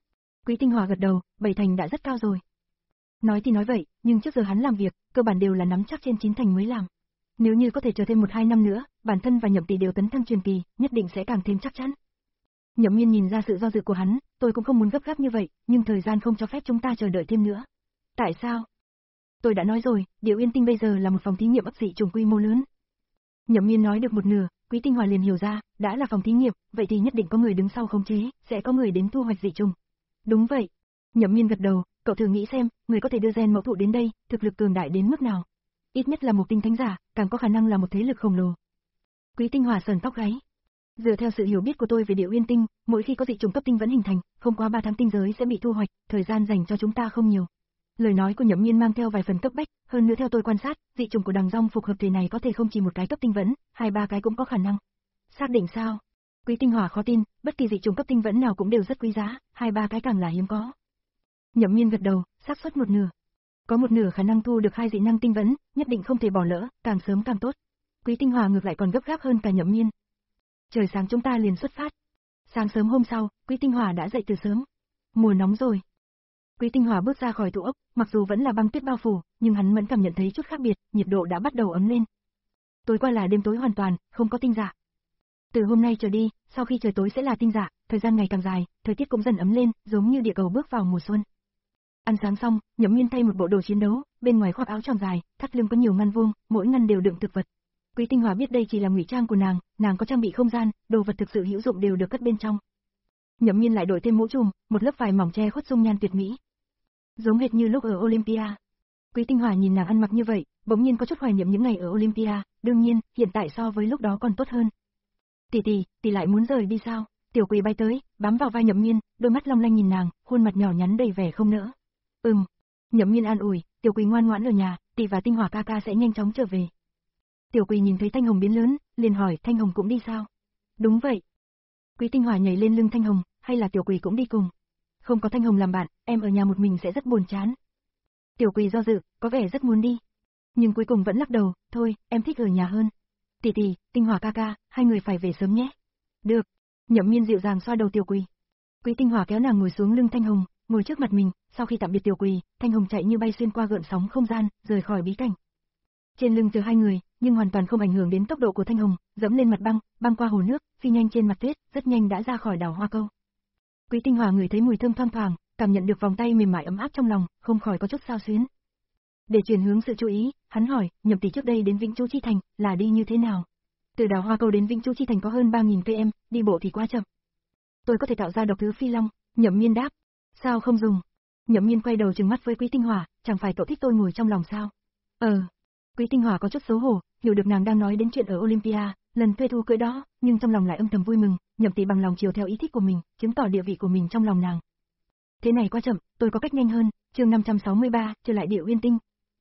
Quý Tinh Hòa gật đầu, bảy thành đã rất cao rồi. Nói thì nói vậy, nhưng trước giờ hắn làm việc, cơ bản đều là nắm chắc trên chín thành mới làm. Nếu như có thể chờ thêm một hai năm nữa, bản thân và Nhậm tỷ đều tấn thăng truyền kỳ, nhất định sẽ càng thêm chắc chắn. Nhậm Miên nhìn ra sự do dự của hắn, tôi cũng không muốn gấp gáp như vậy, nhưng thời gian không cho phép chúng ta chờ đợi thêm nữa. Tại sao? Tôi đã nói rồi, Điệu Yên Tinh bây giờ là một phòng thí nghiệm ấp dị trùng quy mô lớn. Nhậm Miên nói được một nửa, Quý Tinh Hòa liền hiểu ra, đã là phòng thí nghiệm, vậy thì nhất định có người đứng sau khống chế, sẽ có người đến thu hoạch dị trùng. Đúng vậy. Nhậm Miên gật đầu, cậu thử nghĩ xem, người có thể đưa gen mẫu thụ đến đây, thực lực cường đại đến mức nào? Ít nhất là một tinh thánh giả, càng có khả năng là một thế lực khổng lồ. Quý Tinh Hòa sờn tóc gáy. Dựa theo sự hiểu biết của tôi về Điệu Yên Tinh, mỗi khi có dị trùng cấp tinh vẫn hình thành, không quá ba tháng tinh giới sẽ bị thu hoạch, thời gian dành cho chúng ta không nhiều. Lời nói của Nhậm Miên mang theo vài phần cấp bách, hơn nữa theo tôi quan sát, dị trùng của đằng rong phục hợp thể này có thể không chỉ một cái cấp tinh vẫn, hai ba cái cũng có khả năng. Xác định sao? Quý Tinh Hòa khó tin, bất kỳ dị trùng cấp tinh vẫn nào cũng đều rất quý giá, hai ba cái càng là hiếm có. Nhậm Miên gật đầu, xác suất một nửa. Có một nửa khả năng thu được hai dị năng tinh vẫn, nhất định không thể bỏ lỡ, càng sớm càng tốt. Quý Tinh Hòa ngược lại còn gấp gáp hơn cả Nhậm Miên. Trời sáng chúng ta liền xuất phát. Sáng sớm hôm sau, Quý Tinh Hòa đã dậy từ sớm. Mùa nóng rồi. Quý Tinh Hòa bước ra khỏi tủ ốc, mặc dù vẫn là băng tuyết bao phủ, nhưng hắn vẫn cảm nhận thấy chút khác biệt, nhiệt độ đã bắt đầu ấm lên. Tối qua là đêm tối hoàn toàn, không có tinh dạ. Từ hôm nay trở đi, sau khi trời tối sẽ là tinh dạ, thời gian ngày càng dài, thời tiết cũng dần ấm lên, giống như địa cầu bước vào mùa xuân. Ăn sáng xong, Nhậm Miên thay một bộ đồ chiến đấu, bên ngoài khoác áo tròn dài, thắt lưng có nhiều ngăn vuông, mỗi ngăn đều đựng thực vật. Quý Tinh Hòa biết đây chỉ là ngụy trang của nàng, nàng có trang bị không gian, đồ vật thực sự hữu dụng đều được cất bên trong. Nhậm Miên lại đổi thêm mũ trùm, một lớp vải mỏng che khuất dung nhan tuyệt mỹ. Giống hệt như lúc ở Olympia. Quý Tinh Hòa nhìn nàng ăn mặc như vậy, bỗng nhiên có chút hoài niệm những ngày ở Olympia, đương nhiên, hiện tại so với lúc đó còn tốt hơn. Tỷ tỷ, tỷ lại muốn rời đi sao? Tiểu Quỳ bay tới, bám vào vai Nhậm Miên, đôi mắt long lanh nhìn nàng, khuôn mặt nhỏ nhắn đầy vẻ không nỡ. Ừm. Nhậm Miên an ủi, Tiểu Quỳ ngoan ngoãn ở nhà, tỷ và Tinh Hòa ca ca sẽ nhanh chóng trở về. Tiểu Quỳ nhìn thấy Thanh Hồng biến lớn, liền hỏi, Thanh Hồng cũng đi sao? Đúng vậy. Quý Tinh Hòa nhảy lên lưng Thanh Hồng, hay là Tiểu Quỳ cũng đi cùng? Không có Thanh Hồng làm bạn, em ở nhà một mình sẽ rất buồn chán. Tiểu Quỳ do dự, có vẻ rất muốn đi. Nhưng cuối cùng vẫn lắc đầu, thôi, em thích ở nhà hơn. Tỷ tỷ, Tinh Hòa ca ca, hai người phải về sớm nhé. Được. Nhậm Miên dịu dàng xoa đầu Tiểu Quỳ. Quý Tinh Hòa kéo nàng ngồi xuống lưng Thanh Hồng, ngồi trước mặt mình, sau khi tạm biệt Tiểu Quỳ, Thanh Hồng chạy như bay xuyên qua gợn sóng không gian, rời khỏi bí cảnh. Trên lưng chờ hai người, nhưng hoàn toàn không ảnh hưởng đến tốc độ của Thanh Hồng, dẫm lên mặt băng, băng qua hồ nước, phi nhanh trên mặt tuyết, rất nhanh đã ra khỏi đảo Hoa Câu. Quý Tinh Hòa ngửi thấy mùi thơm thoang thoảng, cảm nhận được vòng tay mềm mại ấm áp trong lòng, không khỏi có chút xao xuyến. Để chuyển hướng sự chú ý, hắn hỏi, Nhậm tỷ trước đây đến Vĩnh Chu Chi Thành, là đi như thế nào? Từ đảo Hoa Câu đến Vĩnh Chu Chi Thành có hơn ba nghìn ki lô mét, đi bộ thì quá chậm. Tôi có thể tạo ra độc thứ phi long, Nhậm Miên đáp. Sao không dùng? Nhậm Miên quay đầu trừng mắt với Quý Tinh Hòa, chẳng phải cậu thích tôi ngồi trong lòng sao? Ờ. Quý Tinh Hòa có chút xấu hổ, hiểu được nàng đang nói đến chuyện ở Olympia, lần thuê thú cưỡi đó, nhưng trong lòng lại âm thầm vui mừng, Nhậm tỷ bằng lòng chiều theo ý thích của mình, chứng tỏ địa vị của mình trong lòng nàng. Thế này quá chậm, tôi có cách nhanh hơn, chương năm trăm sáu mươi ba, trở lại Điệu Yên Tinh.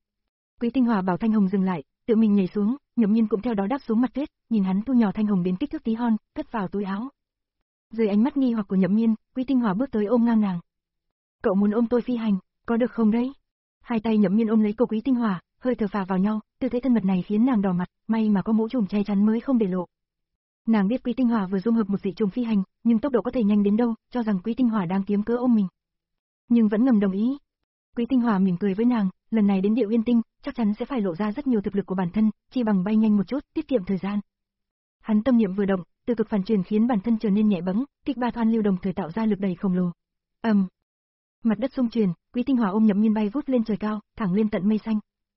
Quý Tinh Hòa bảo Thanh Hồng dừng lại, tự mình nhảy xuống, Nhậm Miên cũng theo đó đáp xuống mặt tuyết, nhìn hắn thu nhỏ Thanh Hồng đến kích thước tí hon, cất vào túi áo. Dưới ánh mắt nghi hoặc của Nhậm Miên, Quý Tinh Hòa bước tới ôm ngang nàng. Cậu muốn ôm tôi phi hành, có được không đấy? Hai tay Nhậm Miên ôm lấy cổ Quý Tinh Hòa, hơi thở phà vào nhau, tư thế thân mật này khiến nàng đỏ mặt, may mà có mũ trùm che chắn mới không để lộ. Nàng biết Quý Tinh Hòa vừa dung hợp một dị trùng phi hành, nhưng tốc độ có thể nhanh đến đâu, cho rằng Quý Tinh Hòa đang kiếm cớ ôm mình. Nhưng vẫn ngầm đồng ý. Quý Tinh Hòa mỉm cười với nàng, lần này đến Điệu Yên Tinh, chắc chắn sẽ phải lộ ra rất nhiều thực lực của bản thân, chỉ bằng bay nhanh một chút, tiết kiệm thời gian. Hắn tâm niệm vừa động, từ cực phản truyền khiến bản thân trở nên nhẹ bẫng, kích ba thoan lưu đồng thời tạo ra lực đẩy khổng lồ. Ầm. Um. Mặt đất xung chuyển, Quý Tinh Hòa ôm Nhậm Miên bay vút lên trời cao, thẳng lên tận mây xanh.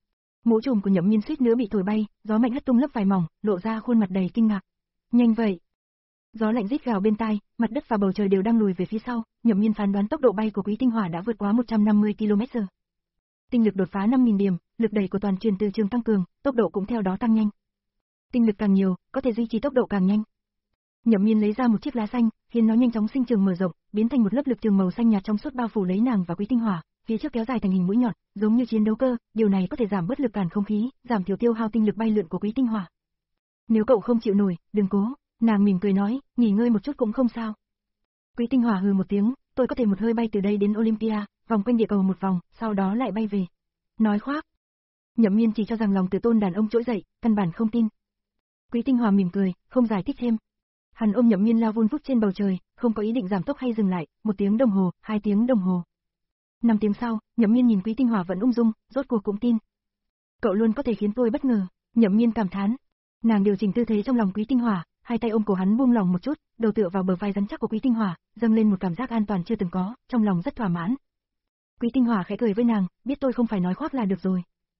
Mũ trùm của Nhậm Miên suýt nữa bị thổi bay, gió mạnh hất tung lớp vải mỏng, lộ ra khuôn mặt đầy kinh ngạc. Nhanh vậy. Gió lạnh rít gào bên tai, mặt đất và bầu trời đều đang lùi về phía sau, Nhậm Miên phán đoán tốc độ bay của Quý Tinh Hòa đã vượt quá một trăm năm mươi ki lô mét giờ. Tinh lực đột phá năm nghìn điểm, lực đẩy của toàn truyền từ trường tăng cường, tốc độ cũng theo đó tăng nhanh. Tinh lực càng nhiều, có thể duy trì tốc độ càng nhanh. Nhậm Miên lấy ra một chiếc lá xanh, khiến nó nhanh chóng sinh trường mở rộng, biến thành một lớp lực trường màu xanh nhạt trong suốt bao phủ lấy nàng và Quý Tinh Hòa, phía trước kéo dài thành hình mũi nhọn, giống như chiến đấu cơ, điều này có thể giảm bớt lực cản không khí, giảm thiểu tiêu hao tinh lực bay lượn của Quý Tinh Hòa. Nếu cậu không chịu nổi, đừng cố, nàng mỉm cười nói, nghỉ ngơi một chút cũng không sao. Quý Tinh Hòa hừ một tiếng, tôi có thể một hơi bay từ đây đến Olympia, vòng quanh địa cầu một vòng, sau đó lại bay về. Nói khoác. Nhậm Miên chỉ cho rằng lòng tự tôn đàn ông trỗi dậy, căn bản không tin. Quý Tinh Hòa mỉm cười, không giải thích thêm. Hắn ôm Nhậm Miên lao vun vút trên bầu trời, không có ý định giảm tốc hay dừng lại, một tiếng đồng hồ, hai tiếng đồng hồ. Năm tiếng sau, Nhậm Miên nhìn Quý Tinh Hỏa vẫn ung dung, rốt cuộc cũng tin. Cậu luôn có thể khiến tôi bất ngờ, Nhậm Miên cảm thán. Nàng điều chỉnh tư thế trong lòng Quý Tinh Hỏa, hai tay ôm cổ hắn buông lòng một chút, đầu tựa vào bờ vai rắn chắc của Quý Tinh Hỏa, dâng lên một cảm giác an toàn chưa từng có, trong lòng rất thỏa mãn. Quý Tinh Hỏa khẽ cười với nàng, biết tôi không phải nói khoác là được rồi.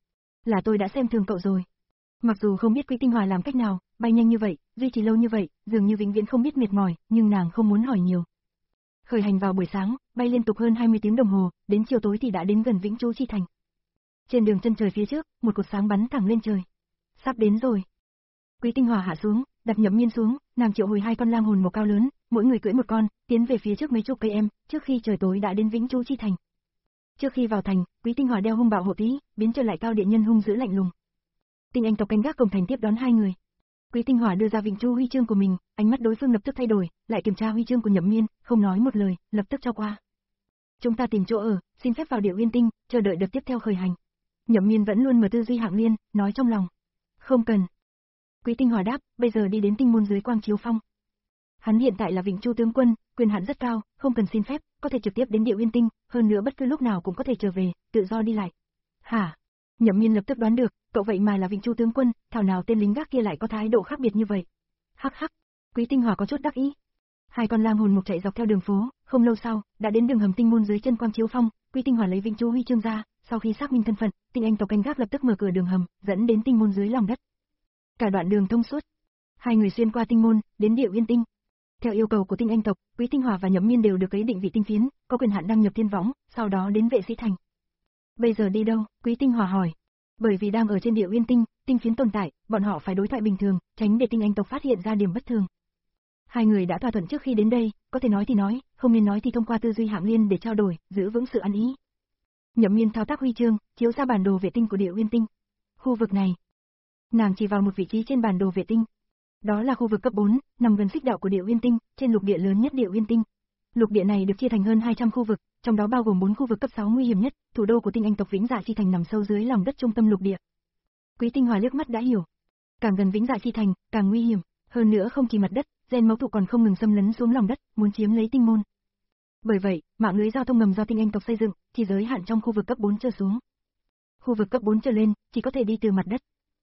Là tôi đã xem thường cậu rồi. Mặc dù không biết Quý Tinh Hỏa làm cách nào, bay nhanh như vậy, duy trì lâu như vậy, dường như vĩnh viễn không biết mệt mỏi, nhưng nàng không muốn hỏi nhiều. Khởi hành vào buổi sáng, bay liên tục hơn hai mươi tiếng đồng hồ, đến chiều tối thì đã đến gần Vĩnh Chu Chi Thành. Trên đường chân trời phía trước, một cột sáng bắn thẳng lên trời. Sắp đến rồi. Quý Tinh Hỏa hạ xuống, đặt Nhậm Miên xuống, nàng triệu hồi hai con lang hồn màu cao lớn, mỗi người cưỡi một con, tiến về phía trước mấy chục cây em, trước khi trời tối đã đến Vĩnh Chu Chi Thành. Trước khi vào thành, Quý Tinh Hỏa đeo hung bạo hộ tí, biến trở lại cao điện nhân hung dữ lạnh lùng. Tinh Anh tộc canh gác cổng thành tiếp đón hai người. Quý Tinh Hỏa đưa ra Vĩnh Chu huy chương của mình, ánh mắt đối phương lập tức thay đổi, lại kiểm tra huy chương của Nhậm Miên, không nói một lời, lập tức cho qua. Chúng ta tìm chỗ ở, xin phép vào Điệu Uyên Tinh, chờ đợi đợt tiếp theo khởi hành. Nhậm Miên vẫn luôn mở tư duy hạng liên, nói trong lòng. Không cần. Quý Tinh Hỏa đáp, bây giờ đi đến tinh môn dưới Quang Chiếu Phong. Hắn hiện tại là Vĩnh Chu tướng quân, quyền hạn rất cao, không cần xin phép, có thể trực tiếp đến Điệu Uyên Tinh, hơn nữa bất cứ lúc nào cũng có thể trở về, tự do đi lại. Hả? Nhậm Miên lập tức đoán được, cậu vậy mà là Vĩnh Chu tướng quân, thảo nào tên lính gác kia lại có thái độ khác biệt như vậy. Hắc hắc. Quý Tinh Hỏa có chút đắc ý. Hai con lang hồn mục chạy dọc theo đường phố, không lâu sau, đã đến đường hầm tinh môn dưới chân Quang Chiếu Phong, Quý Tinh Hỏa lấy Vĩnh Chu huy chương ra, sau khi xác minh thân phận, Tinh Anh tộc canh gác lập tức mở cửa đường hầm, dẫn đến tinh môn dưới lòng đất. Cả đoạn đường thông suốt. Hai người xuyên qua tinh môn, đến Điệu Uyên Tinh. Theo yêu cầu của Tinh Anh tộc, Quý Tinh Hỏa và Nhậm Miên đều được lấy định vị tinh phiến, có quyền hạn đăng nhập thiên võng, sau đó đến Vệ Sĩ Thành. Bây giờ đi đâu? Quý Tinh Hỏa hỏi. Bởi vì đang ở trên Điệu Uyên Tinh, tinh phiến tồn tại, bọn họ phải đối thoại bình thường, tránh để Tinh Anh tộc phát hiện ra điểm bất thường. Hai người đã thỏa thuận trước khi đến đây, có thể nói thì nói, không nên nói thì thông qua tư duy hạng liên để trao đổi, giữ vững sự ăn ý. Nhậm Miên thao tác huy chương, chiếu ra bản đồ vệ tinh của Điệu Uyên Tinh. Khu vực này, nàng chỉ vào một vị trí trên bản đồ vệ tinh. Đó là khu vực cấp bốn, nằm gần xích đạo của Điệu Uyên Tinh, trên lục địa lớn nhất Điệu Uyên Tinh. Lục địa này được chia thành hơn hai trăm khu vực, trong đó bao gồm bốn khu vực cấp sáu nguy hiểm nhất, thủ đô của Tinh Anh tộc Vĩnh Dạ Chi Thành nằm sâu dưới lòng đất trung tâm lục địa. Quý Tinh Hỏa liếc mắt đã hiểu, càng gần Vĩnh Dạ Chi Thành, càng nguy hiểm, hơn nữa không chỉ mặt đất, gen máu thụ còn không ngừng xâm lấn xuống lòng đất, muốn chiếm lấy tinh môn. Bởi vậy, mạng lưới giao thông ngầm do Tinh Anh tộc xây dựng, chỉ giới hạn trong khu vực cấp bốn trở xuống. Khu vực cấp bốn trở lên, chỉ có thể đi từ mặt đất.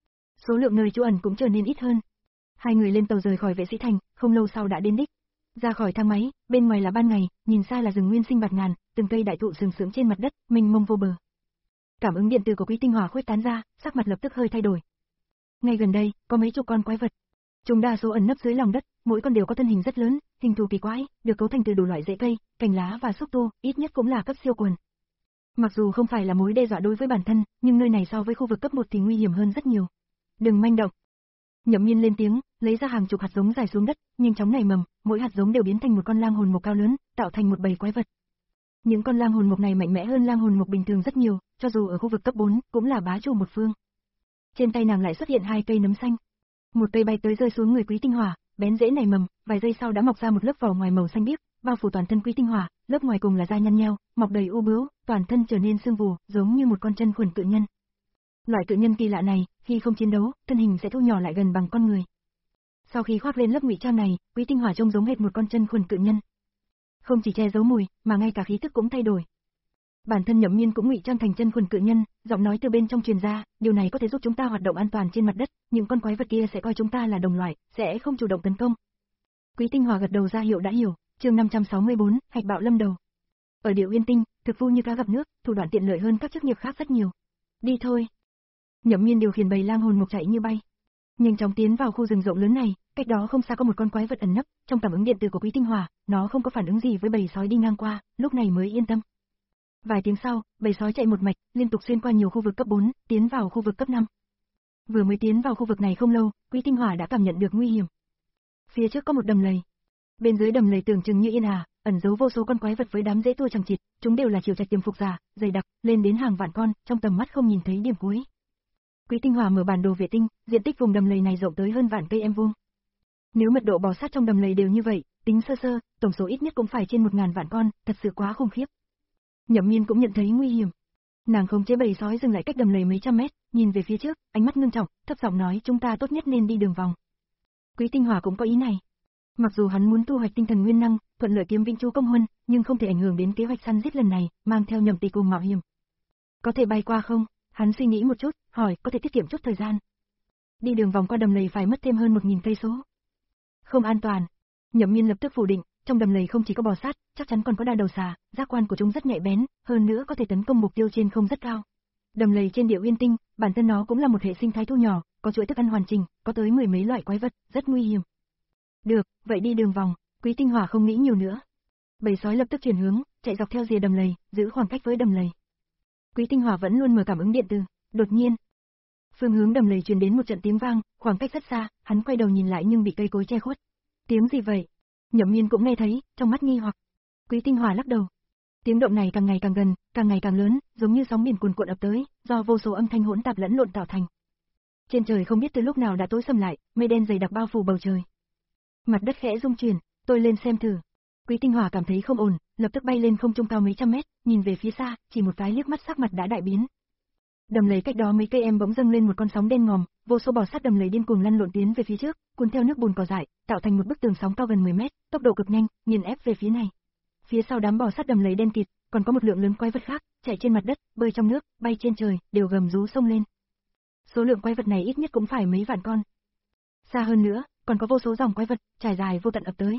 Số lượng nơi trú ẩn cũng trở nên ít hơn. Hai người lên tàu rời khỏi Vệ Sĩ Thành, không lâu sau đã đến đích. Ra khỏi thang máy, bên ngoài là ban ngày, nhìn xa là rừng nguyên sinh bạt ngàn, từng cây đại thụ sừng sững trên mặt đất, mênh mông vô bờ. Cảm ứng điện tử của Quý Tinh Hỏa khuếch tán ra, sắc mặt lập tức hơi thay đổi. Ngay gần đây, có mấy chục con quái vật. Chúng đa số ẩn nấp dưới lòng đất, mỗi con đều có thân hình rất lớn, hình thù kỳ quái, được cấu thành từ đủ loại rễ cây, cành lá và xúc tu, ít nhất cũng là cấp siêu quần. Mặc dù không phải là mối đe dọa đối với bản thân, nhưng nơi này so với khu vực cấp một thì nguy hiểm hơn rất nhiều. Đừng manh động. Nhậm Miên lên tiếng, lấy ra hàng chục hạt giống dài xuống đất, nhanh chóng nảy mầm, mỗi hạt giống đều biến thành một con lang hồn mộc cao lớn, tạo thành một bầy quái vật. Những con lang hồn mộc này mạnh mẽ hơn lang hồn mộc bình thường rất nhiều, cho dù ở khu vực cấp bốn, cũng là bá chủ một phương. Trên tay nàng lại xuất hiện hai cây nấm xanh. Một cây bay tới rơi xuống người Quý Tinh Hỏa, bén rễ nảy mầm, vài giây sau đã mọc ra một lớp vỏ ngoài màu xanh biếc, bao phủ toàn thân Quý Tinh Hỏa, lớp ngoài cùng là da nhăn nheo, mọc đầy u bướu, toàn thân trở nên sưng vù, giống như một con chân khuẩn cự nhân. Loại cự nhân kỳ lạ này, khi không chiến đấu, thân hình sẽ thu nhỏ lại gần bằng con người. Sau khi khoác lên lớp ngụy trang này, Quý Tinh Hỏa trông giống hệt một con chân khuẩn cự nhân. Không chỉ che giấu mùi, mà ngay cả khí tức cũng thay đổi. Bản thân Nhậm Miên cũng ngụy trang thành chân khuẩn cự nhân, giọng nói từ bên trong truyền ra, điều này có thể giúp chúng ta hoạt động an toàn trên mặt đất, những con quái vật kia sẽ coi chúng ta là đồng loại, sẽ không chủ động tấn công. Quý Tinh Hỏa gật đầu ra hiệu đã hiểu, chương năm trăm sáu mươi bốn, Hạch Bạo Lâm Đầu. Ở Điệu Uyên Tinh, thực vu như cá gặp nước, thủ đoạn tiện lợi hơn các chức nghiệp khác rất nhiều. Đi thôi. Nhậm Miên điều khiển bầy lang hồn mộc chạy như bay, nhanh chóng tiến vào khu rừng rộng lớn này, cách đó không xa có một con quái vật ẩn nấp, trong cảm ứng điện tử của Quý Tinh Hỏa, nó không có phản ứng gì với bầy sói đi ngang qua, lúc này mới yên tâm. Vài tiếng sau, bầy sói chạy một mạch, liên tục xuyên qua nhiều khu vực cấp bốn, tiến vào khu vực cấp năm. Vừa mới tiến vào khu vực này không lâu, Quý Tinh Hỏa đã cảm nhận được nguy hiểm. Phía trước có một đầm lầy. Bên dưới đầm lầy tưởng chừng như yên hà, ẩn giấu vô số con quái vật với đám rễ tua chằng chịt, chúng đều là chiều trạch tiềm phục giả, dày đặc, lên đến hàng vạn con, trong tầm mắt không nhìn thấy điểm cuối. Quý Tinh Hỏa mở bản đồ vệ tinh, diện tích vùng đầm lầy này rộng tới hơn vạn cây em vuông. Nếu mật độ bò sát trong đầm lầy đều như vậy, tính sơ sơ, tổng số ít nhất cũng phải trên một ngàn vạn con, thật sự quá khủng khiếp. Nhậm Miên cũng nhận thấy nguy hiểm. Nàng khống chế bầy sói dừng lại cách đầm lầy mấy trăm mét, nhìn về phía trước, ánh mắt ngưng trọng, thấp giọng nói chúng ta tốt nhất nên đi đường vòng. Quý Tinh Hỏa cũng có ý này. Mặc dù hắn muốn thu hoạch tinh thần nguyên năng, thuận lợi kiếm Vĩnh Chú công huân, nhưng không thể ảnh hưởng đến kế hoạch săn giết lần này, mang theo Nhậm Tỷ cùng mạo hiểm. Có thể bay qua không? Hắn suy nghĩ một chút, hỏi, có thể tiết kiệm chút thời gian. Đi đường vòng qua đầm lầy phải mất thêm hơn một nghìn cây số. Không an toàn. Nhậm Miên lập tức phủ định, trong đầm lầy không chỉ có bò sát, chắc chắn còn có đa đầu xà, giác quan của chúng rất nhạy bén, hơn nữa có thể tấn công mục tiêu trên không rất cao. Đầm lầy trên Địa Uyên Tinh, bản thân nó cũng là một hệ sinh thái thu nhỏ, có chuỗi thức ăn hoàn chỉnh, có tới mười mấy loại quái vật, rất nguy hiểm. Được, vậy đi đường vòng. Quý Tinh Hỏa không nghĩ nhiều nữa. Bầy sói lập tức chuyển hướng, chạy dọc theo rìa đầm lầy, giữ khoảng cách với đầm lầy. Quý Tinh Hỏa vẫn luôn mở cảm ứng điện từ, đột nhiên, phương hướng đầm lầy truyền đến một trận tiếng vang, khoảng cách rất xa, hắn quay đầu nhìn lại nhưng bị cây cối che khuất. Tiếng gì vậy? Nhậm Miên cũng nghe thấy, trong mắt nghi hoặc. Quý Tinh Hỏa lắc đầu. Tiếng động này càng ngày càng gần, càng ngày càng lớn, giống như sóng biển cuồn cuộn ập tới, do vô số âm thanh hỗn tạp lẫn lộn tạo thành. Trên trời không biết từ lúc nào đã tối sầm lại, mây đen dày đặc bao phủ bầu trời. Mặt đất khẽ rung chuyển, tôi lên xem thử. Quý Tinh Hỏa cảm thấy không ổn, lập tức bay lên không trung cao mấy trăm mét, nhìn về phía xa, chỉ một cái liếc mắt sắc mặt đã đại biến. Đầm lầy cách đó mấy cây em bỗng dâng lên một con sóng đen ngòm, vô số bò sát đầm lầy điên cuồng lăn lộn tiến về phía trước, cuốn theo nước bùn cỏ dại, tạo thành một bức tường sóng cao gần mười mét, tốc độ cực nhanh, nghiền ép về phía này. Phía sau đám bò sát đầm lầy đen kịt, còn có một lượng lớn quái vật khác, chạy trên mặt đất, bơi trong nước, bay trên trời, đều gầm rú xông lên. Số lượng quái vật này ít nhất cũng phải mấy vạn con. Xa hơn nữa, còn có vô số dòng quái vật, trải dài vô tận ập tới.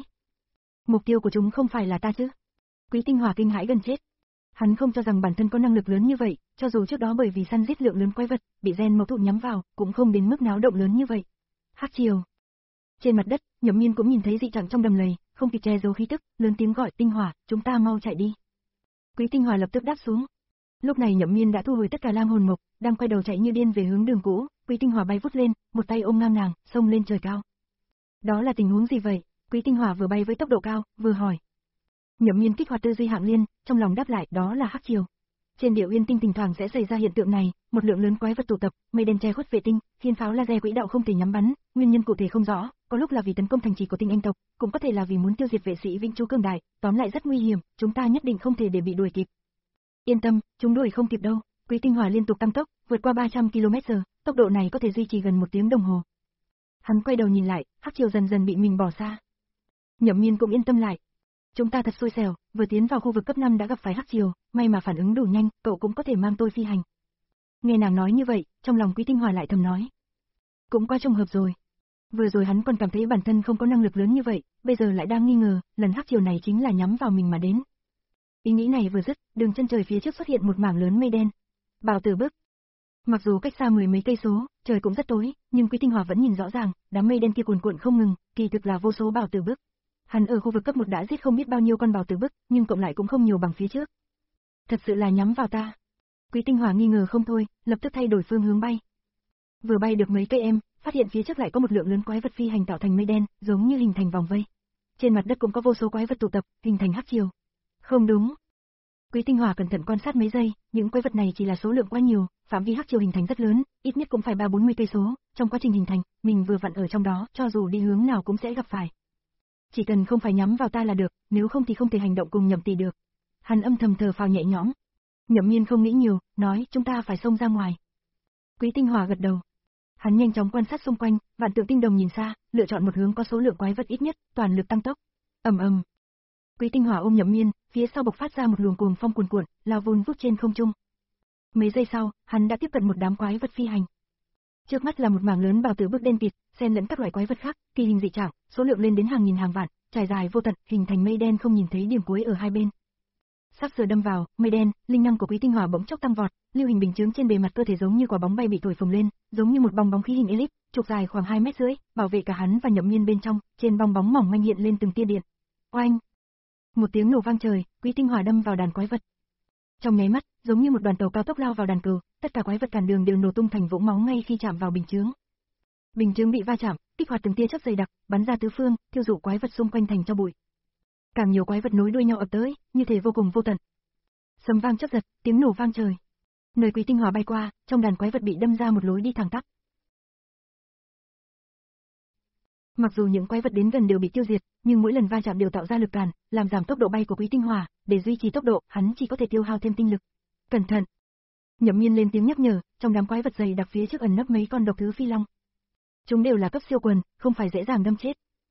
Mục tiêu của chúng không phải là ta chứ? Quý Tinh Hỏa kinh hãi gần chết. Hắn không cho rằng bản thân có năng lực lớn như vậy, cho dù trước đó bởi vì săn giết lượng lớn quái vật, bị gen mâu thuẫn nhắm vào, cũng không đến mức náo động lớn như vậy. Hắc Triều. Trên mặt đất, Nhậm Miên cũng nhìn thấy dị trạng trong đầm lầy, không kịp che giấu khí tức, lớn tiếng gọi Tinh Hỏa, chúng ta mau chạy đi. Quý Tinh Hỏa lập tức đáp xuống. Lúc này Nhậm Miên đã thu hồi tất cả lam hồn mộc, đang quay đầu chạy như điên về hướng đường cũ. Quý Tinh Hỏa bay vút lên, một tay ôm ngang nàng, xông lên trời cao. Đó là tình huống gì vậy? Quý Tinh Hỏa vừa bay với tốc độ cao, vừa hỏi. Nhậm Miên kích hoạt tư duy hạng liên, trong lòng đáp lại, đó là Hắc Triều. Trên Địa Uyên Tinh thỉnh thoảng sẽ xảy ra hiện tượng này, một lượng lớn quái vật tụ tập, mây đen che khuất vệ tinh, thiên pháo laser quỹ đạo không thể nhắm bắn, nguyên nhân cụ thể không rõ, có lúc là vì tấn công thành trì của Tinh Anh tộc, cũng có thể là vì muốn tiêu diệt vệ sĩ Vĩnh Chú cường đại, tóm lại rất nguy hiểm, chúng ta nhất định không thể để bị đuổi kịp. Yên tâm, chúng đuổi không kịp đâu. Quý Tinh Hỏa liên tục tăng tốc, vượt qua ba trăm ki lô mét giờ, tốc độ này có thể duy trì gần một tiếng đồng hồ. Hắn quay đầu nhìn lại, Hắc Triều dần dần bị mình bỏ xa. Nhậm Miên cũng yên tâm lại. Chúng ta thật xui xẻo, vừa tiến vào khu vực cấp năm đã gặp phải Hắc Triều, may mà phản ứng đủ nhanh, cậu cũng có thể mang tôi phi hành. Nghe nàng nói như vậy, trong lòng Quý Tinh Hỏa lại thầm nói. Cũng quá trùng hợp rồi. Vừa rồi hắn còn cảm thấy bản thân không có năng lực lớn như vậy, bây giờ lại đang nghi ngờ, lần Hắc Triều này chính là nhắm vào mình mà đến. Ý nghĩ này vừa dứt, đường chân trời phía trước xuất hiện một mảng lớn mây đen. Bảo Tử Bức. Mặc dù cách xa mười mấy cây số, trời cũng rất tối, nhưng Quý Tinh Hỏa vẫn nhìn rõ ràng, đám mây đen kia cuồn cuộn không ngừng, kỳ thực là vô số Bảo Tử Bức. Hắn ở khu vực cấp một đã giết không biết bao nhiêu con Bảo Tử Bức, nhưng cộng lại cũng không nhiều bằng phía trước. Thật sự là nhắm vào ta. Quý Tinh Hỏa nghi ngờ không thôi, lập tức thay đổi phương hướng bay. Vừa bay được mấy cây em, phát hiện phía trước lại có một lượng lớn quái vật phi hành tạo thành mây đen, giống như hình thành vòng vây. Trên mặt đất cũng có vô số quái vật tụ tập, hình thành Hắc Triều. Không đúng. Quý Tinh Hỏa cẩn thận quan sát mấy giây, những quái vật này chỉ là số lượng quá nhiều, phạm vi Hắc Triều hình thành rất lớn, ít nhất cũng phải ba bốn mươi cây số, trong quá trình hình thành, mình vừa vặn ở trong đó, cho dù đi hướng nào cũng sẽ gặp phải. Chỉ cần không phải nhắm vào ta là được, nếu không thì không thể hành động cùng Nhậm Tỷ được. Hắn âm thầm thở phào nhẹ nhõm. Nhậm Miên không nghĩ nhiều, nói chúng ta phải xông ra ngoài. Quý Tinh Hỏa gật đầu. Hắn nhanh chóng quan sát xung quanh, vạn tượng tinh đồng nhìn xa, lựa chọn một hướng có số lượng quái vật ít nhất, toàn lực tăng tốc. Ầm ầm. Quý Tinh Hỏa ôm Nhậm Miên, phía sau bộc phát ra một luồng cuồng phong cuồn cuộn, lao vun vút trên không trung. Mấy giây sau, hắn đã tiếp cận một đám quái vật phi hành. Trước mắt là một mảng lớn Bảo Tử Bức đen kịt, xen lẫn các loại quái vật khác, kỳ hình dị trạng, số lượng lên đến hàng nghìn hàng vạn, trải dài vô tận, hình thành mây đen không nhìn thấy điểm cuối ở hai bên. Sắp sửa đâm vào, mây đen, linh năng của Quý Tinh Hỏa bỗng chốc tăng vọt, lưu hình bình chứng trên bề mặt cơ thể giống như quả bóng bay bị thổi phồng lên, giống như một bong bóng khí hình elip, trục dài khoảng hai mét rưỡi, bảo vệ cả hắn và Nhậm Miên bên trong, trên bong bóng mỏng manh hiện lên từng tia điện. Oanh! Một tiếng nổ vang trời, Quý Tinh Hỏa đâm vào đàn quái vật. Trong nháy mắt, giống như một đoàn tàu cao tốc lao vào đàn cừu, tất cả quái vật cản đường đều nổ tung thành vũng máu ngay khi chạm vào bình chướng. Bình chướng bị va chạm, kích hoạt từng tia chớp dày đặc, bắn ra tứ phương, thiêu rụi quái vật xung quanh thành tro bụi. Càng nhiều quái vật nối đuôi nhau ập tới, như thể vô cùng vô tận. Sấm vang chớp giật, tiếng nổ vang trời. Nơi Quý Tinh Hỏa bay qua, trong đàn quái vật bị đâm ra một lối đi thẳng tắp. Mặc dù những quái vật đến gần đều bị tiêu diệt, nhưng mỗi lần va chạm đều tạo ra lực cản, làm giảm tốc độ bay của Quý Tinh Hỏa, để duy trì tốc độ, hắn chỉ có thể tiêu hao thêm tinh lực. Cẩn thận! Nhậm Miên lên tiếng nhắc nhở, trong đám quái vật dày đặc phía trước ẩn nấp mấy con độc thứ phi long. Chúng đều là cấp siêu quần, không phải dễ dàng đâm chết.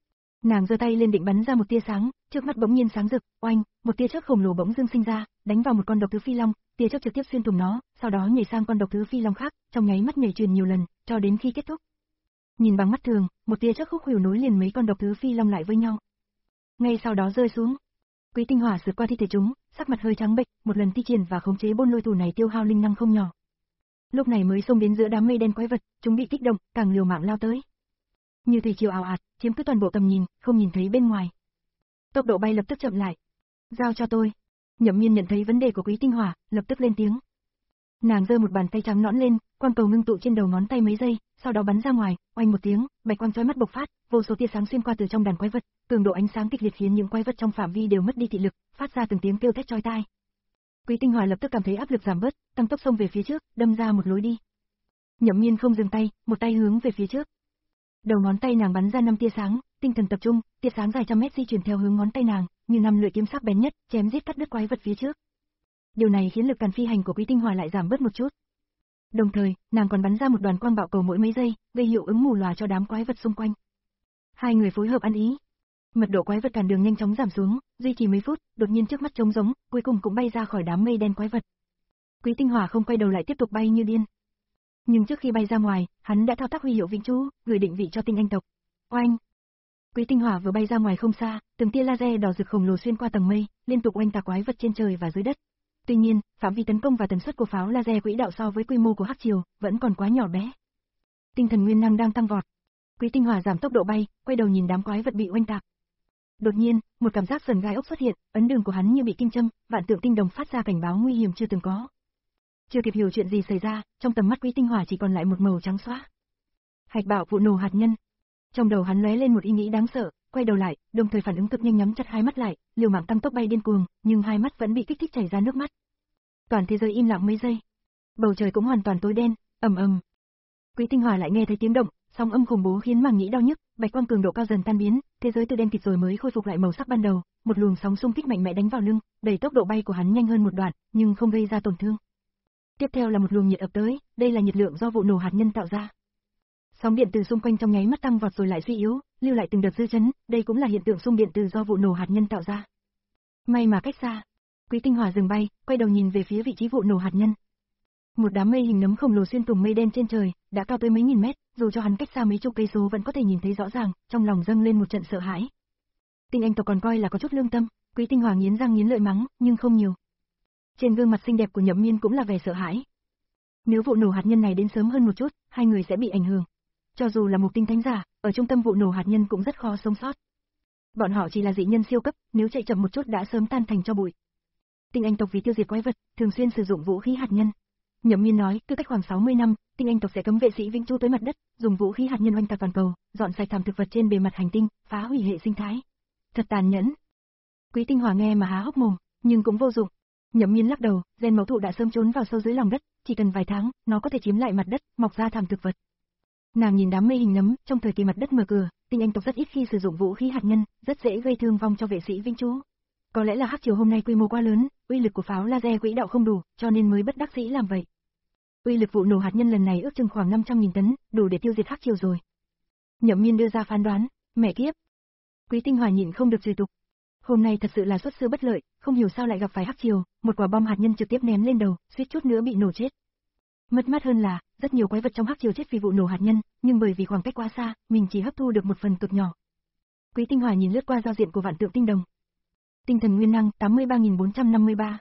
Nàng giơ tay lên định bắn ra một tia sáng, trước mắt bỗng nhiên sáng rực, oanh, một tia chớp khổng lồ bỗng dưng sinh ra, đánh vào một con độc thứ phi long, tia chớp trực tiếp xuyên thủng nó, sau đó nhảy sang con độc thứ phi long khác, trong nháy mắt nhảy truyền nhiều lần, cho đến khi kết thúc. Nhìn bằng mắt thường, một tia chớp khúc khuỷu nối liền mấy con độc thứ phi long lại với nhau. Ngay sau đó rơi xuống. Quý Tinh Hỏa sượt qua thi thể chúng, sắc mặt hơi trắng bệch, một lần thi triển và khống chế bôn lôi thủ này tiêu hao linh năng không nhỏ. Lúc này mới xông đến giữa đám mây đen quái vật, chúng bị kích động, càng liều mạng lao tới. Như thủy triều ào ạt, chiếm cứ toàn bộ tầm nhìn, không nhìn thấy bên ngoài. Tốc độ bay lập tức chậm lại. Giao cho tôi. Nhậm Miên nhận thấy vấn đề của Quý Tinh Hỏa, lập tức lên tiếng. Nàng giơ một bàn tay trắng nõn lên, quang cầu ngưng tụ trên đầu ngón tay mấy giây, sau đó bắn ra ngoài, oanh một tiếng, bạch quang chói mắt bộc phát, vô số tia sáng xuyên qua từ trong đàn quái vật, cường độ ánh sáng kịch liệt khiến những quái vật trong phạm vi đều mất đi thị lực, phát ra từng tiếng kêu thét chói tai. Quý Tinh Hỏa lập tức cảm thấy áp lực giảm bớt, tăng tốc xông về phía trước, đâm ra một lối đi. Nhậm Miên không dừng tay, một tay hướng về phía trước. Đầu ngón tay nàng bắn ra năm tia sáng, tinh thần tập trung, tia sáng dài trăm mét di chuyển theo hướng ngón tay nàng, như năm lưỡi kiếm sắc bén nhất, chém giết cắt đứt quái vật phía trước. Điều này khiến lực càn phi hành của Quý Tinh Hỏa lại giảm bớt một chút. Đồng thời, nàng còn bắn ra một đoàn quang bạo cầu mỗi mấy giây, gây hiệu ứng mù lòa cho đám quái vật xung quanh. Hai người phối hợp ăn ý. Mật độ quái vật cản đường nhanh chóng giảm xuống, duy trì mấy phút, đột nhiên trước mắt trống rỗng, cuối cùng cũng bay ra khỏi đám mây đen quái vật. Quý Tinh Hỏa không quay đầu lại tiếp tục bay như điên. Nhưng trước khi bay ra ngoài, hắn đã thao tác huy hiệu vĩnh chú, gửi định vị cho tinh anh tộc. Oanh! Quý Tinh Hỏa vừa bay ra ngoài không xa, từng tia laser đỏ rực khổng lồ xuyên qua tầng mây, liên tục oanh tạc quái vật trên trời và dưới đất. Tuy nhiên, phạm vi tấn công và tần suất của pháo laser quỹ đạo so với quy mô của Hắc Triều vẫn còn quá nhỏ bé. Tinh thần nguyên năng đang tăng vọt. Quý Tinh Hỏa giảm tốc độ bay, quay đầu nhìn đám quái vật bị oanh tạc. Đột nhiên, một cảm giác sờn gai ốc xuất hiện, ấn đường của hắn như bị kim châm, vạn tượng tinh đồng phát ra cảnh báo nguy hiểm chưa từng có. Chưa kịp hiểu chuyện gì xảy ra, trong tầm mắt Quý Tinh Hỏa chỉ còn lại một màu trắng xóa. Hạch bạo vụ nổ hạt nhân. Trong đầu hắn lóe lên một ý nghĩ đáng sợ, quay đầu lại, đồng thời phản ứng cực nhanh nhắm chặt hai mắt lại, liều mạng tăng tốc bay điên cuồng, nhưng hai mắt vẫn bị kích thích chảy ra nước mắt. Toàn thế giới im lặng mấy giây. Bầu trời cũng hoàn toàn tối đen, ầm ầm. Quý Tinh Hỏa lại nghe thấy tiếng động, sóng âm khủng bố khiến màng nhĩ đau nhức, bạch quang cường độ cao dần tan biến, thế giới từ đen kịt rồi mới khôi phục lại màu sắc ban đầu, một luồng sóng xung kích mạnh mẽ đánh vào lưng, đẩy tốc độ bay của hắn nhanh hơn một đoạn, nhưng không gây ra tổn thương. Tiếp theo là một luồng nhiệt ập tới, đây là nhiệt lượng do vụ nổ hạt nhân tạo ra. Sóng điện từ xung quanh trong nháy mắt tăng vọt rồi lại suy yếu, lưu lại từng đợt dư chấn, đây cũng là hiện tượng xung điện từ do vụ nổ hạt nhân tạo ra. May mà cách xa. Quý Tinh Hỏa dừng bay, quay đầu nhìn về phía vị trí vụ nổ hạt nhân. Một đám mây hình nấm khổng lồ xuyên thủng mây đen trên trời, đã cao tới mấy nghìn mét, dù cho hắn cách xa mấy chục cây số vẫn có thể nhìn thấy rõ ràng, trong lòng dâng lên một trận sợ hãi. Tinh Anh tộc còn coi là có chút lương tâm, Quý Tinh Hỏa nghiến răng nghiến lợi mắng, nhưng không nhiều. Trên gương mặt xinh đẹp của Nhậm Miên cũng là vẻ sợ hãi. Nếu vụ nổ hạt nhân này đến sớm hơn một chút, hai người sẽ bị ảnh hưởng. Cho dù là Mục Tinh Thánh giả, ở trung tâm vụ nổ hạt nhân cũng rất khó sống sót. Bọn họ chỉ là dị nhân siêu cấp, nếu chạy chậm một chút đã sớm tan thành tro bụi. Tinh Anh tộc vì tiêu diệt quái vật, thường xuyên sử dụng vũ khí hạt nhân. Nhậm Miên nói, cứ cách khoảng sáu mươi năm, Tinh Anh tộc sẽ cấm vệ sĩ vĩnh trú tới mặt đất, dùng vũ khí hạt nhân oanh tạc toàn cầu, dọn sạch thảm thực vật trên bề mặt hành tinh, phá hủy hệ sinh thái. Thật tàn nhẫn. Quý Tinh Hỏa nghe mà há hốc mồm, nhưng cũng vô dụng. Nhậm Miên lắc đầu, gen mẫu thụ đã sớm trốn vào sâu dưới lòng đất, chỉ cần vài tháng, nó có thể chiếm lại mặt đất, mọc ra thảm thực vật. Nàng nhìn đám mây hình nấm, trong thời kỳ mặt đất mở cửa, Tinh Anh tộc rất ít khi sử dụng vũ khí hạt nhân, rất dễ gây thương vong cho vệ sĩ vĩnh trú. Có lẽ là Hắc Triều hôm nay quy mô quá lớn, uy lực của pháo laser quỹ đạo không đủ, cho nên mới bất đắc dĩ làm vậy. Uy lực vụ nổ hạt nhân lần này ước chừng khoảng năm trăm nghìn tấn, đủ để tiêu diệt Hắc Triều rồi. Nhậm Miên đưa ra phán đoán, mẹ kiếp. Quý Tinh Hỏa nhịn không được chửi tục. Hôm nay thật sự là xuất sư bất lợi, không hiểu sao lại gặp phải Hắc Triều, một quả bom hạt nhân trực tiếp ném lên đầu, suýt chút nữa bị nổ chết. Mất mát hơn là, rất nhiều quái vật trong Hắc Triều chết vì vụ nổ hạt nhân, nhưng bởi vì khoảng cách quá xa, mình chỉ hấp thu được một phần cực nhỏ. Quý Tinh Hỏa nhìn lướt qua giao diện của vạn tượng tinh đồng. Tinh thần nguyên năng tám mươi ba nghìn bốn trăm năm mươi ba.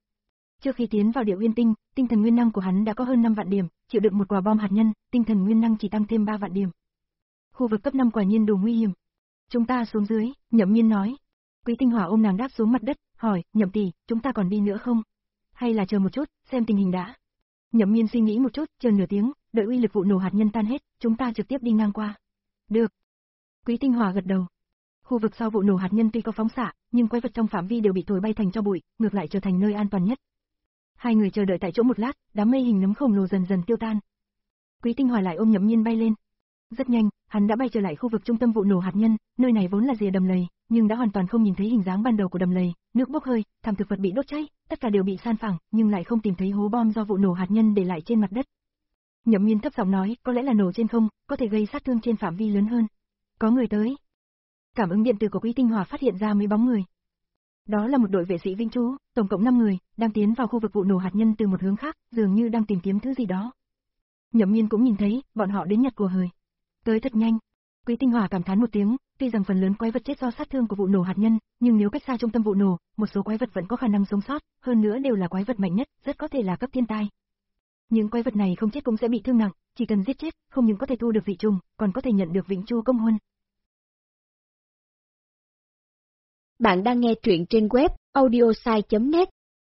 Trước khi tiến vào Địa Uyên Tinh, tinh thần nguyên năng của hắn đã có hơn năm vạn điểm, chịu đựng một quả bom hạt nhân, tinh thần nguyên năng chỉ tăng thêm ba vạn điểm. Khu vực cấp năm quả nhiên đủ nguy hiểm. Chúng ta xuống dưới, Nhậm Miên nói. Quý Tinh Hỏa ôm nàng đáp xuống mặt đất, hỏi, Nhậm tỷ, chúng ta còn đi nữa không? Hay là chờ một chút, xem tình hình đã. Nhậm Miên suy nghĩ một chút, chờ nửa tiếng, đợi uy lực vụ nổ hạt nhân tan hết, chúng ta trực tiếp đi ngang qua. Được. Quý Tinh Hỏa gật đầu. Khu vực sau vụ nổ hạt nhân tuy có phóng xạ, nhưng quái vật trong phạm vi đều bị thổi bay thành tro bụi, ngược lại trở thành nơi an toàn nhất. Hai người chờ đợi tại chỗ một lát, đám mây hình nấm khổng lồ dần dần tiêu tan. Quý Tinh Hỏa lại ôm Nhậm Miên bay lên. Rất nhanh, hắn đã bay trở lại khu vực trung tâm vụ nổ hạt nhân, nơi này vốn là rìa đầm lầy, nhưng đã hoàn toàn không nhìn thấy hình dáng ban đầu của đầm lầy, nước bốc hơi, thảm thực vật bị đốt cháy, tất cả đều bị san phẳng, nhưng lại không tìm thấy hố bom do vụ nổ hạt nhân để lại trên mặt đất. Nhậm Miên thấp giọng nói, có lẽ là nổ trên không, có thể gây sát thương trên phạm vi lớn hơn. Có người tới. Cảm ứng điện tử của Quý Tinh Hỏa phát hiện ra mấy bóng người. Đó là một đội vệ sĩ Vinh Chu, tổng cộng năm người, đang tiến vào khu vực vụ nổ hạt nhân từ một hướng khác, dường như đang tìm kiếm thứ gì đó. Nhậm Miên cũng nhìn thấy, bọn họ đến nhặt của hời. Tới thật nhanh. Quý Tinh Hỏa cảm thán một tiếng, tuy rằng phần lớn quái vật chết do sát thương của vụ nổ hạt nhân, nhưng nếu cách xa trung tâm vụ nổ, một số quái vật vẫn có khả năng sống sót, hơn nữa đều là quái vật mạnh nhất, rất có thể là cấp thiên tai. Những quái vật này không chết cũng sẽ bị thương nặng, chỉ cần giết chết, không những có thể thu được vị trùng, còn có thể nhận được Vĩnh Chu công huân. Bạn đang nghe truyện trên web audiosai chấm net.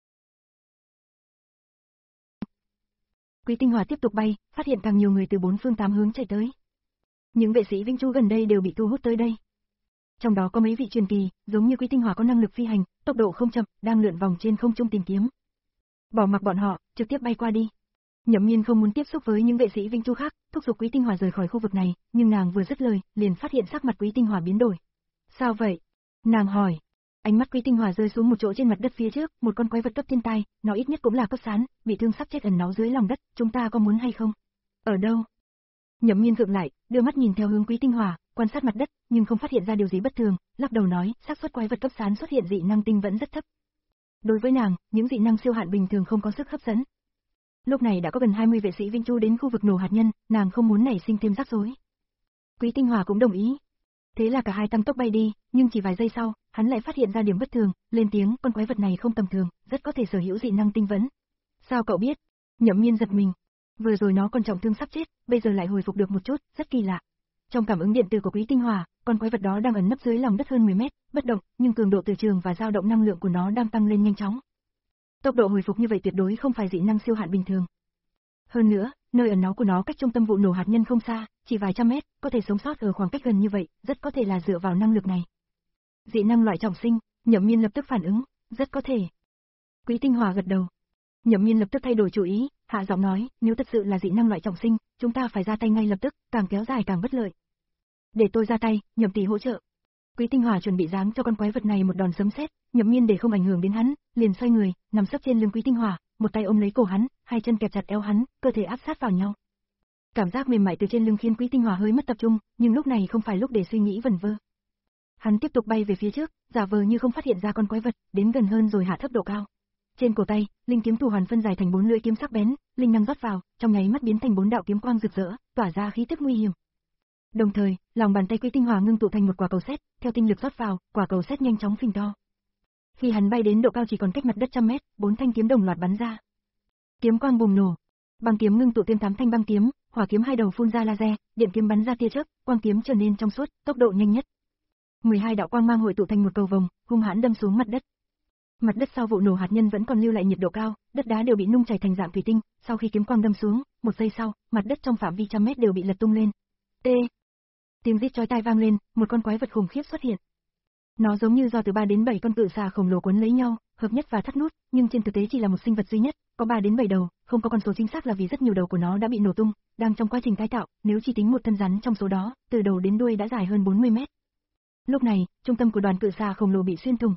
Quý Tinh Hỏa tiếp tục bay, phát hiện càng nhiều người từ bốn phương tám hướng chạy tới. Những vệ sĩ Vĩnh Chu gần đây đều bị thu hút tới đây. Trong đó có mấy vị truyền kỳ, giống như Quý Tinh Hỏa có năng lực phi hành, tốc độ không chậm, đang lượn vòng trên không trung tìm kiếm. Bỏ mặc bọn họ, trực tiếp bay qua đi. Nhậm Miên không muốn tiếp xúc với những vệ sĩ Vĩnh Chu khác, thúc giục Quý Tinh Hỏa rời khỏi khu vực này, nhưng nàng vừa dứt lời, liền phát hiện sắc mặt Quý Tinh Hỏa biến đổi. Sao vậy? Nàng hỏi. Ánh mắt Quý Tinh Hỏa rơi xuống một chỗ trên mặt đất phía trước, một con quái vật cấp thiên tai, nó ít nhất cũng là cấp sán, bị thương sắp chết ẩn náu dưới lòng đất, chúng ta có muốn hay không? Ở đâu? Nhậm Miên khựng lại, đưa mắt nhìn theo hướng Quý Tinh Hỏa, quan sát mặt đất, nhưng không phát hiện ra điều gì bất thường, lắc đầu nói, xác suất quái vật cấp sán xuất hiện dị năng tinh vẫn rất thấp. Đối với nàng, những dị năng siêu hạn bình thường không có sức hấp dẫn. Lúc này đã có gần hai mươi vệ sĩ Vinh Chu đến khu vực nổ hạt nhân, nàng không muốn nảy sinh thêm rắc rối. Quý Tinh Hỏa cũng đồng ý. Thế là cả hai tăng tốc bay đi, nhưng chỉ vài giây sau, hắn lại phát hiện ra điểm bất thường, lên tiếng, con quái vật này không tầm thường, rất có thể sở hữu dị năng tinh vẫn. Sao cậu biết? Nhậm Miên giật mình. Vừa rồi nó còn trọng thương sắp chết, bây giờ lại hồi phục được một chút, rất kỳ lạ. Trong cảm ứng điện tử của Quý Tinh Hỏa, con quái vật đó đang ẩn nấp dưới lòng đất hơn mười mét, bất động, nhưng cường độ từ trường và dao động năng lượng của nó đang tăng lên nhanh chóng. Tốc độ hồi phục như vậy tuyệt đối không phải dị năng siêu hạn bình thường. Hơn nữa, nơi ẩn náu của nó cách trung tâm vụ nổ hạt nhân không xa, chỉ vài trăm mét, có thể sống sót ở khoảng cách gần như vậy, rất có thể là dựa vào năng lực này. Dị năng loại trọng sinh, Nhậm Miên lập tức phản ứng, rất có thể. Quý Tinh Hỏa gật đầu. Nhậm Miên lập tức thay đổi chủ ý, hạ giọng nói, nếu thật sự là dị năng loại trọng sinh, chúng ta phải ra tay ngay lập tức, càng kéo dài càng bất lợi. Để tôi ra tay, Nhậm tỷ hỗ trợ. Quý Tinh Hỏa chuẩn bị giáng cho con quái vật này một đòn sấm sét, Nhậm Miên để không ảnh hưởng đến hắn, liền xoay người, nằm sấp trên lưng Quý Tinh Hỏa, một tay ôm lấy cổ hắn, hai chân kẹp chặt eo hắn, cơ thể áp sát vào nhau. Cảm giác mềm mại từ trên lưng khiến Quý Tinh Hỏa hơi mất tập trung, nhưng lúc này không phải lúc để suy nghĩ vẩn vơ. Hắn tiếp tục bay về phía trước, giả vờ như không phát hiện ra con quái vật, đến gần hơn rồi hạ thấp độ cao. Trên cổ tay, linh kiếm thủ hoàn phân giải thành bốn lưỡi kiếm sắc bén, linh năng rót vào, trong nháy mắt biến thành bốn đạo kiếm quang rực rỡ, tỏa ra khí tức nguy hiểm. Đồng thời, lòng bàn tay Quý Tinh Hỏa ngưng tụ thành một quả cầu sét, theo tinh lực rót vào, quả cầu sét nhanh chóng phình to. Khi hắn bay đến độ cao chỉ còn cách mặt đất trăm mét, bốn thanh kiếm đồng loạt bắn ra. Kiếm quang bùng nổ, băng kiếm ngưng tụ thêm tám thanh băng kiếm, hỏa kiếm hai đầu phun ra laser, điện kiếm bắn ra tia chớp, quang kiếm trở nên trong suốt, tốc độ nhanh nhất. mười hai đạo quang mang hội tụ thành một cầu vồng, hung hãn đâm xuống mặt đất. Mặt đất sau vụ nổ hạt nhân vẫn còn lưu lại nhiệt độ cao, đất đá đều bị nung chảy thành dạng thủy tinh, sau khi kiếm quang đâm xuống, một giây sau, mặt đất trong phạm vi trăm mét đều bị lật tung lên. T. Tiếng rít chói tai vang lên, một con quái vật khủng khiếp xuất hiện. Nó giống như do từ ba đến bảy con cự xà khổng lồ quấn lấy nhau, hợp nhất và thắt nút, nhưng trên thực tế chỉ là một sinh vật duy nhất, có ba đến bảy đầu, không có con số chính xác là vì rất nhiều đầu của nó đã bị nổ tung, đang trong quá trình tái tạo, nếu chỉ tính một thân rắn trong số đó, từ đầu đến đuôi đã dài hơn bốn mươi mét. Lúc này, trung tâm của đoàn cự xà khổng lồ bị xuyên thủng.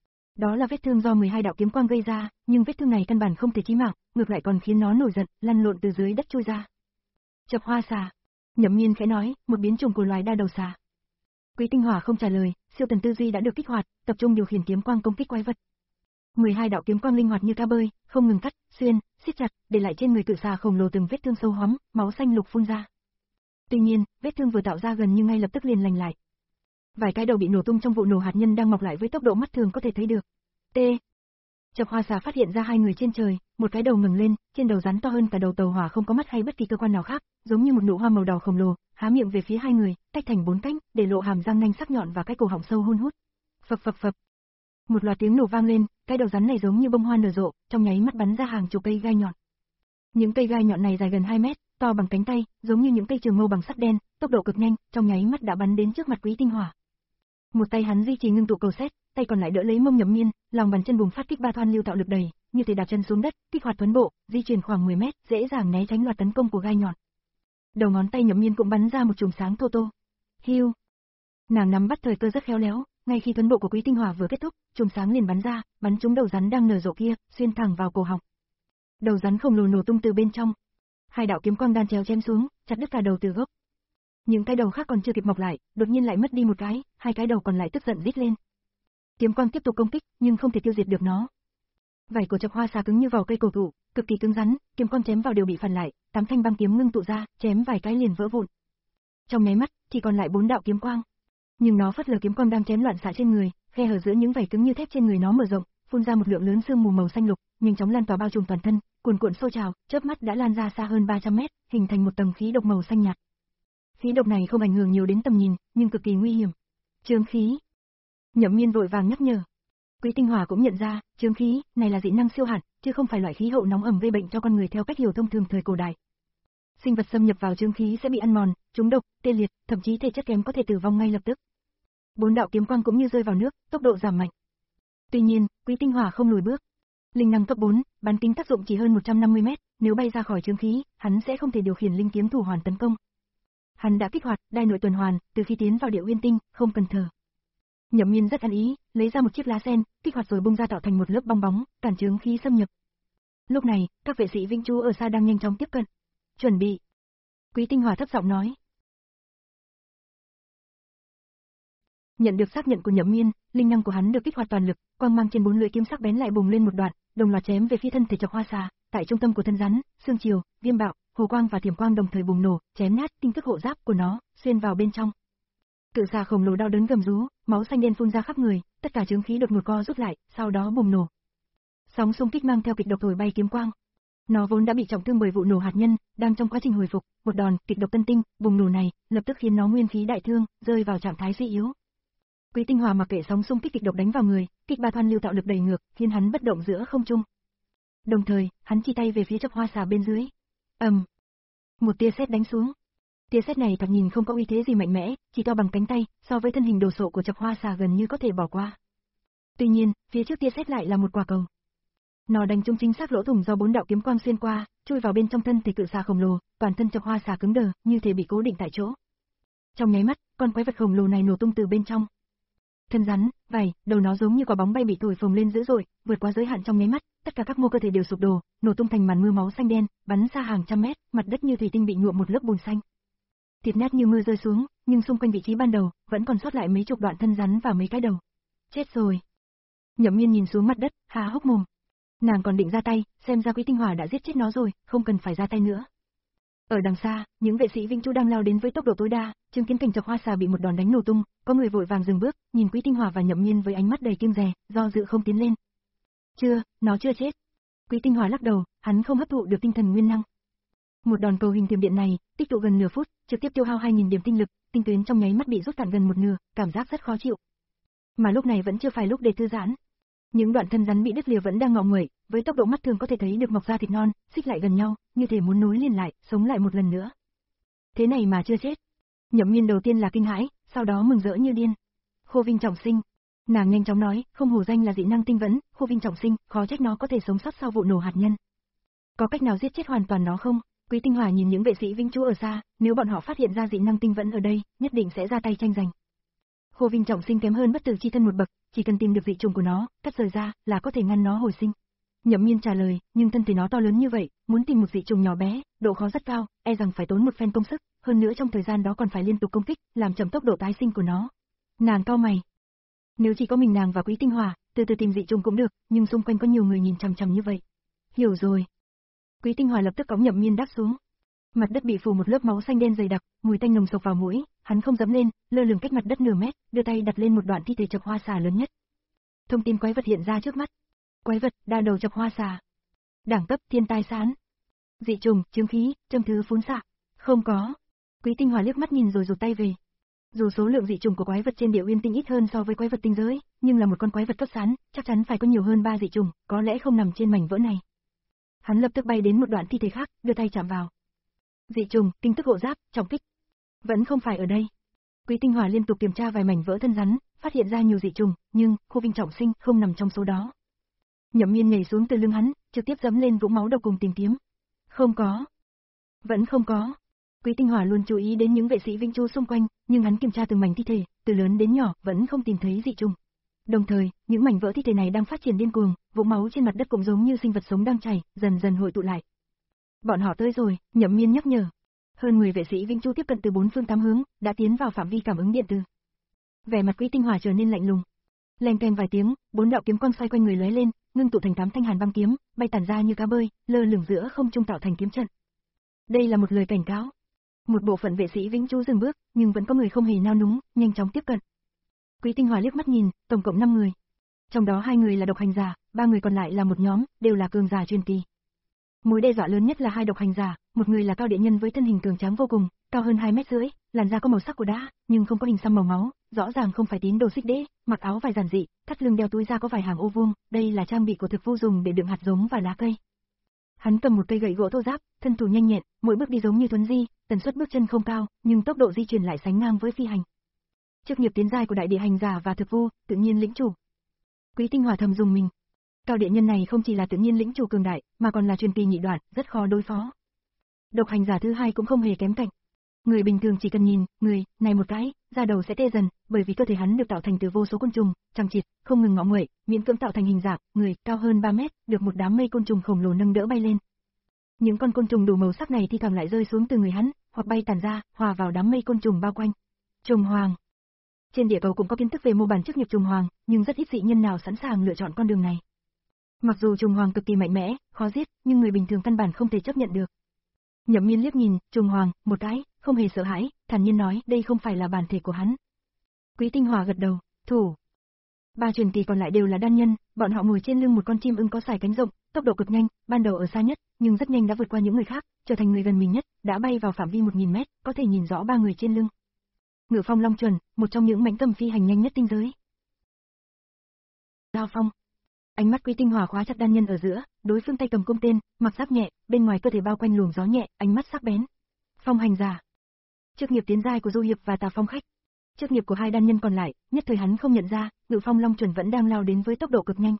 Đó là vết thương do mười hai đạo kiếm quang gây ra, nhưng vết thương này căn bản không thể chí mạng, ngược lại còn khiến nó nổi giận, lăn lộn từ dưới đất chui ra. Chập hoa xà. Nhậm Miên khẽ nói, một biến chủng của loài đa đầu xà. Quý Tinh Hỏa không trả lời, siêu tần tư duy đã được kích hoạt, tập trung điều khiển kiếm quang công kích quái vật. mười hai đạo kiếm quang linh hoạt như cá bơi, không ngừng cắt, xuyên, siết chặt, để lại trên người cự xà khổng lồ từng vết thương sâu hoắm, máu xanh lục phun ra. Tuy nhiên, vết thương vừa tạo ra gần như ngay lập tức liền lành lại. Vài cái đầu bị nổ tung trong vụ nổ hạt nhân đang mọc lại với tốc độ mắt thường có thể thấy được. T. Chập hoa xà phát hiện ra hai người trên trời, một cái đầu ngẩng lên, trên đầu rắn to hơn cả đầu tàu hỏa không có mắt hay bất kỳ cơ quan nào khác, giống như một nụ hoa màu đỏ khổng lồ, há miệng về phía hai người, tách thành bốn cánh, để lộ hàm răng nanh sắc nhọn và cái cổ họng sâu hun hút. Phập phập phập. Một loạt tiếng nổ vang lên, cái đầu rắn này giống như bông hoa nở rộ, trong nháy mắt bắn ra hàng chục cây gai nhọn. Những cây gai nhọn này dài gần hai mét, to bằng cánh tay, giống như những cây trường mâu bằng sắt đen, tốc độ cực nhanh, trong nháy mắt đã bắn đến trước mặt Quý Tinh Hỏa. Một tay hắn duy trì ngưng tụ cầu sét, tay còn lại đỡ lấy mông Nhậm Miên, lòng bàn chân bùng phát kích ba thoan lưu tạo lực đẩy, như thể đạp chân xuống đất, kích hoạt tuấn bộ, di chuyển khoảng mười mét, dễ dàng né tránh loạt tấn công của gai nhọn. Đầu ngón tay Nhậm Miên cũng bắn ra một chùm sáng thô tô. Hiu. Nàng nắm bắt thời cơ rất khéo léo, ngay khi tuấn bộ của Quý Tinh Hỏa vừa kết thúc, chùm sáng liền bắn ra, bắn trúng đầu rắn đang nở rộ kia, xuyên thẳng vào cổ họng. Đầu rắn khổng lồ nổ tung từ bên trong. Hai đạo kiếm quang đan chéo chém xuống, chặt đứt cả đầu từ gốc. Những cái đầu khác còn chưa kịp mọc lại, đột nhiên lại mất đi một cái, hai cái đầu còn lại tức giận rít lên. Kiếm quang tiếp tục công kích, nhưng không thể tiêu diệt được nó. Vảy của Chọc Hoa Xà cứng như vỏ cây cổ thụ, cực kỳ cứng rắn, kiếm quang chém vào đều bị phản lại, tám thanh băng kiếm ngưng tụ ra, chém vài cái liền vỡ vụn. Trong nháy mắt, chỉ còn lại bốn đạo kiếm quang. Nhưng nó phất lờ kiếm quang đang chém loạn xạ trên người, khe hở giữa những vảy cứng như thép trên người nó mở rộng, phun ra một lượng lớn sương mù màu xanh lục, nhanh chóng lan tỏa bao trùm toàn thân, cuồn cuộn sôi trào, chớp mắt đã lan ra xa hơn ba trăm mét, hình thành một tầng khí độc màu xanh nhạt. Khí độc này không ảnh hưởng nhiều đến tầm nhìn, nhưng cực kỳ nguy hiểm. Chướng khí. Nhậm Miên vội vàng nhắc nhở. Quý Tinh Hỏa cũng nhận ra, chướng khí này là dị năng siêu hạn, chứ không phải loại khí hậu nóng ẩm gây bệnh cho con người theo cách hiểu thông thường thời cổ đại. Sinh vật xâm nhập vào chướng khí sẽ bị ăn mòn, trúng độc, tê liệt, thậm chí thể chất kém có thể tử vong ngay lập tức. Bốn đạo kiếm quang cũng như rơi vào nước, tốc độ giảm mạnh. Tuy nhiên, Quý Tinh Hỏa không lùi bước. Linh năng cấp bốn, bắn kính tác dụng chỉ hơn một trăm năm mươi mét, nếu bay ra khỏi chướng khí, hắn sẽ không thể điều khiển linh kiếm thủ hoàn tấn công. Hắn đã kích hoạt đai nội tuần hoàn, từ khi tiến vào Địa Uyên Tinh, không cần thở. Nhậm Miên rất ăn ý, lấy ra một chiếc lá sen, kích hoạt rồi bung ra tạo thành một lớp bong bóng, cản chướng khí xâm nhập. Lúc này, các vệ sĩ Vĩnh Chu ở xa đang nhanh chóng tiếp cận. Chuẩn bị. Quý Tinh Hỏa thấp giọng nói. Nhận được xác nhận của Nhậm Miên, linh năng của hắn được kích hoạt toàn lực, quang mang trên bốn lưỡi kiếm sắc bén lại bùng lên một đoạn, đồng loạt chém về phía thân thể Chọc Hoa Xà. Tại trung tâm của thân rắn, xương chiều, viêm bạo, hồ quang và thiểm quang đồng thời bùng nổ, chém nát tinh thức hộ giáp của nó, xuyên vào bên trong. Cự xà khổng lồ đau đớn gầm rú, máu xanh đen phun ra khắp người, tất cả chướng khí đột ngột co rút lại, sau đó bùng nổ. Sóng xung kích mang theo kịch độc thổi bay kiếm quang. Nó vốn đã bị trọng thương bởi vụ nổ hạt nhân, đang trong quá trình hồi phục, một đòn kịch độc tân tinh, bùng nổ này, lập tức khiến nó nguyên khí đại thương, rơi vào trạng thái suy yếu. Quý Tinh Hỏa mặc kệ sóng xung kích kịch độc đánh vào người, kích ba thoan lưu tạo lực đẩy ngược, khiến hắn bất động giữa không trung. Đồng thời, hắn chỉ tay về phía Chọc Hoa Xà bên dưới. ầm, um, một tia sét đánh xuống. Tia sét này thoạt nhìn không có uy thế gì mạnh mẽ, chỉ to bằng cánh tay, so với thân hình đồ sộ của Chọc Hoa Xà gần như có thể bỏ qua. Tuy nhiên, phía trước tia sét lại là một quả cầu. Nó đánh trúng chính xác lỗ thủng do bốn đạo kiếm quang xuyên qua, chui vào bên trong thân thể cự xà khổng lồ, toàn thân Chọc Hoa Xà cứng đờ, như thể bị cố định tại chỗ. Trong nháy mắt, con quái vật khổng lồ này nổ tung từ bên trong. Thân rắn, vảy, đầu nó giống như quả bóng bay bị thổi phồng lên dữ dội, vượt qua giới hạn trong nháy mắt, tất cả các mô cơ thể đều sụp đổ, nổ tung thành màn mưa máu xanh đen, bắn xa hàng trăm mét, mặt đất như thủy tinh bị nhuộm một lớp bùn xanh. Thịt nát như mưa rơi xuống, nhưng xung quanh vị trí ban đầu, vẫn còn sót lại mấy chục đoạn thân rắn và mấy cái đầu. Chết rồi. Nhậm Miên nhìn xuống mặt đất, há hốc mồm. Nàng còn định ra tay, xem ra Quý Tinh Hỏa đã giết chết nó rồi, không cần phải ra tay nữa. Ở đằng xa, những vệ sĩ Vĩnh Chu đang lao đến với tốc độ tối đa, chứng kiến cảnh Chọc Hoa Xà bị một đòn đánh nổ tung, có người vội vàng dừng bước, nhìn Quý Tinh Hỏa và Nhậm Miên với ánh mắt đầy kiêng dè, do dự không tiến lên. Chưa, nó chưa chết. Quý Tinh Hỏa lắc đầu, hắn không hấp thụ được tinh thần nguyên năng. Một đòn cầu hình tiềm điện này, tích tụ gần nửa phút, trực tiếp tiêu hao hai nghìn điểm tinh lực, tinh tuyến trong nháy mắt bị rút cạn gần một nửa, cảm giác rất khó chịu. Mà lúc này vẫn chưa phải lúc để thư giãn. Những đoạn thân rắn bị đứt lìa vẫn đang ngọ nguậy, với tốc độ mắt thường có thể thấy được mọc ra thịt non, xích lại gần nhau, như thể muốn nối liền lại, sống lại một lần nữa. Thế này mà chưa chết. Nhậm Miên đầu tiên là kinh hãi, sau đó mừng rỡ như điên. Khô Vinh trọng sinh. Nàng nhanh chóng nói, không hổ danh là dị năng tinh vẫn, Khô Vinh trọng sinh, khó trách nó có thể sống sót sau vụ nổ hạt nhân. Có cách nào giết chết hoàn toàn nó không? Quý Tinh Hỏa nhìn những vệ sĩ Vĩnh Chu ở xa, nếu bọn họ phát hiện ra dị năng tinh vẫn ở đây, nhất định sẽ ra tay tranh giành. Khô Vinh trọng sinh kém hơn bất tử chi thân một bậc, chỉ cần tìm được dị trùng của nó, cắt rời ra, là có thể ngăn nó hồi sinh. Nhậm Miên trả lời, nhưng thân thể nó to lớn như vậy, muốn tìm một dị trùng nhỏ bé, độ khó rất cao, e rằng phải tốn một phen công sức, hơn nữa trong thời gian đó còn phải liên tục công kích, làm chậm tốc độ tái sinh của nó. Nàng cau mày. Nếu chỉ có mình nàng và Quý Tinh Hỏa, từ từ tìm dị trùng cũng được, nhưng xung quanh có nhiều người nhìn chằm chằm như vậy. Hiểu rồi. Quý Tinh Hỏa lập tức cõng Nhậm Miên đáp xuống. Mặt đất bị phủ một lớp máu xanh đen dày đặc, mùi tanh nồng sộc vào mũi, hắn không dám lên, lơ lửng cách mặt đất nửa mét, đưa tay đặt lên một đoạn thi thể Chọc Hoa Xà lớn nhất. Thông tin quái vật hiện ra trước mắt. Quái vật, đa đầu Chọc Hoa Xà. Đẳng cấp thiên tai sán. Dị trùng, chướng khí, châm thứ phún xạ. Không có. Quý Tinh Hỏa liếc mắt nhìn rồi rụt tay về. Dù số lượng dị trùng của quái vật trên Địa Uyên Tinh ít hơn so với quái vật tinh giới, nhưng là một con quái vật cấp sán, chắc chắn phải có nhiều hơn ba dị trùng, có lẽ không nằm trên mảnh vỡ này. Hắn lập tức bay đến một đoạn thi thể khác, đưa tay chạm vào. Dị trùng, tinh tức hộ giáp, trọng kích. Vẫn không phải ở đây. Quý Tinh Hỏa liên tục kiểm tra vài mảnh vỡ thân rắn, phát hiện ra nhiều dị trùng, nhưng Khô Vinh trọng sinh không nằm trong số đó. Nhậm Miên nhảy xuống từ lưng hắn, trực tiếp dẫm lên vũng máu đầu cùng tìm kiếm. Không có. Vẫn không có. Quý Tinh Hỏa luôn chú ý đến những vệ sĩ Vĩnh Chu xung quanh, nhưng hắn kiểm tra từng mảnh thi thể, từ lớn đến nhỏ, vẫn không tìm thấy dị trùng. Đồng thời, những mảnh vỡ thi thể này đang phát triển điên cuồng, vũng máu trên mặt đất cũng giống như sinh vật sống đang chảy, dần dần hội tụ lại. Bọn họ tới rồi, Nhậm Miên nhắc nhở. Hơn mười vệ sĩ Vĩnh Chu tiếp cận từ bốn phương tám hướng, đã tiến vào phạm vi cảm ứng điện từ. Vẻ mặt Quý Tinh Hòa trở nên lạnh lùng. Leng keng vài tiếng, bốn đạo kiếm quang xoay quanh người lóe lên, ngưng tụ thành tám thanh hàn băng kiếm, bay tản ra như cá bơi, lơ lửng giữa không trung tạo thành kiếm trận. Đây là một lời cảnh cáo. Một bộ phận vệ sĩ Vĩnh Chu dừng bước, nhưng vẫn có người không hề nao núng, nhanh chóng tiếp cận. Quý Tinh Hòa liếc mắt nhìn, tổng cộng năm người. Trong đó hai người là độc hành giả, ba người còn lại là một nhóm, đều là cường giả truyền kỳ. Mối đe dọa lớn nhất là hai độc hành giả, một người là cao địa nhân với thân hình cường tráng vô cùng, cao hơn hai mét rưỡi, làn da có màu sắc của đá, nhưng không có hình xăm màu máu, rõ ràng không phải tín đồ xích đế, mặc áo vải giản dị, thắt lưng đeo túi da có vài hàng ô vuông, đây là trang bị của thực vu dùng để đựng hạt giống và lá cây. Hắn cầm một cây gậy gỗ thô ráp, thân thủ nhanh nhẹn, mỗi bước đi giống như thuấn di, tần suất bước chân không cao, nhưng tốc độ di chuyển lại sánh ngang với phi hành. Chức nghiệp tiến giai của đại địa hành giả và thực vu, tự nhiên lĩnh chủ. Quý Tinh Hòa thầm dùng mình. Cao địa nhân này không chỉ là tự nhiên lĩnh chủ cường đại, mà còn là truyền kỳ nhị đoạn, rất khó đối phó. Độc hành giả thứ hai cũng không hề kém cạnh. Người bình thường chỉ cần nhìn, người này một cái, da đầu sẽ tê dần, bởi vì cơ thể hắn được tạo thành từ vô số côn trùng, chằng chịt, không ngừng ngọ nguậy, miễn cưỡng tạo thành hình dạng, người cao hơn ba mét, được một đám mây côn trùng khổng lồ nâng đỡ bay lên. Những con côn trùng đủ màu sắc này thi thoảng lại rơi xuống từ người hắn, hoặc bay tản ra, hòa vào đám mây côn trùng bao quanh. Trùng hoàng. Trên địa cầu cũng có kiến thức về mô bản chức nghiệp trùng hoàng, nhưng rất ít dị nhân nào sẵn sàng lựa chọn con đường này. Mặc dù trùng hoàng cực kỳ mạnh mẽ, khó giết, nhưng người bình thường căn bản không thể chấp nhận được. Nhậm Miên liếc nhìn, trùng hoàng, một cái, không hề sợ hãi, thản nhiên nói, đây không phải là bản thể của hắn. Quý Tinh Hòa gật đầu, thủ. Ba truyền kỳ còn lại đều là đan nhân, bọn họ ngồi trên lưng một con chim ưng có sải cánh rộng, tốc độ cực nhanh, ban đầu ở xa nhất, nhưng rất nhanh đã vượt qua những người khác, trở thành người gần mình nhất, đã bay vào phạm vi một nghìn mét, có thể nhìn rõ ba người trên lưng. Ngự Phong Long Chuẩn, một trong những mãnh cầm phi hành nhanh nhất tinh giới. Đao Phong. Ánh mắt Quý Tinh Hòa khóa chặt đan nhân ở giữa, đối phương tay cầm cung tên, mặc giáp nhẹ, bên ngoài cơ thể bao quanh luồng gió nhẹ, ánh mắt sắc bén. Phong hành giả. Chức nghiệp tiến giai của Du Hiệp và Tà Phong khách. Chức nghiệp của hai đan nhân còn lại, nhất thời hắn không nhận ra, Ngự Phong Long Chuẩn vẫn đang lao đến với tốc độ cực nhanh.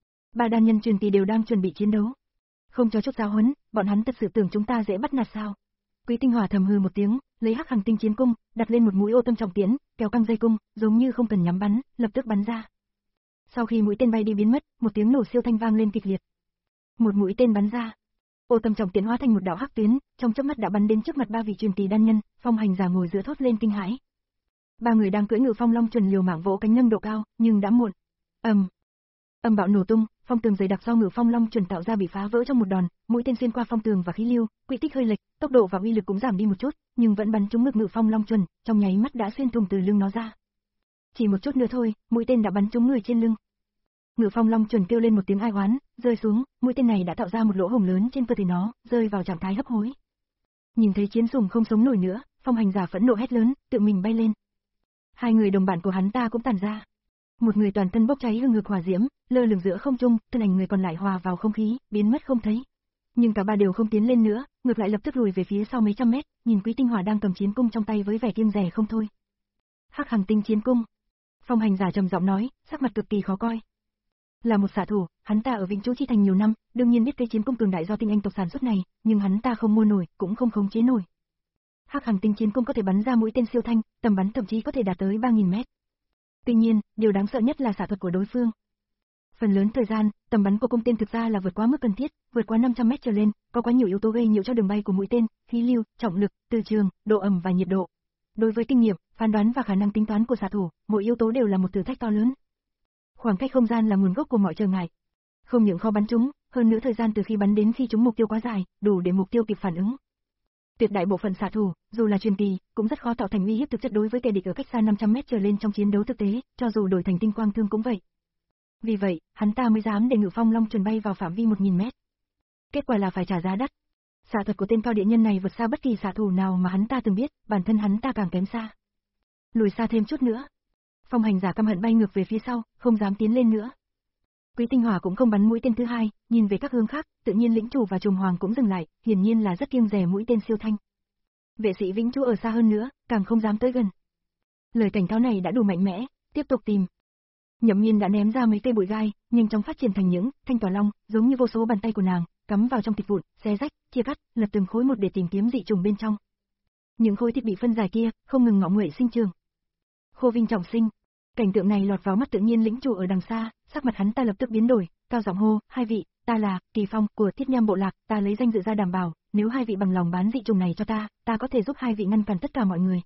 Ba đan nhân truyền kỳ đều đang chuẩn bị chiến đấu. Không cho chút giáo huấn, bọn hắn thật sự tưởng chúng ta dễ bắt nạt sao? Quý Tinh Hòa thầm hừ một tiếng, lấy Hắc Hằng Tinh chiến cung, đặt lên một mũi ô tâm trọng tiễn, kéo căng dây cung, giống như không cần nhắm bắn, lập tức bắn ra. Sau khi mũi tên bay đi biến mất, một tiếng nổ siêu thanh vang lên kịch liệt. Một mũi tên bắn ra, ô tâm trọng tiễn hóa thành một đạo hắc tuyến, trong chớp mắt đã bắn đến trước mặt ba vị truyền kỳ đan nhân, Phong hành giả ngồi giữa thốt lên kinh hãi. Ba người đang cưỡi Ngự Phong Long Chuẩn liều mạng vỗ cánh nâng độ cao, nhưng đã muộn. Ầm. Um. Âm bạo nổ tung, phong tường dày đặc do Ngự Phong Long Chuẩn tạo ra bị phá vỡ trong một đòn, mũi tên xuyên qua phong tường và khí lưu, quỹ tích hơi lệch, tốc độ và uy lực cũng giảm đi một chút, nhưng vẫn bắn trúng ngực Ngự Phong Long Chuẩn, trong nháy mắt đã xuyên thủng từ lưng nó ra. Chỉ một chút nữa thôi, mũi tên đã bắn trúng người trên lưng. Ngự Phong Long Chuẩn kêu lên một tiếng ai oán, rơi xuống, mũi tên này đã tạo ra một lỗ hổng lớn trên cơ thể nó, rơi vào trạng thái hấp hối. Nhìn thấy chiến sủng không sống nổi nữa, Phong hành giả phẫn nộ hét lớn, tự mình bay lên. Hai người đồng bạn của hắn ta cũng tản ra. Một người toàn thân bốc cháy hừng hực hỏa diễm, lơ lửng giữa không trung, thân ảnh người còn lại hòa vào không khí, biến mất không thấy. Nhưng cả ba đều không tiến lên nữa, ngược lại lập tức lùi về phía sau mấy trăm mét, nhìn Quý Tinh Hòa đang cầm chiến cung trong tay với vẻ kiêng dè không thôi. Hắc Hằng Tinh chiến cung. Phong hành giả trầm giọng nói, sắc mặt cực kỳ khó coi. Là một xạ thủ, hắn ta ở Vĩnh Chu Chi Thành nhiều năm, đương nhiên biết cây chiến cung cường đại do tinh anh tộc sản xuất này, nhưng hắn ta không mua nổi, cũng không khống chế nổi. Hắc Hằng Tinh chiến cung có thể bắn ra mũi tên siêu thanh, tầm bắn thậm chí có thể đạt tới ba nghìn mét. Tuy nhiên, điều đáng sợ nhất là xạ thuật của đối phương. Phần lớn thời gian, tầm bắn của cung tên thực ra là vượt quá mức cần thiết, vượt quá năm trăm mét trở lên, có quá nhiều yếu tố gây nhiễu cho đường bay của mũi tên, khí lưu, trọng lực, từ trường, độ ẩm và nhiệt độ. Đối với kinh nghiệm, phán đoán và khả năng tính toán của xạ thủ, mỗi yếu tố đều là một thử thách to lớn. Khoảng cách không gian là nguồn gốc của mọi trở ngại. Không những khó bắn trúng, hơn nữa thời gian từ khi bắn đến khi trúng mục tiêu quá dài, đủ để mục tiêu kịp phản ứng. Tuyệt đại bộ phận xạ thủ, dù là truyền kỳ, cũng rất khó tạo thành uy hiếp thực chất đối với kẻ địch ở cách xa năm trăm mét trở lên trong chiến đấu thực tế, cho dù đổi thành tinh quang thương cũng vậy. Vì vậy, hắn ta mới dám để Ngự Phong Long Chuẩn bay vào phạm vi một nghìn mét. Kết quả là phải trả giá đắt. Xạ thuật của tên cao địa nhân này vượt xa bất kỳ xạ thủ nào mà hắn ta từng biết, bản thân hắn ta càng kém xa. Lùi xa thêm chút nữa. Phong hành giả căm hận bay ngược về phía sau, không dám tiến lên nữa. Quý Tinh Hòa cũng không bắn mũi tên thứ hai, nhìn về các hướng khác, tự nhiên lĩnh chủ và trùng hoàng cũng dừng lại, hiển nhiên là rất kiêng dè mũi tên siêu thanh. Vệ sĩ Vĩnh Chu ở xa hơn nữa, càng không dám tới gần. Lời cảnh cáo này đã đủ mạnh mẽ, tiếp tục tìm. Nhậm Miên đã ném ra mấy cây bụi gai, nhanh chóng phát triển thành những thanh tỏa long, giống như vô số bàn tay của nàng, cắm vào trong thịt vụn, xé rách, chia cắt, lật từng khối một để tìm kiếm dị trùng bên trong. Những khối thịt bị phân giải kia, không ngừng ngọ nguậy sinh trưởng. Khô Vinh trọng sinh. Cảnh tượng này lọt vào mắt tự nhiên lĩnh chủ ở đằng xa, sắc mặt hắn ta lập tức biến đổi, cao giọng hô, hai vị, ta là Kỳ Phong của Thiết Nham bộ lạc, ta lấy danh dự ra đảm bảo, nếu hai vị bằng lòng bán dị trùng này cho ta, ta có thể giúp hai vị ngăn cản tất cả mọi người.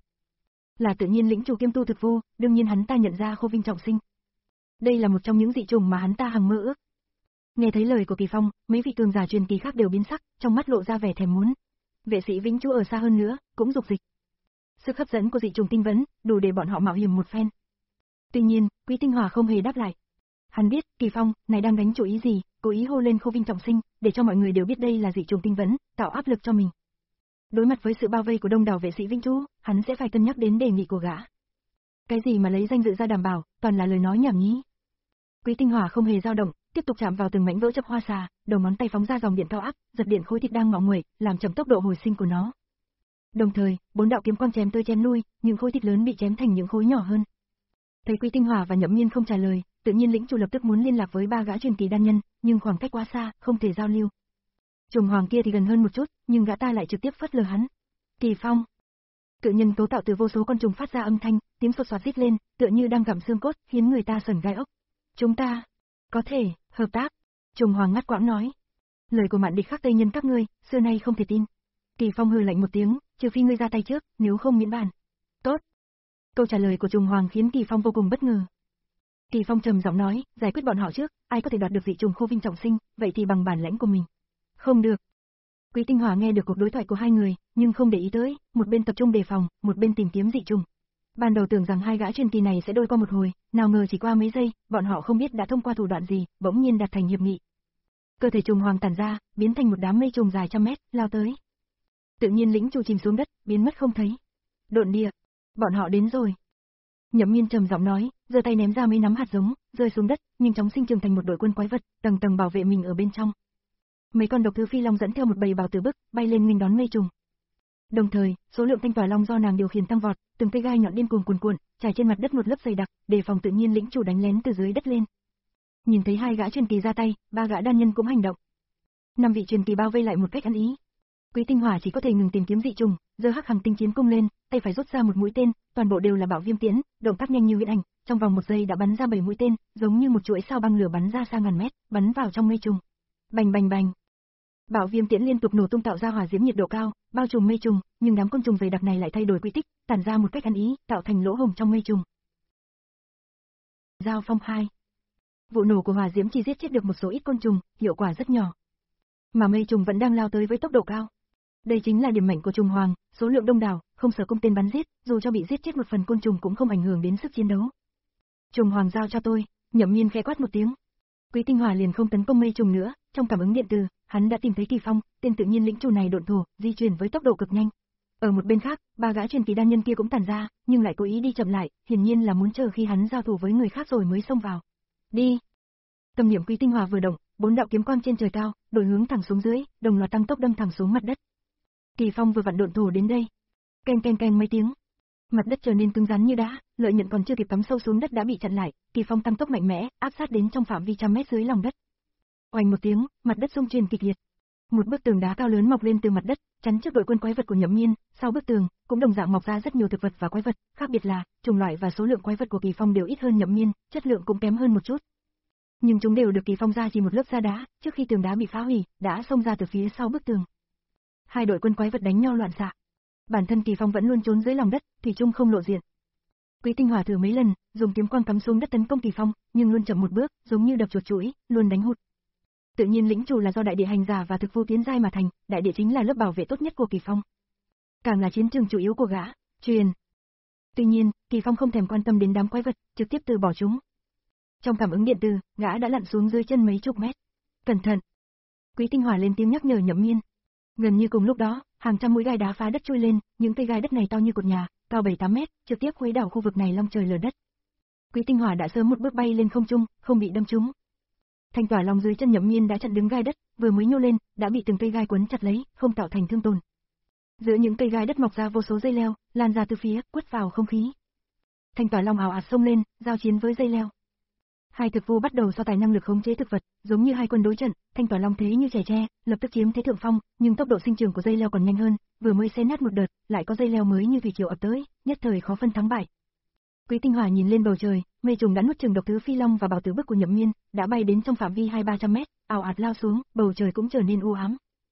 Là tự nhiên lĩnh chủ kiêm tu thực vu, đương nhiên hắn ta nhận ra Khô Vinh trọng sinh. Đây là một trong những dị trùng mà hắn ta hằng mơ ước. Nghe thấy lời của Kỳ Phong, mấy vị cường giả truyền kỳ khác đều biến sắc, trong mắt lộ ra vẻ thèm muốn. Vệ sĩ Vĩnh Chu ở xa hơn nữa, cũng dục dịch. Sức hấp dẫn của dị trùng tinh vấn, đủ để bọn họ mạo hiểm một phen. Tuy nhiên, Quý Tinh Hỏa không hề đáp lại. Hắn biết, Kỳ Phong này đang đánh chủ ý gì, cố ý hô lên Khô Vinh trọng sinh, để cho mọi người đều biết đây là dị trùng tinh vấn, tạo áp lực cho mình. Đối mặt với sự bao vây của đông đảo vệ sĩ Vĩnh Chu, hắn sẽ phải cân nhắc đến đề nghị của gã. Cái gì mà lấy danh dự ra đảm bảo, toàn là lời nói nhảm nhí. Quý Tinh Hỏa không hề dao động, tiếp tục chạm vào từng mảnh vỡ chập hoa xà, đầu ngón tay phóng ra dòng điện cao áp, giật điện khối thịt đang ngọ nguậy, làm chậm tốc độ hồi sinh của nó. Đồng thời, bốn đạo kiếm quang chém tới chém lui, những khối thịt lớn bị chém thành những khối nhỏ hơn. Thấy Quý Tinh Hỏa và Nhậm Miên không trả lời, tự nhiên lĩnh chủ lập tức muốn liên lạc với ba gã truyền kỳ đan nhân, nhưng khoảng cách quá xa, không thể giao lưu. Trùng hoàng kia thì gần hơn một chút, nhưng gã ta lại trực tiếp phớt lờ hắn. Kỳ Phong. Cự nhân cấu tạo từ vô số con trùng phát ra âm thanh, tiếng sột soạt rít lên, tựa như đang gặm xương cốt, khiến người ta sởn gai ốc. Chúng ta có thể hợp tác. Trùng hoàng ngắt quãng nói. Lời của Mạn Địch Khắc Tây nhân các ngươi, xưa nay không thể tin. Kỳ Phong hừ lạnh một tiếng, trừ phi ngươi ra tay trước, nếu không miễn bàn. Tốt. Câu trả lời của Trùng Hoàng khiến Kỳ Phong vô cùng bất ngờ. Kỳ Phong trầm giọng nói, giải quyết bọn họ trước, ai có thể đoạt được dị trùng Khô Vinh trọng sinh, vậy thì bằng bản lãnh của mình. Không được. Quý Tinh Hỏa nghe được cuộc đối thoại của hai người, nhưng không để ý tới, một bên tập trung đề phòng, một bên tìm kiếm dị trùng. Ban đầu tưởng rằng hai gã truyền kỳ này sẽ đôi qua một hồi, nào ngờ chỉ qua mấy giây, bọn họ không biết đã thông qua thủ đoạn gì, bỗng nhiên đạt thành hiệp nghị. Cơ thể Trùng Hoàng tản ra, biến thành một đám mây trùng dài trăm mét, lao tới. Tự nhiên lĩnh chủ chìm xuống đất, biến mất không thấy. Độn địa, bọn họ đến rồi. Nhậm Miên trầm giọng nói, giơ tay ném ra mấy nắm hạt giống, rơi xuống đất, nhưng chóng sinh trưởng thành một đội quân quái vật, tầng tầng bảo vệ mình ở bên trong. Mấy con độc thứ phi long dẫn theo một bầy bào tử bức, bay lên nghênh đón mây trùng. Đồng thời, số lượng thanh tỏa long do nàng điều khiển tăng vọt, từng cây gai nhọn điên cuồng cuồn cuộn, trải trên mặt đất một lớp dày đặc, đề phòng tự nhiên lĩnh chủ đánh lén từ dưới đất lên. Nhìn thấy hai gã truyền kỳ ra tay, ba gã đan nhân cũng hành động. Năm vị truyền kỳ bao vây lại một cách ăn ý. Quý Tinh Hỏa chỉ có thể ngừng tìm kiếm dị trùng, giơ hắc hằng tinh chiến cung lên, tay phải rút ra một mũi tên, toàn bộ đều là bảo viêm tiễn, động tác nhanh như huyễn ảnh, trong vòng một giây đã bắn ra bảy mũi tên, giống như một chuỗi sao băng lửa bắn ra xa ngàn mét, bắn vào trong mây trùng. Bành bành bành. Bảo viêm tiễn liên tục nổ tung tạo ra hỏa diễm nhiệt độ cao, bao trùm mây trùng, nhưng đám côn trùng dày đặc này lại thay đổi quy tích, tản ra một cách ăn ý, tạo thành lỗ hổng trong mây trùng. Giao phong hai. Vụ nổ của hỏa diễm chỉ giết chết được một số ít côn trùng, hiệu quả rất nhỏ. Mà mây trùng vẫn đang lao tới với tốc độ cao. Đây chính là điểm mạnh của Trùng Hoàng, số lượng đông đảo, không sợ cung tên bắn giết, dù cho bị giết chết một phần côn trùng cũng không ảnh hưởng đến sức chiến đấu. Trùng Hoàng giao cho tôi, Nhậm Miên khẽ quát một tiếng. Quý Tinh Hỏa liền không tấn công mây trùng nữa, trong cảm ứng điện từ, hắn đã tìm thấy Kỳ Phong, tên tự nhiên lĩnh chủ này độn thổ, di chuyển với tốc độ cực nhanh. Ở một bên khác, ba gã truyền kỳ đan nhân kia cũng tản ra, nhưng lại cố ý đi chậm lại, hiển nhiên là muốn chờ khi hắn giao thủ với người khác rồi mới xông vào. Đi. Tâm niệm Quý Tinh Hỏa vừa động, bốn đạo kiếm quang trên trời cao, đổi hướng thẳng xuống dưới, đồng loạt tăng tốc đâm thẳng xuống mặt đất. Kỳ Phong vừa vặn độn thổ đến đây. Keng keng keng mấy tiếng. Mặt đất trở nên cứng rắn như đá, lợi nhận còn chưa kịp cắm sâu xuống đất đã bị chặn lại, Kỳ Phong tăng tốc mạnh mẽ, áp sát đến trong phạm vi trăm mét dưới lòng đất. Oanh một tiếng, mặt đất rung chuyển kịch liệt. Một bức tường đá cao lớn mọc lên từ mặt đất, chắn trước đội quân quái vật của Nhậm Miên, sau bức tường cũng đồng dạng mọc ra rất nhiều thực vật và quái vật, khác biệt là chủng loại và số lượng quái vật của Kỳ Phong đều ít hơn Nhậm Miên, chất lượng cũng kém hơn một chút. Nhưng chúng đều được Kỳ Phong ra chỉ một lớp da đá, trước khi tường đá bị phá hủy, đã xông ra từ phía sau bức tường. Hai đội quân quái vật đánh nhau loạn xạ. Bản thân Kỳ Phong vẫn luôn trốn dưới lòng đất, thủy chung không lộ diện. Quý Tinh Hỏa thử mấy lần, dùng kiếm quang cắm xuống đất tấn công Kỳ Phong, nhưng luôn chậm một bước, giống như đập chuột chuỗi, luôn đánh hụt. Tự nhiên lĩnh chủ là do đại địa hành giả và thực vu tiến giai mà thành, đại địa chính là lớp bảo vệ tốt nhất của Kỳ Phong. Càng là chiến trường chủ yếu của gã, truyền. Tuy nhiên, Kỳ Phong không thèm quan tâm đến đám quái vật, trực tiếp từ bỏ chúng. Trong cảm ứng điện từ, gã đã lặn xuống dưới chân mấy chục mét. Cẩn thận. Quý Tinh Hỏa lên tiếng nhắc nhở Nhậm Miên. Gần như cùng lúc đó, hàng trăm mũi gai đá phá đất chui lên, những cây gai đất này to như cột nhà, cao bảy tám mét, trực tiếp khuấy đảo khu vực này long trời lở đất. Quý Tinh Hỏa đã sớm một bước bay lên không trung, không bị đâm trúng. Thanh tỏa long dưới chân Nhậm Miên đã chặn đứng gai đất, vừa mới nhô lên, đã bị từng cây gai quấn chặt lấy, không tạo thành thương tổn. Giữa những cây gai đất mọc ra vô số dây leo, lan ra từ phía, quất vào không khí. Thanh tỏa long ảo ạt xông lên, giao chiến với dây leo. Hai thực vu bắt đầu so tài năng lực khống chế thực vật, giống như hai quân đối trận, Thanh tỏa long thế như trẻ tre, lập tức chiếm thế thượng phong, nhưng tốc độ sinh trưởng của dây leo còn nhanh hơn, vừa mới xé nát một đợt, lại có dây leo mới như thủy triều ập tới, nhất thời khó phân thắng bại. Quý Tinh Hỏa nhìn lên bầu trời, mây trùng đã nuốt chửng độc thứ phi long và bảo tử bức của Nhậm Miên, đã bay đến trong phạm vi hai ba trăm mét, ào ạt lao xuống, bầu trời cũng trở nên u ám.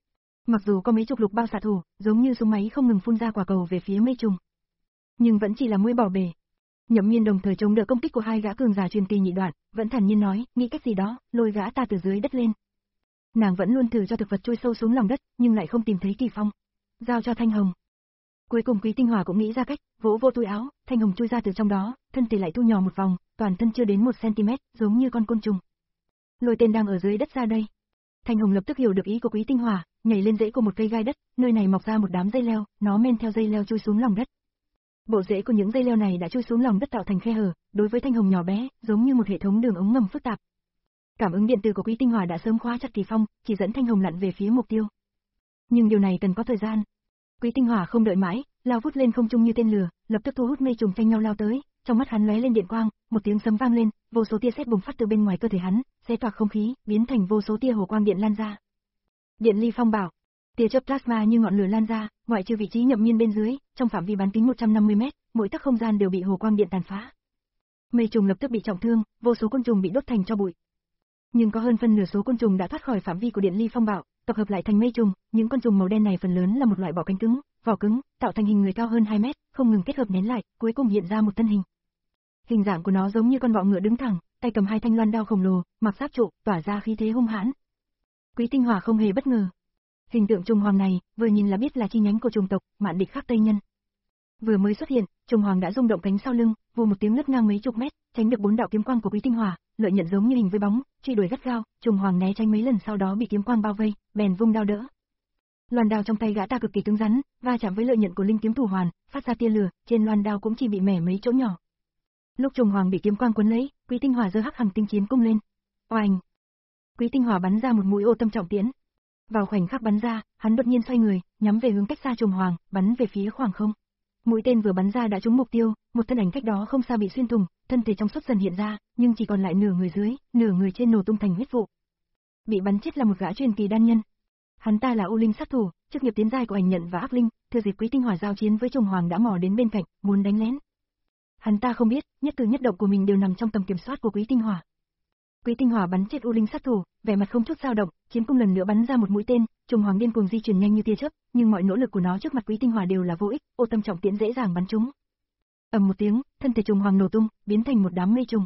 Mặc dù có mấy chục lục bao xạ thủ, giống như súng máy không ngừng phun ra quả cầu về phía mây trùng, nhưng vẫn chỉ là mũi bỏ bể. Nhậm Miên đồng thời chống đỡ công kích của hai gã cường giả truyền kỳ nhị đoạn, vẫn thản nhiên nói, nghĩ cách gì đó, lôi gã ta từ dưới đất lên. Nàng vẫn luôn thử cho thực vật chui sâu xuống lòng đất, nhưng lại không tìm thấy Kỳ Phong. Giao cho Thanh Hồng. Cuối cùng Quý Tinh Hỏa cũng nghĩ ra cách, vỗ vô túi áo, Thanh Hồng chui ra từ trong đó, thân thể lại thu nhỏ một vòng, toàn thân chưa đến một xăng-ti-mét, giống như con côn trùng. Lôi tên đang ở dưới đất ra đây. Thanh Hồng lập tức hiểu được ý của Quý Tinh Hỏa, nhảy lên rễ của một cây gai đất, nơi này mọc ra một đám dây leo, nó men theo dây leo chui xuống lòng đất. Bộ rễ của những dây leo này đã chui xuống lòng đất tạo thành khe hở, đối với Thanh Hồng nhỏ bé, giống như một hệ thống đường ống ngầm phức tạp. Cảm ứng điện tử của Quý Tinh Hỏa đã sớm khóa chặt Kỳ Phong, chỉ dẫn Thanh Hồng lặn về phía mục tiêu. Nhưng điều này cần có thời gian. Quý Tinh Hỏa không đợi mãi, lao vút lên không trung như tên lửa, lập tức thu hút mây trùng tranh nhau lao tới, trong mắt hắn lóe lên điện quang, một tiếng sấm vang lên, vô số tia sét bùng phát từ bên ngoài cơ thể hắn, xé toạc không khí, biến thành vô số tia hồ quang điện lan ra. Điện ly phong bảo, tia chớp plasma như ngọn lửa lan ra, ngoại trừ vị trí Nhậm Miên bên dưới, trong phạm vi bán kính một trăm năm mươi mét, mỗi tấc không gian đều bị hồ quang điện tàn phá. Mây trùng lập tức bị trọng thương, vô số côn trùng bị đốt thành tro bụi. Nhưng có hơn phân nửa số côn trùng đã thoát khỏi phạm vi của điện ly phong bạo, tập hợp lại thành mây trùng, những con trùng màu đen này phần lớn là một loại bọ cánh cứng, vỏ cứng, tạo thành hình người cao hơn hai mét, không ngừng kết hợp nén lại, cuối cùng hiện ra một thân hình. Hình dạng của nó giống như con bọ ngựa đứng thẳng, tay cầm hai thanh loan đao khổng lồ, mặc giáp trụ, tỏa ra khí thế hung hãn. Quý Tinh Hỏa không hề bất ngờ. Hình tượng trùng hoàng này, vừa nhìn là biết là chi nhánh của trùng tộc Mạn Địch Khắc Tây Nhân. Vừa mới xuất hiện, trùng hoàng đã rung động cánh sau lưng, vù một tiếng lướt ngang mấy chục mét, tránh được bốn đạo kiếm quang của Quý Tinh Hỏa, lợi nhận giống như hình với bóng, truy đuổi gắt gao, trùng hoàng né tránh mấy lần sau đó bị kiếm quang bao vây, bèn vung đao đỡ. Loan đao trong tay gã ta cực kỳ cứng rắn, va chạm với lợi nhận của linh kiếm thủ hoàn, phát ra tia lửa, trên loan đao cũng chỉ bị mẻ mấy chỗ nhỏ. Lúc trùng hoàng bị kiếm quang cuốn lấy, Quý Tinh Hỏa giơ hắc hằng tinh chiến cung lên. Oành! Quý Tinh Hỏa bắn ra một mũi ô tâm trọng tiễn. Vào khoảnh khắc bắn ra, hắn đột nhiên xoay người, nhắm về hướng cách xa trùng hoàng, bắn về phía khoảng không. Mũi tên vừa bắn ra đã trúng mục tiêu, một thân ảnh cách đó không xa bị xuyên thủng, thân thể trong suốt dần hiện ra, nhưng chỉ còn lại nửa người dưới, nửa người trên nổ tung thành huyết vụ. Bị bắn chết là một gã truyền kỳ đan nhân. Hắn ta là U Linh sát thủ, chức nghiệp tiến giai của ảnh nhận và ác linh, thừa dịp Quý Tinh Hỏa giao chiến với trùng hoàng đã mò đến bên cạnh, muốn đánh lén. Hắn ta không biết, nhất cử nhất động của mình đều nằm trong tầm kiểm soát của Quý Tinh Hỏa. Quý Tinh Hỏa bắn chết U Linh sát thủ, vẻ mặt không chút dao động, chiến cung lần nữa bắn ra một mũi tên, trùng hoàng điên cuồng di chuyển nhanh như tia chớp, nhưng mọi nỗ lực của nó trước mặt Quý Tinh Hỏa đều là vô ích, ô tâm trọng tiễn dễ dàng bắn trúng. Ầm một tiếng, thân thể trùng hoàng nổ tung, biến thành một đám mây trùng.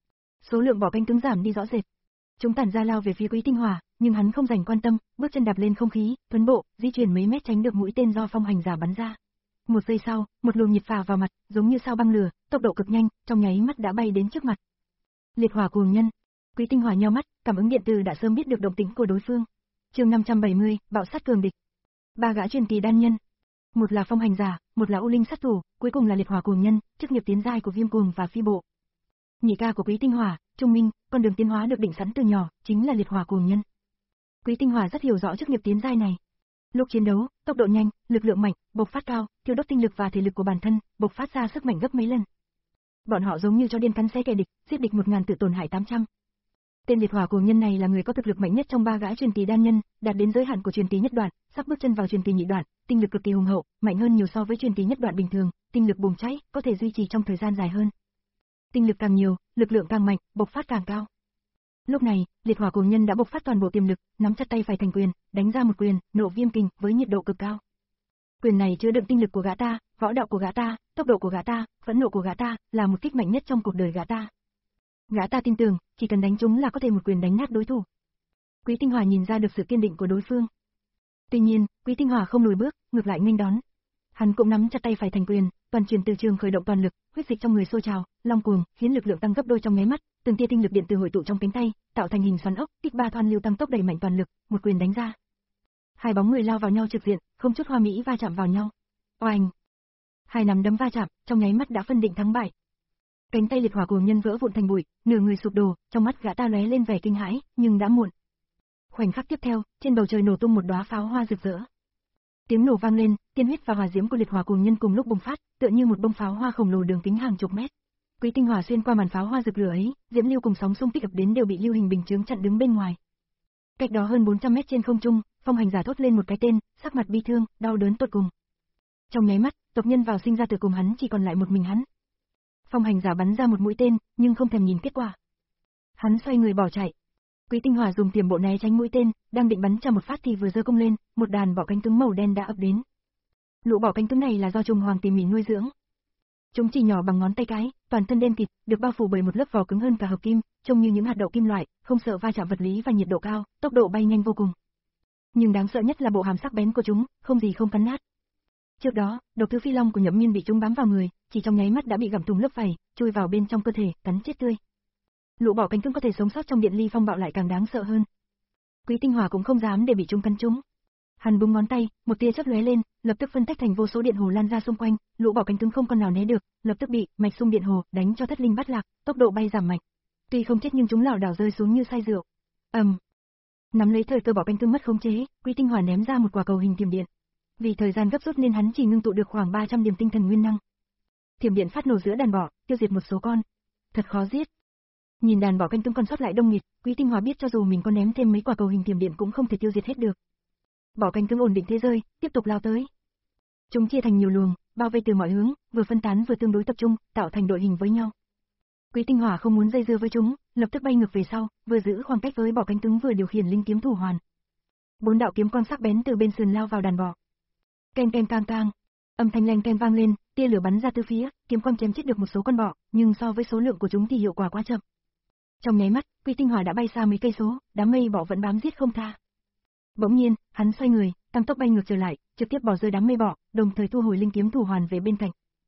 Số lượng bỏ cánh cứng giảm đi rõ rệt. Chúng tản ra lao về phía Quý Tinh Hỏa, nhưng hắn không dành quan tâm, bước chân đạp lên không khí, tuấn bộ, di chuyển mấy mét tránh được mũi tên do phong hành giả bắn ra. Một giây sau, một luồng nhiệt phả vào mặt, giống như sao băng lửa, tốc độ cực nhanh, trong nháy mắt đã bay đến trước mặt. Liệt hỏa cuồng nhân. Quý Tinh Hỏa nheo mắt, cảm ứng điện tử đã sớm biết được động tĩnh của đối phương. Chương năm trăm bảy mươi, bạo sát cường địch. Ba gã truyền kỳ đan nhân, một là phong hành giả, một là U Linh sát thủ, cuối cùng là liệt hỏa cuồng nhân, chức nghiệp tiến giai của Viêm Cuồng và Phi Bộ. Nhị ca của Quý Tinh Hỏa, Trung Minh, con đường tiến hóa được định sẵn từ nhỏ, chính là liệt hỏa cuồng nhân. Quý Tinh Hỏa rất hiểu rõ chức nghiệp tiến giai này. Lúc chiến đấu, tốc độ nhanh, lực lượng mạnh, bộc phát cao, thiêu đốt tinh lực và thể lực của bản thân, bộc phát ra sức mạnh gấp mấy lần. Bọn họ giống như chó điên cắn xé kẻ địch, giết địch một ngàn tự tổn hại tám trăm. Tên liệt hỏa cuồng nhân này là người có thực lực mạnh nhất trong ba gã truyền kỳ đan nhân, đạt đến giới hạn của truyền kỳ nhất đoạn, sắp bước chân vào truyền kỳ nhị đoạn, tinh lực cực kỳ hùng hậu, mạnh hơn nhiều so với truyền kỳ nhất đoạn bình thường, tinh lực bùng cháy, có thể duy trì trong thời gian dài hơn. Tinh lực càng nhiều, lực lượng càng mạnh, bộc phát càng cao. Lúc này, liệt hỏa cuồng nhân đã bộc phát toàn bộ tiềm lực, nắm chặt tay phải thành quyền, đánh ra một quyền, nộ viêm kình với nhiệt độ cực cao. Quyền này chứa đựng tinh lực của gã ta, võ đạo của gã ta, tốc độ của gã ta, phẫn nộ của gã ta, là một kích mạnh nhất trong cuộc đời gã ta. Gã ta tin tưởng, chỉ cần đánh trúng là có thể một quyền đánh nát đối thủ. Quý Tinh Hỏa nhìn ra được sự kiên định của đối phương. Tuy nhiên, Quý Tinh Hỏa không lùi bước, ngược lại nghênh đón. Hắn cũng nắm chặt tay phải thành quyền, toàn truyền từ trường khởi động toàn lực, huyết dịch trong người sôi trào, long cuồng, khiến lực lượng tăng gấp đôi trong nháy mắt, từng tia tinh lực điện từ hội tụ trong cánh tay, tạo thành hình xoắn ốc, kích ba thoan lưu tăng tốc đẩy mạnh toàn lực, một quyền đánh ra. Hai bóng người lao vào nhau trực diện, không chút hoa mỹ va chạm vào nhau. Oanh! Hai nắm đấm va chạm, trong nháy mắt đã phân định thắng bại. Cánh tay liệt hỏa cuồng nhân vỡ vụn thành bụi, nửa người sụp đổ, trong mắt gã ta lóe lên vẻ kinh hãi, nhưng đã muộn. Khoảnh khắc tiếp theo, trên bầu trời nổ tung một đóa pháo hoa rực rỡ. Tiếng nổ vang lên, tiên huyết và hỏa diễm của liệt hỏa cuồng nhân cùng lúc bùng phát, tựa như một bông pháo hoa khổng lồ đường kính hàng chục mét. Quý Tinh Hỏa xuyên qua màn pháo hoa rực lửa ấy, diễm lưu cùng sóng xung kích ập đến đều bị lưu hình bình chướng chặn đứng bên ngoài. Cách đó hơn bốn trăm mét trên không trung, phong hành giả thốt lên một cái tên, sắc mặt bi thương, đau đớn tột cùng. Trong nháy mắt, tộc nhân vào sinh ra từ cùng hắn chỉ còn lại một mình hắn. Phong hành giả bắn ra một mũi tên, nhưng không thèm nhìn kết quả. Hắn xoay người bỏ chạy. Quý Tinh Hỏa dùng tiềm bộ né tránh mũi tên, đang định bắn cho một phát thì vừa giơ cung lên, một đàn bọ cánh cứng màu đen đã ập đến. Lũ bọ cánh cứng này là do trùng hoàng tỉ mỉ nuôi dưỡng. Chúng chỉ nhỏ bằng ngón tay cái, toàn thân đen kịt, được bao phủ bởi một lớp vỏ cứng hơn cả hợp kim, trông như những hạt đậu kim loại, không sợ va chạm vật lý và nhiệt độ cao, tốc độ bay nhanh vô cùng. Nhưng đáng sợ nhất là bộ hàm sắc bén của chúng, không gì không cắn nát. Trước đó, độc thứ phi long của Nhậm Miên bị chúng bám vào người, chỉ trong nháy mắt đã bị gặm thủng lớp vảy, chui vào bên trong cơ thể, cắn chết tươi. Lũ bọ cánh cứng có thể sống sót trong điện ly phong bạo lại càng đáng sợ hơn. Quý Tinh Hỏa cũng không dám để bị chúng cắn trúng. Hắn búng ngón tay, một tia chớp lóe lên, lập tức phân tách thành vô số điện hồ lan ra xung quanh, lũ bọ cánh cứng không con nào né được, lập tức bị mạch xung điện hồ đánh cho thất linh bát lạc, tốc độ bay giảm mạnh. Tuy không chết nhưng chúng lảo đảo rơi xuống như say rượu. ầm, um. Nắm lấy thời cơ bọ cánh cứng mất khống chế, Quý Tinh Hỏa ném ra một quả cầu hình thiểm điện. Vì thời gian gấp rút nên hắn chỉ ngưng tụ được khoảng ba trăm điểm tinh thần nguyên năng. Thiểm điện phát nổ giữa đàn bọ, tiêu diệt một số con. Thật khó giết. Nhìn đàn bọ cánh cứng còn sót lại đông nghịt, Quý Tinh Hỏa biết cho dù mình có ném thêm mấy quả cầu hình thiểm điện cũng không thể tiêu diệt hết được. Bọ cánh cứng ổn định thế rơi, tiếp tục lao tới. Chúng chia thành nhiều luồng, bao vây từ mọi hướng, vừa phân tán vừa tương đối tập trung, tạo thành đội hình với nhau. Quý Tinh Hỏa không muốn dây dưa với chúng, lập tức bay ngược về sau, vừa giữ khoảng cách với bọ cánh cứng vừa điều khiển linh kiếm thủ hoàn. Bốn đạo kiếm quang sắc bén từ bên sườn lao vào đàn bọ. Keng keng kang kang, âm thanh leng keng vang lên, tia lửa bắn ra tứ phía, kiếm quang chém chết được một số con bọ, nhưng so với số lượng của chúng thì hiệu quả quá chậm. Trong nháy mắt, Quý Tinh Hỏa đã bay xa mấy cây số, đám mây bọ vẫn bám giết không tha. Bỗng nhiên, hắn xoay người, tăng tốc bay ngược trở lại, trực tiếp bỏ rơi đám mây bọ, đồng thời thu hồi linh kiếm thủ hoàn về bên cạnh.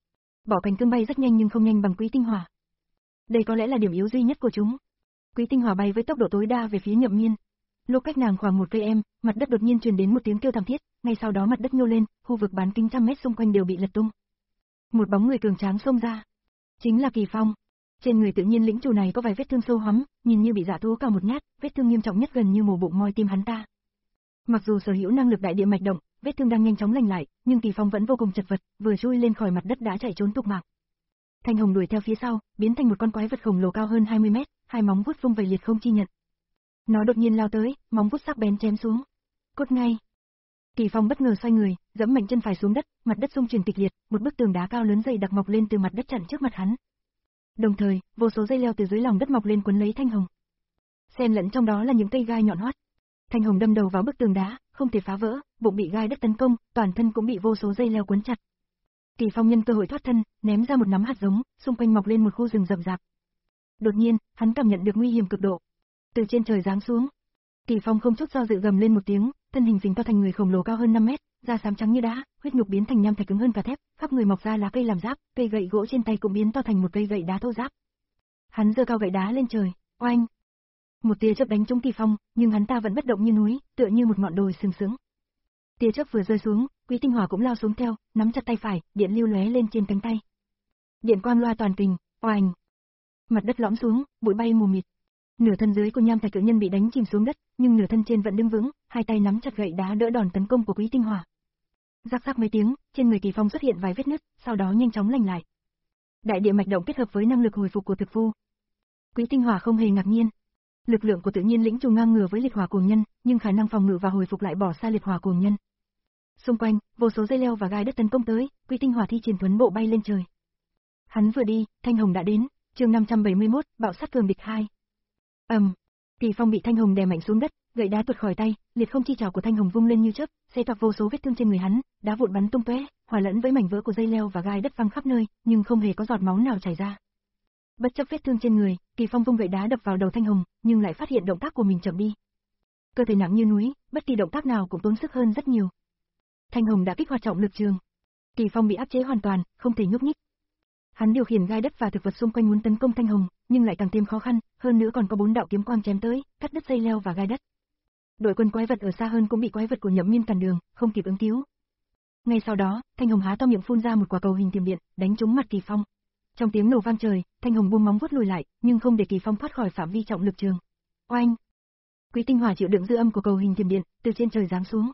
Bọ cánh cứng bay rất nhanh nhưng không nhanh bằng Quý Tinh Hỏa. Đây có lẽ là điểm yếu duy nhất của chúng. Quý Tinh Hỏa bay với tốc độ tối đa về phía Nhậm Miên. Lúc cách nàng khoảng một cây em, mặt đất đột nhiên truyền đến một tiếng kêu thảm thiết, ngay sau đó mặt đất nhô lên, khu vực bán kính trăm mét xung quanh đều bị lật tung. Một bóng người cường tráng xông ra, chính là Kỳ Phong. Trên người tự nhiên lĩnh chủ này có vài vết thương sâu hoắm, nhìn như bị dã thú cào một nhát, vết thương nghiêm trọng nhất gần như mổ bụng moi tim hắn ta. Mặc dù sở hữu năng lực đại địa mạch động, vết thương đang nhanh chóng lành lại, nhưng Kỳ Phong vẫn vô cùng chật vật, vừa chui lên khỏi mặt đất đã chạy trốn tục mạng. Thanh Hồng đuổi theo phía sau, biến thành một con quái vật khổng lồ cao hơn hai mươi mét, hai móng vuốt vung vẩy liệt không chi nhận. Nó đột nhiên lao tới, móng vuốt sắc bén chém xuống. Cốt ngay. Kỳ Phong bất ngờ xoay người, giẫm mạnh chân phải xuống đất, mặt đất rung chuyển kịch liệt, một bức tường đá cao lớn dày đặc mọc lên từ mặt đất chặn trước mặt hắn. Đồng thời, vô số dây leo từ dưới lòng đất mọc lên quấn lấy Thanh Hồng. Xen lẫn trong đó là những cây gai nhọn hoắt. Thanh Hồng đâm đầu vào bức tường đá, không thể phá vỡ, bụng bị gai đất tấn công, toàn thân cũng bị vô số dây leo quấn chặt. Kỳ Phong nhân cơ hội thoát thân, ném ra một nắm hạt giống, xung quanh mọc lên một khu rừng rậm rạp. Đột nhiên, hắn cảm nhận được nguy hiểm cực độ. Từ trên trời giáng xuống. Kỳ Phong không chút do dự gầm lên một tiếng, thân hình phình to thành người khổng lồ cao hơn năm mét, da xám trắng như đá, huyết nhục biến thành nham thạch cứng hơn cả thép, khắp người mọc ra lá cây làm giáp, cây gậy gỗ trên tay cũng biến to thành một cây gậy đá thô ráp. Hắn giơ cao gậy đá lên trời, oanh! Một tia chớp đánh trúng Kỳ Phong, nhưng hắn ta vẫn bất động như núi, tựa như một ngọn đồi sừng sững. Tia chớp vừa rơi xuống, Quý Tinh Hỏa cũng lao xuống theo, nắm chặt tay phải, điện lưu lóe lên trên cánh tay. Điện quang loa toàn kình, oanh! Mặt đất lõm xuống, bụi bay mù mịt. Nửa thân dưới của nham thạch cự nhân bị đánh chìm xuống đất, nhưng nửa thân trên vẫn đứng vững, hai tay nắm chặt gậy đá đỡ đòn tấn công của Quý Tinh Hỏa. Rắc rắc mấy tiếng, trên người Kỳ Phong xuất hiện vài vết nứt, sau đó nhanh chóng lành lại. Đại địa mạch động kết hợp với năng lực hồi phục của thực vu. Quý Tinh Hỏa không hề ngạc nhiên. Lực lượng của tự nhiên lĩnh trù ngang ngửa với liệt hỏa cuồng nhân, nhưng khả năng phòng ngự và hồi phục lại bỏ xa liệt hỏa cuồng nhân. Xung quanh, vô số dây leo và gai đất tấn công tới, Quý Tinh Hỏa thi triển thuấn bộ bay lên trời. Hắn vừa đi, Thanh Hồng đã đến, chương năm trăm bảy mươi mốt, bạo sát cường địch hai. ầm, um, Kỳ Phong bị Thanh Hồng đè mạnh xuống đất, gậy đá tuột khỏi tay, liệt không chi chảo của Thanh Hồng vung lên như chớp, xé toạc vô số vết thương trên người hắn, đá vụn bắn tung tóe, hòa lẫn với mảnh vỡ của dây leo và gai đất văng khắp nơi, nhưng không hề có giọt máu nào chảy ra. Bất chấp vết thương trên người, Kỳ Phong vung gậy đá đập vào đầu Thanh Hồng, nhưng lại phát hiện động tác của mình chậm đi. Cơ thể nặng như núi, bất kỳ động tác nào cũng tốn sức hơn rất nhiều. Thanh Hồng đã kích hoạt trọng lực trường. Kỳ Phong bị áp chế hoàn toàn, không thể nhúc nhích. Hắn điều khiển gai đất và thực vật xung quanh muốn tấn công Thanh Hồng, nhưng lại càng thêm khó khăn, hơn nữa còn có bốn đạo kiếm quang chém tới, cắt đứt dây leo và gai đất. Đội quân quái vật ở xa hơn cũng bị quái vật của Nhậm Miên cản đường, không kịp ứng cứu. Ngay sau đó, Thanh Hồng há to miệng phun ra một quả cầu hình tiềm điện, đánh trúng mặt Kỳ Phong. Trong tiếng nổ vang trời, Thanh Hồng buông móng vuốt lùi lại, nhưng không để Kỳ Phong thoát khỏi phạm vi trọng lực trường. Oanh! Quý Tinh Hỏa chịu đựng dư âm của cầu hình tiềm điện, từ trên trời giáng xuống.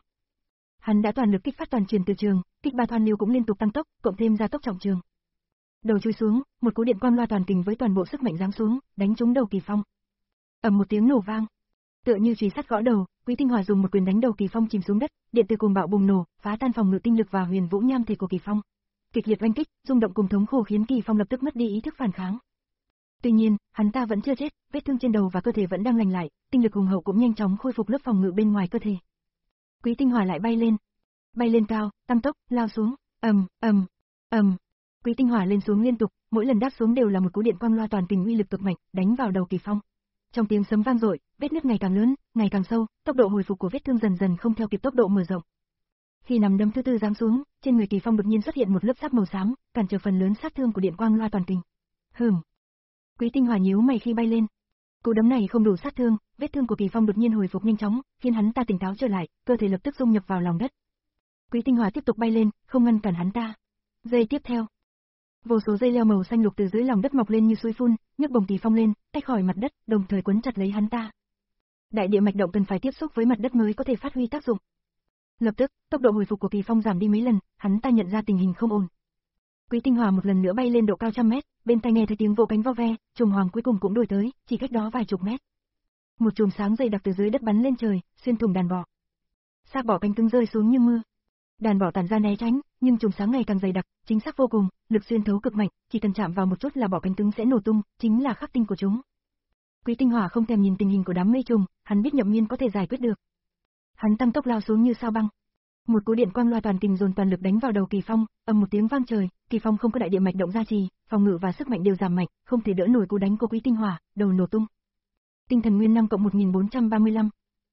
Hắn đã toàn lực kích phát toàn truyền từ trường, kích ba thoan lưu cũng liên tục tăng tốc, cộng thêm gia tốc trọng trường. Đầu chui xuống, một cú điện quang loa toàn kình với toàn bộ sức mạnh giáng xuống, đánh trúng đầu Kỳ Phong. Ầm một tiếng nổ vang, tựa như chùy sắt gõ đầu, Quý Tinh Hỏa dùng một quyền đánh đầu Kỳ Phong chìm xuống đất, điện từ cuồng bạo bùng nổ, phá tan phòng ngự tinh lực và huyền vũ nham thể của Kỳ Phong. Kịch liệt oanh kích, rung động cùng thống khổ khiến Kỳ Phong lập tức mất đi ý thức phản kháng. Tuy nhiên, hắn ta vẫn chưa chết, vết thương trên đầu và cơ thể vẫn đang lành lại, tinh lực hùng hậu cũng nhanh chóng khôi phục lớp phòng ngự bên ngoài cơ thể. Quý Tinh Hỏa lại bay lên, bay lên cao, tăng tốc, lao xuống, ầm, ầm, ầm. Quý Tinh Hỏa lên xuống liên tục, mỗi lần đáp xuống đều là một cú điện quang loa toàn tình uy lực cực mạnh, đánh vào đầu Kỳ Phong. Trong tiếng sấm vang dội, vết nứt ngày càng lớn, ngày càng sâu, tốc độ hồi phục của vết thương dần dần không theo kịp tốc độ mở rộng. Khi nắm đấm thứ tư giáng xuống, trên người Kỳ Phong đột nhiên xuất hiện một lớp giáp màu xám, cản trở phần lớn sát thương của điện quang loa toàn tình. Hừm. Quý Tinh Hỏa nhíu mày khi bay lên. Cú đấm này không đủ sát thương, vết thương của Kỳ Phong đột nhiên hồi phục nhanh chóng, khiến hắn ta tỉnh táo trở lại, cơ thể lập tức dung nhập vào lòng đất. Quý Tinh Hỏa tiếp tục bay lên, không ngăn cản hắn ta. Giây tiếp theo, vô số dây leo màu xanh lục từ dưới lòng đất mọc lên như suối phun, nhấc bổng Kỳ Phong lên, tách khỏi mặt đất, đồng thời quấn chặt lấy hắn ta. Đại địa mạch động cần phải tiếp xúc với mặt đất mới có thể phát huy tác dụng. Lập tức, tốc độ hồi phục của Kỳ Phong giảm đi mấy lần, hắn ta nhận ra tình hình không ổn. Quý Tinh Hỏa một lần nữa bay lên độ cao trăm mét, bên tai nghe thấy tiếng vỗ cánh vo ve, trùng hoàng cuối cùng cũng đuổi tới, chỉ cách đó vài chục mét. Một chùm sáng dày đặc từ dưới đất bắn lên trời, xuyên thủng đàn bò. Xác bò cánh cứng rơi xuống như mưa. Đàn bò tản ra né tránh, nhưng chùm sáng ngày càng dày đặc, chính xác vô cùng, lực xuyên thấu cực mạnh, chỉ cần chạm vào một chút là bò cánh cứng sẽ nổ tung, chính là khắc tinh của chúng. Quý Tinh Hỏa không thèm nhìn tình hình của đám mây trùng, hắn biết Nhậm Miên có thể giải quyết được. Hắn tăng tốc lao xuống như sao băng. Một cú điện quang loa toàn tình dồn toàn lực đánh vào đầu Kỳ Phong, ầm một tiếng vang trời, Kỳ Phong không có đại địa mạch động gia trì, phòng ngự và sức mạnh đều giảm mạnh, không thể đỡ nổi cú đánh của Quý Tinh Hỏa, đầu nổ tung. Tinh thần nguyên năm cộng một nghìn bốn trăm ba mươi lăm.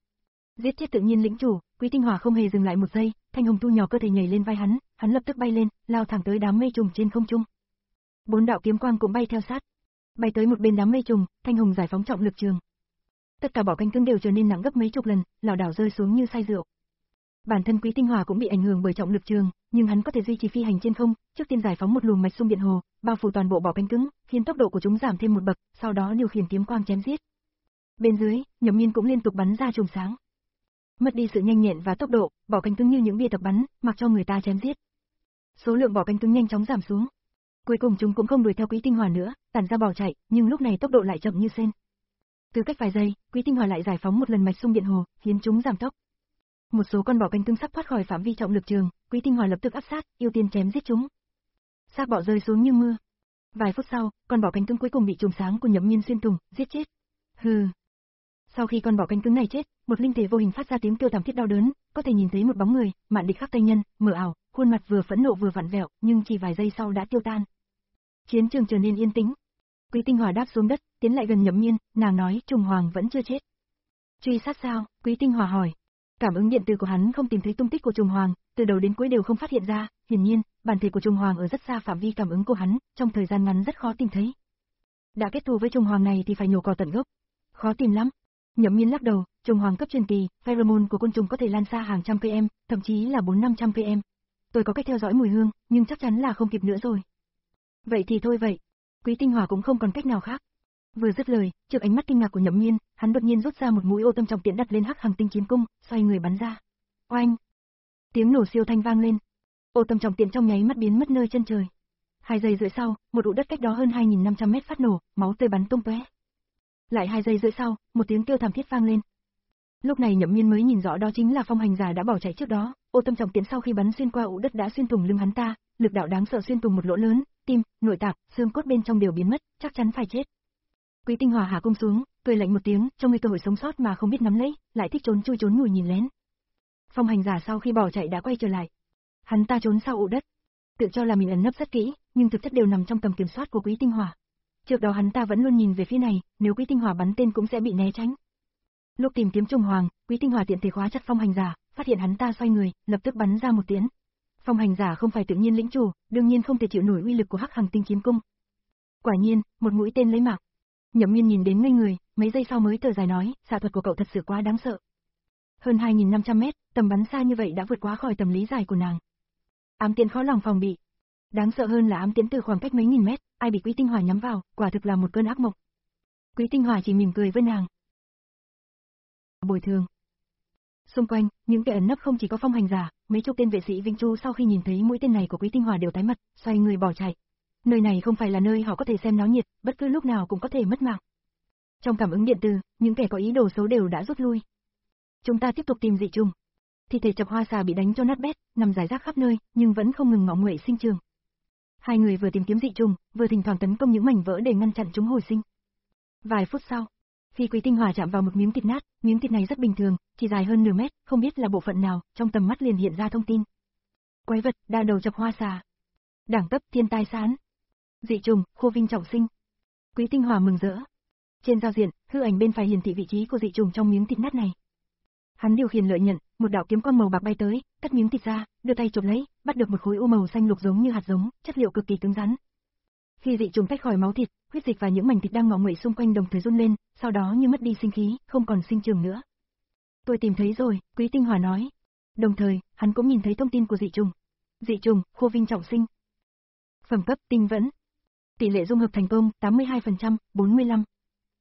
Giết chết tự nhiên lĩnh chủ, Quý Tinh Hỏa không hề dừng lại một giây, thanh hồng thu nhỏ cơ thể nhảy lên vai hắn, hắn lập tức bay lên, lao thẳng tới đám mây trùng trên không trung. Bốn đạo kiếm quang cũng bay theo sát. Bay tới một bên đám mây trùng, thanh hồng giải phóng trọng lực trường. Tất cả bỏ cánh cứng đều trở nên nặng gấp mấy chục lần, lảo đảo rơi xuống như say rượu. Bản thân Quý Tinh Hỏa cũng bị ảnh hưởng bởi trọng lực trường, nhưng hắn có thể duy trì phi hành trên không, trước tiên giải phóng một luồng mạch xung điện hồ, bao phủ toàn bộ bỏ cánh cứng, khiến tốc độ của chúng giảm thêm một bậc, sau đó điều khiển kiếm quang chém giết. Bên dưới, Nhậm Miên cũng liên tục bắn ra chùm sáng. Mất đi sự nhanh nhẹn và tốc độ, bỏ cánh cứng như những bia tập bắn, mặc cho người ta chém giết. Số lượng bỏ cánh cứng nhanh chóng giảm xuống. Cuối cùng chúng cũng không đuổi theo Quý Tinh Hỏa nữa, tản ra bỏ chạy, nhưng lúc này tốc độ lại chậm như sên. Từ cách vài giây, Quý Tinh Hỏa lại giải phóng một lần mạch xung điện hồ, khiến chúng giảm tốc. Một số con bò cánh cứng sắp thoát khỏi phạm vi trọng lực trường, Quý Tinh Hỏa lập tức áp sát, ưu tiên chém giết chúng. Xác bò rơi xuống như mưa. Vài phút sau, con bò cánh cứng cuối cùng bị chùm sáng của Nhậm Miên xuyên thủng, giết chết. Hừ. Sau khi con bò cánh cứng này chết, một linh thể vô hình phát ra tiếng kêu thảm thiết đau đớn, có thể nhìn thấy một bóng người, Mạn Địch Khắc Tây Nhân, mờ ảo, khuôn mặt vừa phẫn nộ vừa vặn vẹo, nhưng chỉ vài giây sau đã tiêu tan. Chiến trường trở nên yên tĩnh. Quý Tinh Hỏa đáp xuống đất, tiến lại gần Nhậm Miên, nàng nói Trùng Hoàng vẫn chưa chết. Truy sát sao? Quý Tinh Hỏa hỏi. Cảm ứng điện từ của hắn không tìm thấy tung tích của Trùng Hoàng, từ đầu đến cuối đều không phát hiện ra, hiển nhiên, bản thể của Trùng Hoàng ở rất xa phạm vi cảm ứng của hắn, trong thời gian ngắn rất khó tìm thấy. Đã kết thù với Trùng Hoàng này thì phải nhổ cỏ tận gốc. Khó tìm lắm. Nhậm Miên lắc đầu, Trùng Hoàng cấp truyền kỳ, pheromone của côn trùng có thể lan xa hàng trăm cây em, thậm chí là bốn năm trăm cây em. Tôi có cách theo dõi mùi hương, nhưng chắc chắn là không kịp nữa rồi. Vậy thì thôi vậy. Quý Tinh Hỏa cũng không còn cách nào khác. Vừa dứt lời, trước ánh mắt kinh ngạc của Nhậm Miên, hắn đột nhiên rút ra một mũi ô tâm trọng tiễn đặt lên Hắc Hằng Tinh Chiến Cung, xoay người bắn ra. Oanh! Tiếng nổ siêu thanh vang lên. Ô tâm trọng tiễn trong nháy mắt biến mất nơi chân trời. Hai giây rưỡi sau, một ụ đất cách đó hơn hai nghìn năm trăm mét phát nổ, máu tươi bắn tung tóe. Lại hai giây rưỡi sau, một tiếng kêu thảm thiết vang lên. Lúc này Nhậm Miên mới nhìn rõ đó chính là phong hành giả đã bỏ chạy trước đó. Ô tâm trọng tiễn sau khi bắn xuyên qua ụ đất đã xuyên thủng lưng hắn ta, lực đạo đáng sợ xuyên thủng một lỗ lớn, tim, nội tạng, xương cốt bên trong đều biến mất, chắc chắn phải chết. Quý Tinh Hỏa hạ cung xuống, cười lạnh một tiếng, trong nguy cơ hội sống sót mà không biết nắm lấy, lại thích trốn chui trốn nhủi nhìn lén. Phong hành giả sau khi bỏ chạy đã quay trở lại. Hắn ta trốn sau ụ đất, tự cho là mình ẩn nấp rất kỹ, nhưng thực chất đều nằm trong tầm kiểm soát của Quý Tinh Hỏa. Trước đó hắn ta vẫn luôn nhìn về phía này, nếu Quý Tinh Hỏa bắn tên cũng sẽ bị né tránh. Lúc tìm kiếm Trùng Hoàng, Quý Tinh Hỏa tiện thể khóa chặt phong hành giả, phát hiện hắn ta xoay người, lập tức bắn ra một tiễn. Phong hành giả không phải tự nhiên lĩnh chủ, đương nhiên không thể chịu nổi uy lực của Hắc Hằng Tinh Kiếm Cung. Quả nhiên, một mũi tên lấy mạng. Nhậm Miên nhìn đến ngây người, mấy giây sau mới thở dài nói, xạ thuật của cậu thật sự quá đáng sợ. Hơn hai nghìn năm trăm mét, tầm bắn xa như vậy đã vượt quá khỏi tầm lý giải của nàng. Ám tiễn khó lòng phòng bị. Đáng sợ hơn là ám tiễn từ khoảng cách mấy nghìn mét, ai bị Quý Tinh Hỏa nhắm vào, quả thực là một cơn ác mộng. Quý Tinh Hỏa chỉ mỉm cười với nàng. Bồi thường. Xung quanh, những kẻ ẩn nấp không chỉ có phong hành giả, mấy chục tên vệ sĩ Vinh Chu sau khi nhìn thấy mũi tên này của Quý Tinh Hỏa đều tái mặt, xoay người bỏ chạy. Nơi này không phải là nơi họ có thể xem náo nhiệt, bất cứ lúc nào cũng có thể mất mạng. Trong cảm ứng điện từ, những kẻ có ý đồ xấu đều đã rút lui. Chúng ta tiếp tục tìm dị trùng. Thi thể chọc hoa xà bị đánh cho nát bét, nằm rải rác khắp nơi, nhưng vẫn không ngừng ngọ nguậy sinh trường. Hai người vừa tìm kiếm dị trùng, vừa thỉnh thoảng tấn công những mảnh vỡ để ngăn chặn chúng hồi sinh. Vài phút sau, khi Quý Tinh Hỏa chạm vào một miếng thịt nát, miếng thịt này rất bình thường, chỉ dài hơn nửa mét, không biết là bộ phận nào, trong tầm mắt liền hiện ra thông tin. Quái vật, đa đầu chọc hoa xà. Đẳng cấp thiên tai sán. Dị trùng, khô vinh trọng sinh. Quý Tinh Hỏa mừng rỡ. Trên giao diện, hư ảnh bên phải hiển thị vị trí của dị trùng trong miếng thịt nát này. Hắn điều khiển lợi nhận, một đạo kiếm quang màu bạc bay tới, cắt miếng thịt ra, đưa tay chộp lấy, bắt được một khối u màu xanh lục giống như hạt giống, chất liệu cực kỳ cứng rắn. Khi dị trùng tách khỏi máu thịt, huyết dịch và những mảnh thịt đang ngọ nguậy xung quanh đồng thời run lên, sau đó như mất đi sinh khí, không còn sinh trưởng nữa. Tôi tìm thấy rồi, Quý Tinh Hỏa nói. Đồng thời, hắn cũng nhìn thấy thông tin của dị trùng. Dị trùng, khô vinh trọng sinh. Phẩm cấp tinh vẫn. Tỷ lệ dung hợp thành công tám mươi hai phần trăm, bốn mươi lăm.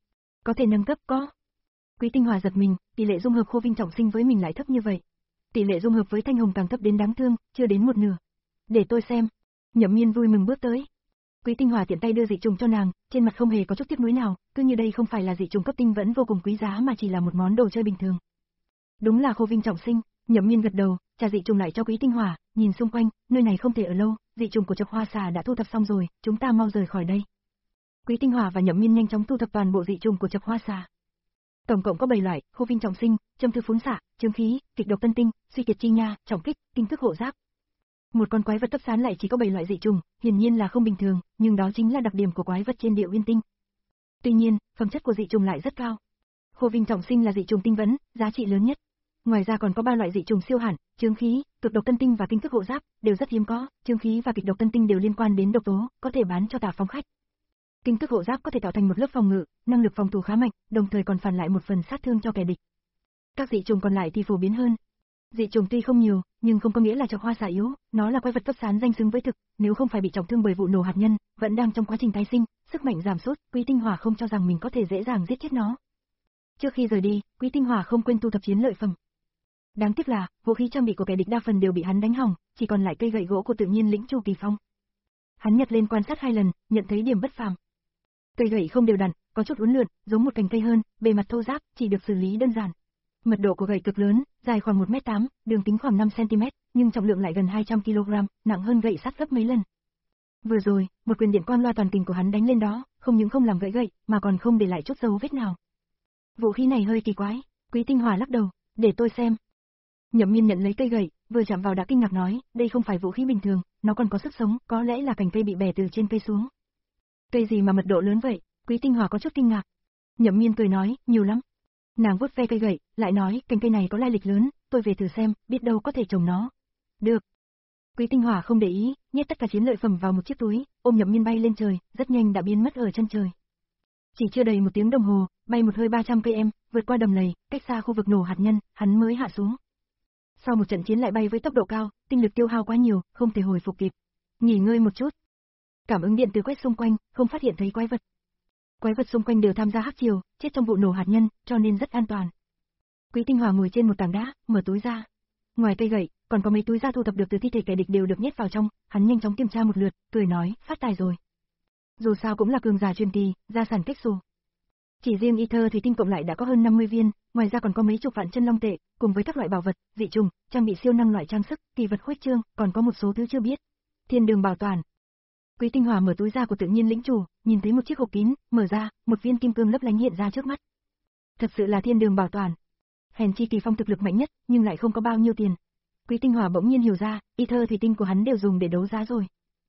Có thể nâng cấp có. Quý Tinh Hỏa giật mình, tỷ lệ dung hợp khô vinh trọng sinh với mình lại thấp như vậy. Tỷ lệ dung hợp với thanh hồng càng thấp đến đáng thương, chưa đến một nửa. Để tôi xem. Nhậm Miên vui mừng bước tới. Quý Tinh Hỏa tiện tay đưa dị trùng cho nàng, trên mặt không hề có chút tiếc nuối nào, cứ như đây không phải là dị trùng cấp tinh vẫn vô cùng quý giá mà chỉ là một món đồ chơi bình thường. Đúng là khô vinh trọng sinh, Nhậm Miên gật đầu, trả dị trùng lại cho Quý Tinh Hỏa, nhìn xung quanh, nơi này không thể ở lâu, dị trùng của chọc hoa xà đã thu thập xong rồi, chúng ta mau rời khỏi đây. Quý Tinh Hỏa và Nhậm Miên nhanh chóng thu thập toàn bộ dị trùng của chọc hoa xà. Tổng cộng có bảy loại: khô vinh trọng sinh, châm thư phún xạ, chương khí, kịch độc tân tinh, suy kiệt chi nha, trọng kích, kinh thức hộ giáp. Một con quái vật cấp sán lại chỉ có bảy loại dị trùng, hiển nhiên là không bình thường, nhưng đó chính là đặc điểm của quái vật trên Địa Uyên Tinh. Tuy nhiên, phẩm chất của dị trùng lại rất cao. Khô vinh trọng sinh là dị trùng tinh vấn, giá trị lớn nhất. Ngoài ra còn có ba loại dị trùng siêu hẳn, chương khí, cực độc tân tinh và kinh thức hộ giáp, đều rất hiếm có, chương khí và kịch độc tân tinh đều liên quan đến độc tố, có thể bán cho tả phong khách. Kinh thức hộ giáp có thể tạo thành một lớp phòng ngự, năng lực phòng thủ khá mạnh, đồng thời còn phản lại một phần sát thương cho kẻ địch. Các dị trùng còn lại thì phổ biến hơn. Dị trùng tuy không nhiều, nhưng không có nghĩa là chọc hoa xà yếu, nó là quái vật cấp sán danh xứng với thực, nếu không phải bị trọng thương bởi vụ nổ hạt nhân, vẫn đang trong quá trình tái sinh, sức mạnh giảm sút, Quý Tinh Hỏa không cho rằng mình có thể dễ dàng giết chết nó. Trước khi rời đi, Quý Tinh Hỏa không quên thu thập chiến lợi phẩm. Đáng tiếc là, vũ khí trang bị của kẻ địch đa phần đều bị hắn đánh hỏng, chỉ còn lại cây gậy gỗ của tự nhiên lĩnh Chu Kỳ Phong. Hắn nhặt lên quan sát hai lần, nhận thấy điểm bất phàm. Cây gậy không đều đặn, có chút uốn lượn, giống một cành cây hơn, bề mặt thô ráp, chỉ được xử lý đơn giản. Mật độ của gậy cực lớn, dài khoảng một mét tám, đường kính khoảng năm xăng-ti-mét, nhưng trọng lượng lại gần hai trăm ki lô gam, nặng hơn gậy sắt gấp mấy lần. Vừa rồi, một quyền điện quang loa toàn kình của hắn đánh lên đó, không những không làm gãy gậy, mà còn không để lại chút dấu vết nào. Vũ khí này hơi kỳ quái, Quý Tinh Hỏa lắc đầu, để tôi xem. Nhậm Miên nhận lấy cây gậy, vừa chạm vào đã kinh ngạc nói, đây không phải vũ khí bình thường, nó còn có sức sống, có lẽ là cành cây bị bẻ từ trên cây xuống. Cây gì mà mật độ lớn vậy? Quý Tinh Hỏa có chút kinh ngạc. Nhậm Miên cười nói, nhiều lắm. Nàng vuốt ve cây gậy, lại nói, cành cây này có lai lịch lớn, tôi về thử xem, biết đâu có thể trồng nó. Được. Quý Tinh Hỏa không để ý, nhét tất cả chiến lợi phẩm vào một chiếc túi, ôm Nhậm Miên bay lên trời, rất nhanh đã biến mất ở chân trời. Chỉ chưa đầy một tiếng đồng hồ, bay một hơi ba trăm cây em, vượt qua đầm lầy, cách xa khu vực nổ hạt nhân, hắn mới hạ xuống. Sau một trận chiến lại bay với tốc độ cao, tinh lực tiêu hao quá nhiều, không thể hồi phục kịp. Nghỉ ngơi một chút. Cảm ứng điện từ quét xung quanh, không phát hiện thấy quái vật. Quái vật xung quanh đều tham gia hắc triều, chết trong vụ nổ hạt nhân, cho nên rất an toàn. Quý Tinh Hỏa ngồi trên một tảng đá, mở túi ra. Ngoài cây gậy, còn có mấy túi da thu thập được từ thi thể kẻ địch đều được nhét vào trong, hắn nhanh chóng kiểm tra một lượt, cười nói, phát tài rồi. Dù sao cũng là cường giả truyền kỳ, gia sản kích xù. Chỉ riêng Ether thủy tinh cộng lại đã có hơn năm mươi viên, ngoài ra còn có mấy chục vạn chân long tệ, cùng với các loại bảo vật, dị trùng, trang bị siêu năng loại trang sức, kỳ vật khuếch trương, còn có một số thứ chưa biết. Thiên đường bảo toàn. Quý Tinh Hỏa mở túi da của tự nhiên lĩnh chủ, nhìn thấy một chiếc hộp kín, mở ra, một viên kim cương lấp lánh hiện ra trước mắt. Thật sự là thiên đường bảo toàn. Hèn chi Kỳ Phong thực lực mạnh nhất, nhưng lại không có bao nhiêu tiền. Quý Tinh Hỏa bỗng nhiên hiểu ra, Ether thủy tinh của hắn đều dùng để đấu giá rồi.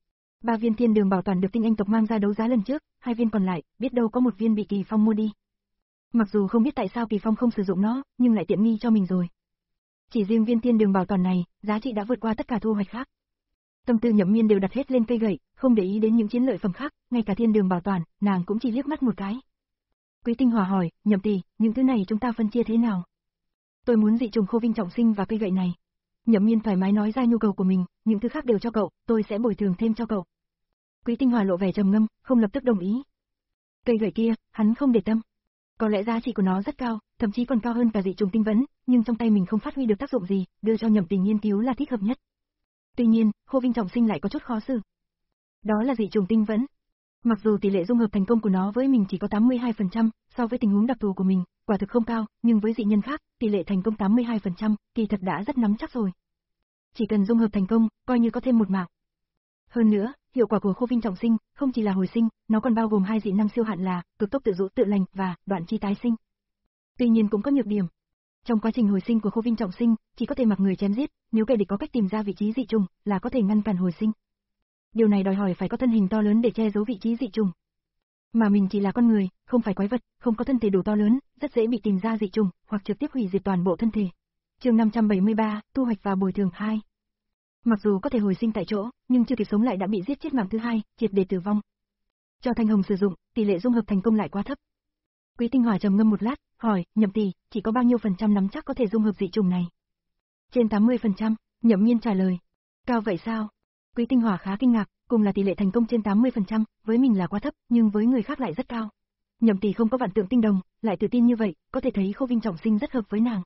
Ba viên thiên đường bảo toàn được tinh anh tộc mang ra đấu giá lần trước, hai viên còn lại, biết đâu có một viên bị Kỳ Phong mua đi. Mặc dù không biết tại sao Kỳ Phong không sử dụng nó, nhưng lại tiện nghi cho mình rồi. Chỉ riêng viên thiên đường bảo toàn này, giá trị đã vượt qua tất cả thu hoạch khác. Tâm tư Nhậm Miên đều đặt hết lên cây gậy, không để ý đến những chiến lợi phẩm khác, ngay cả thiên đường bảo toàn, nàng cũng chỉ liếc mắt một cái. Quý Tinh Hỏa hỏi, Nhậm tỷ, những thứ này chúng ta phân chia thế nào? Tôi muốn dị trùng khô vinh trọng sinh và cây gậy này. Nhậm Miên thoải mái nói ra nhu cầu của mình, những thứ khác đều cho cậu, tôi sẽ bồi thường thêm cho cậu. Quý Tinh Hỏa lộ vẻ trầm ngâm, không lập tức đồng ý. Cây gậy kia, hắn không để tâm. Có lẽ giá trị của nó rất cao, thậm chí còn cao hơn cả dị trùng tinh vấn, nhưng trong tay mình không phát huy được tác dụng gì, đưa cho Nhậm tỷ nghiên cứu là thích hợp nhất. Tuy nhiên, khô vinh trọng sinh lại có chút khó xử. Đó là dị trùng tinh vẫn. Mặc dù tỷ lệ dung hợp thành công của nó với mình chỉ có tám mươi hai phần trăm, so với tình huống đặc thù của mình, quả thực không cao, nhưng với dị nhân khác, tỷ lệ thành công tám mươi hai phần trăm, kỳ thật đã rất nắm chắc rồi. Chỉ cần dung hợp thành công, coi như có thêm một mạng. Hơn nữa, hiệu quả của khô vinh trọng sinh không chỉ là hồi sinh, nó còn bao gồm hai dị năng siêu hạn là cực tốc tự rũ tự lành và đoạn chi tái sinh. Tuy nhiên cũng có nhược điểm. Trong quá trình hồi sinh của khô vinh trọng sinh, chỉ có thể mặc người chém giết, nếu kẻ địch có cách tìm ra vị trí dị trùng, là có thể ngăn cản hồi sinh. Điều này đòi hỏi phải có thân hình to lớn để che giấu vị trí dị trùng. Mà mình chỉ là con người, không phải quái vật, không có thân thể đủ to lớn, rất dễ bị tìm ra dị trùng, hoặc trực tiếp hủy diệt toàn bộ thân thể. Chương năm trăm bảy mươi ba, thu hoạch và bồi thường hai. Mặc dù có thể hồi sinh tại chỗ, nhưng chưa kịp sống lại đã bị giết chết mạng thứ hai, triệt để tử vong. Cho Thanh Hồng sử dụng, tỷ lệ dung hợp thành công lại quá thấp. Quý Tinh Hỏa trầm ngâm một lát, hỏi, Nhậm tỷ, chỉ có bao nhiêu phần trăm nắm chắc có thể dung hợp dị trùng này? Trên tám mươi phần trăm, Nhậm Miên trả lời. Cao vậy sao? Quý Tinh Hỏa khá kinh ngạc, cùng là tỷ lệ thành công trên tám mươi phần trăm, với mình là quá thấp, nhưng với người khác lại rất cao. Nhậm tỷ không có vạn tượng tinh đồng, lại tự tin như vậy, có thể thấy khô vinh trọng sinh rất hợp với nàng.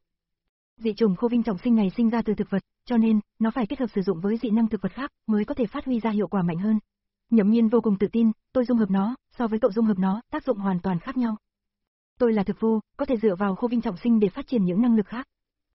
Dị trùng khô vinh trọng sinh này sinh ra từ thực vật, cho nên nó phải kết hợp sử dụng với dị năng thực vật khác mới có thể phát huy ra hiệu quả mạnh hơn. Nhậm Miên vô cùng tự tin, tôi dung hợp nó, so với cậu dung hợp nó, tác dụng hoàn toàn khác nhau. Tôi là thực vu, có thể dựa vào khô vinh trọng sinh để phát triển những năng lực khác.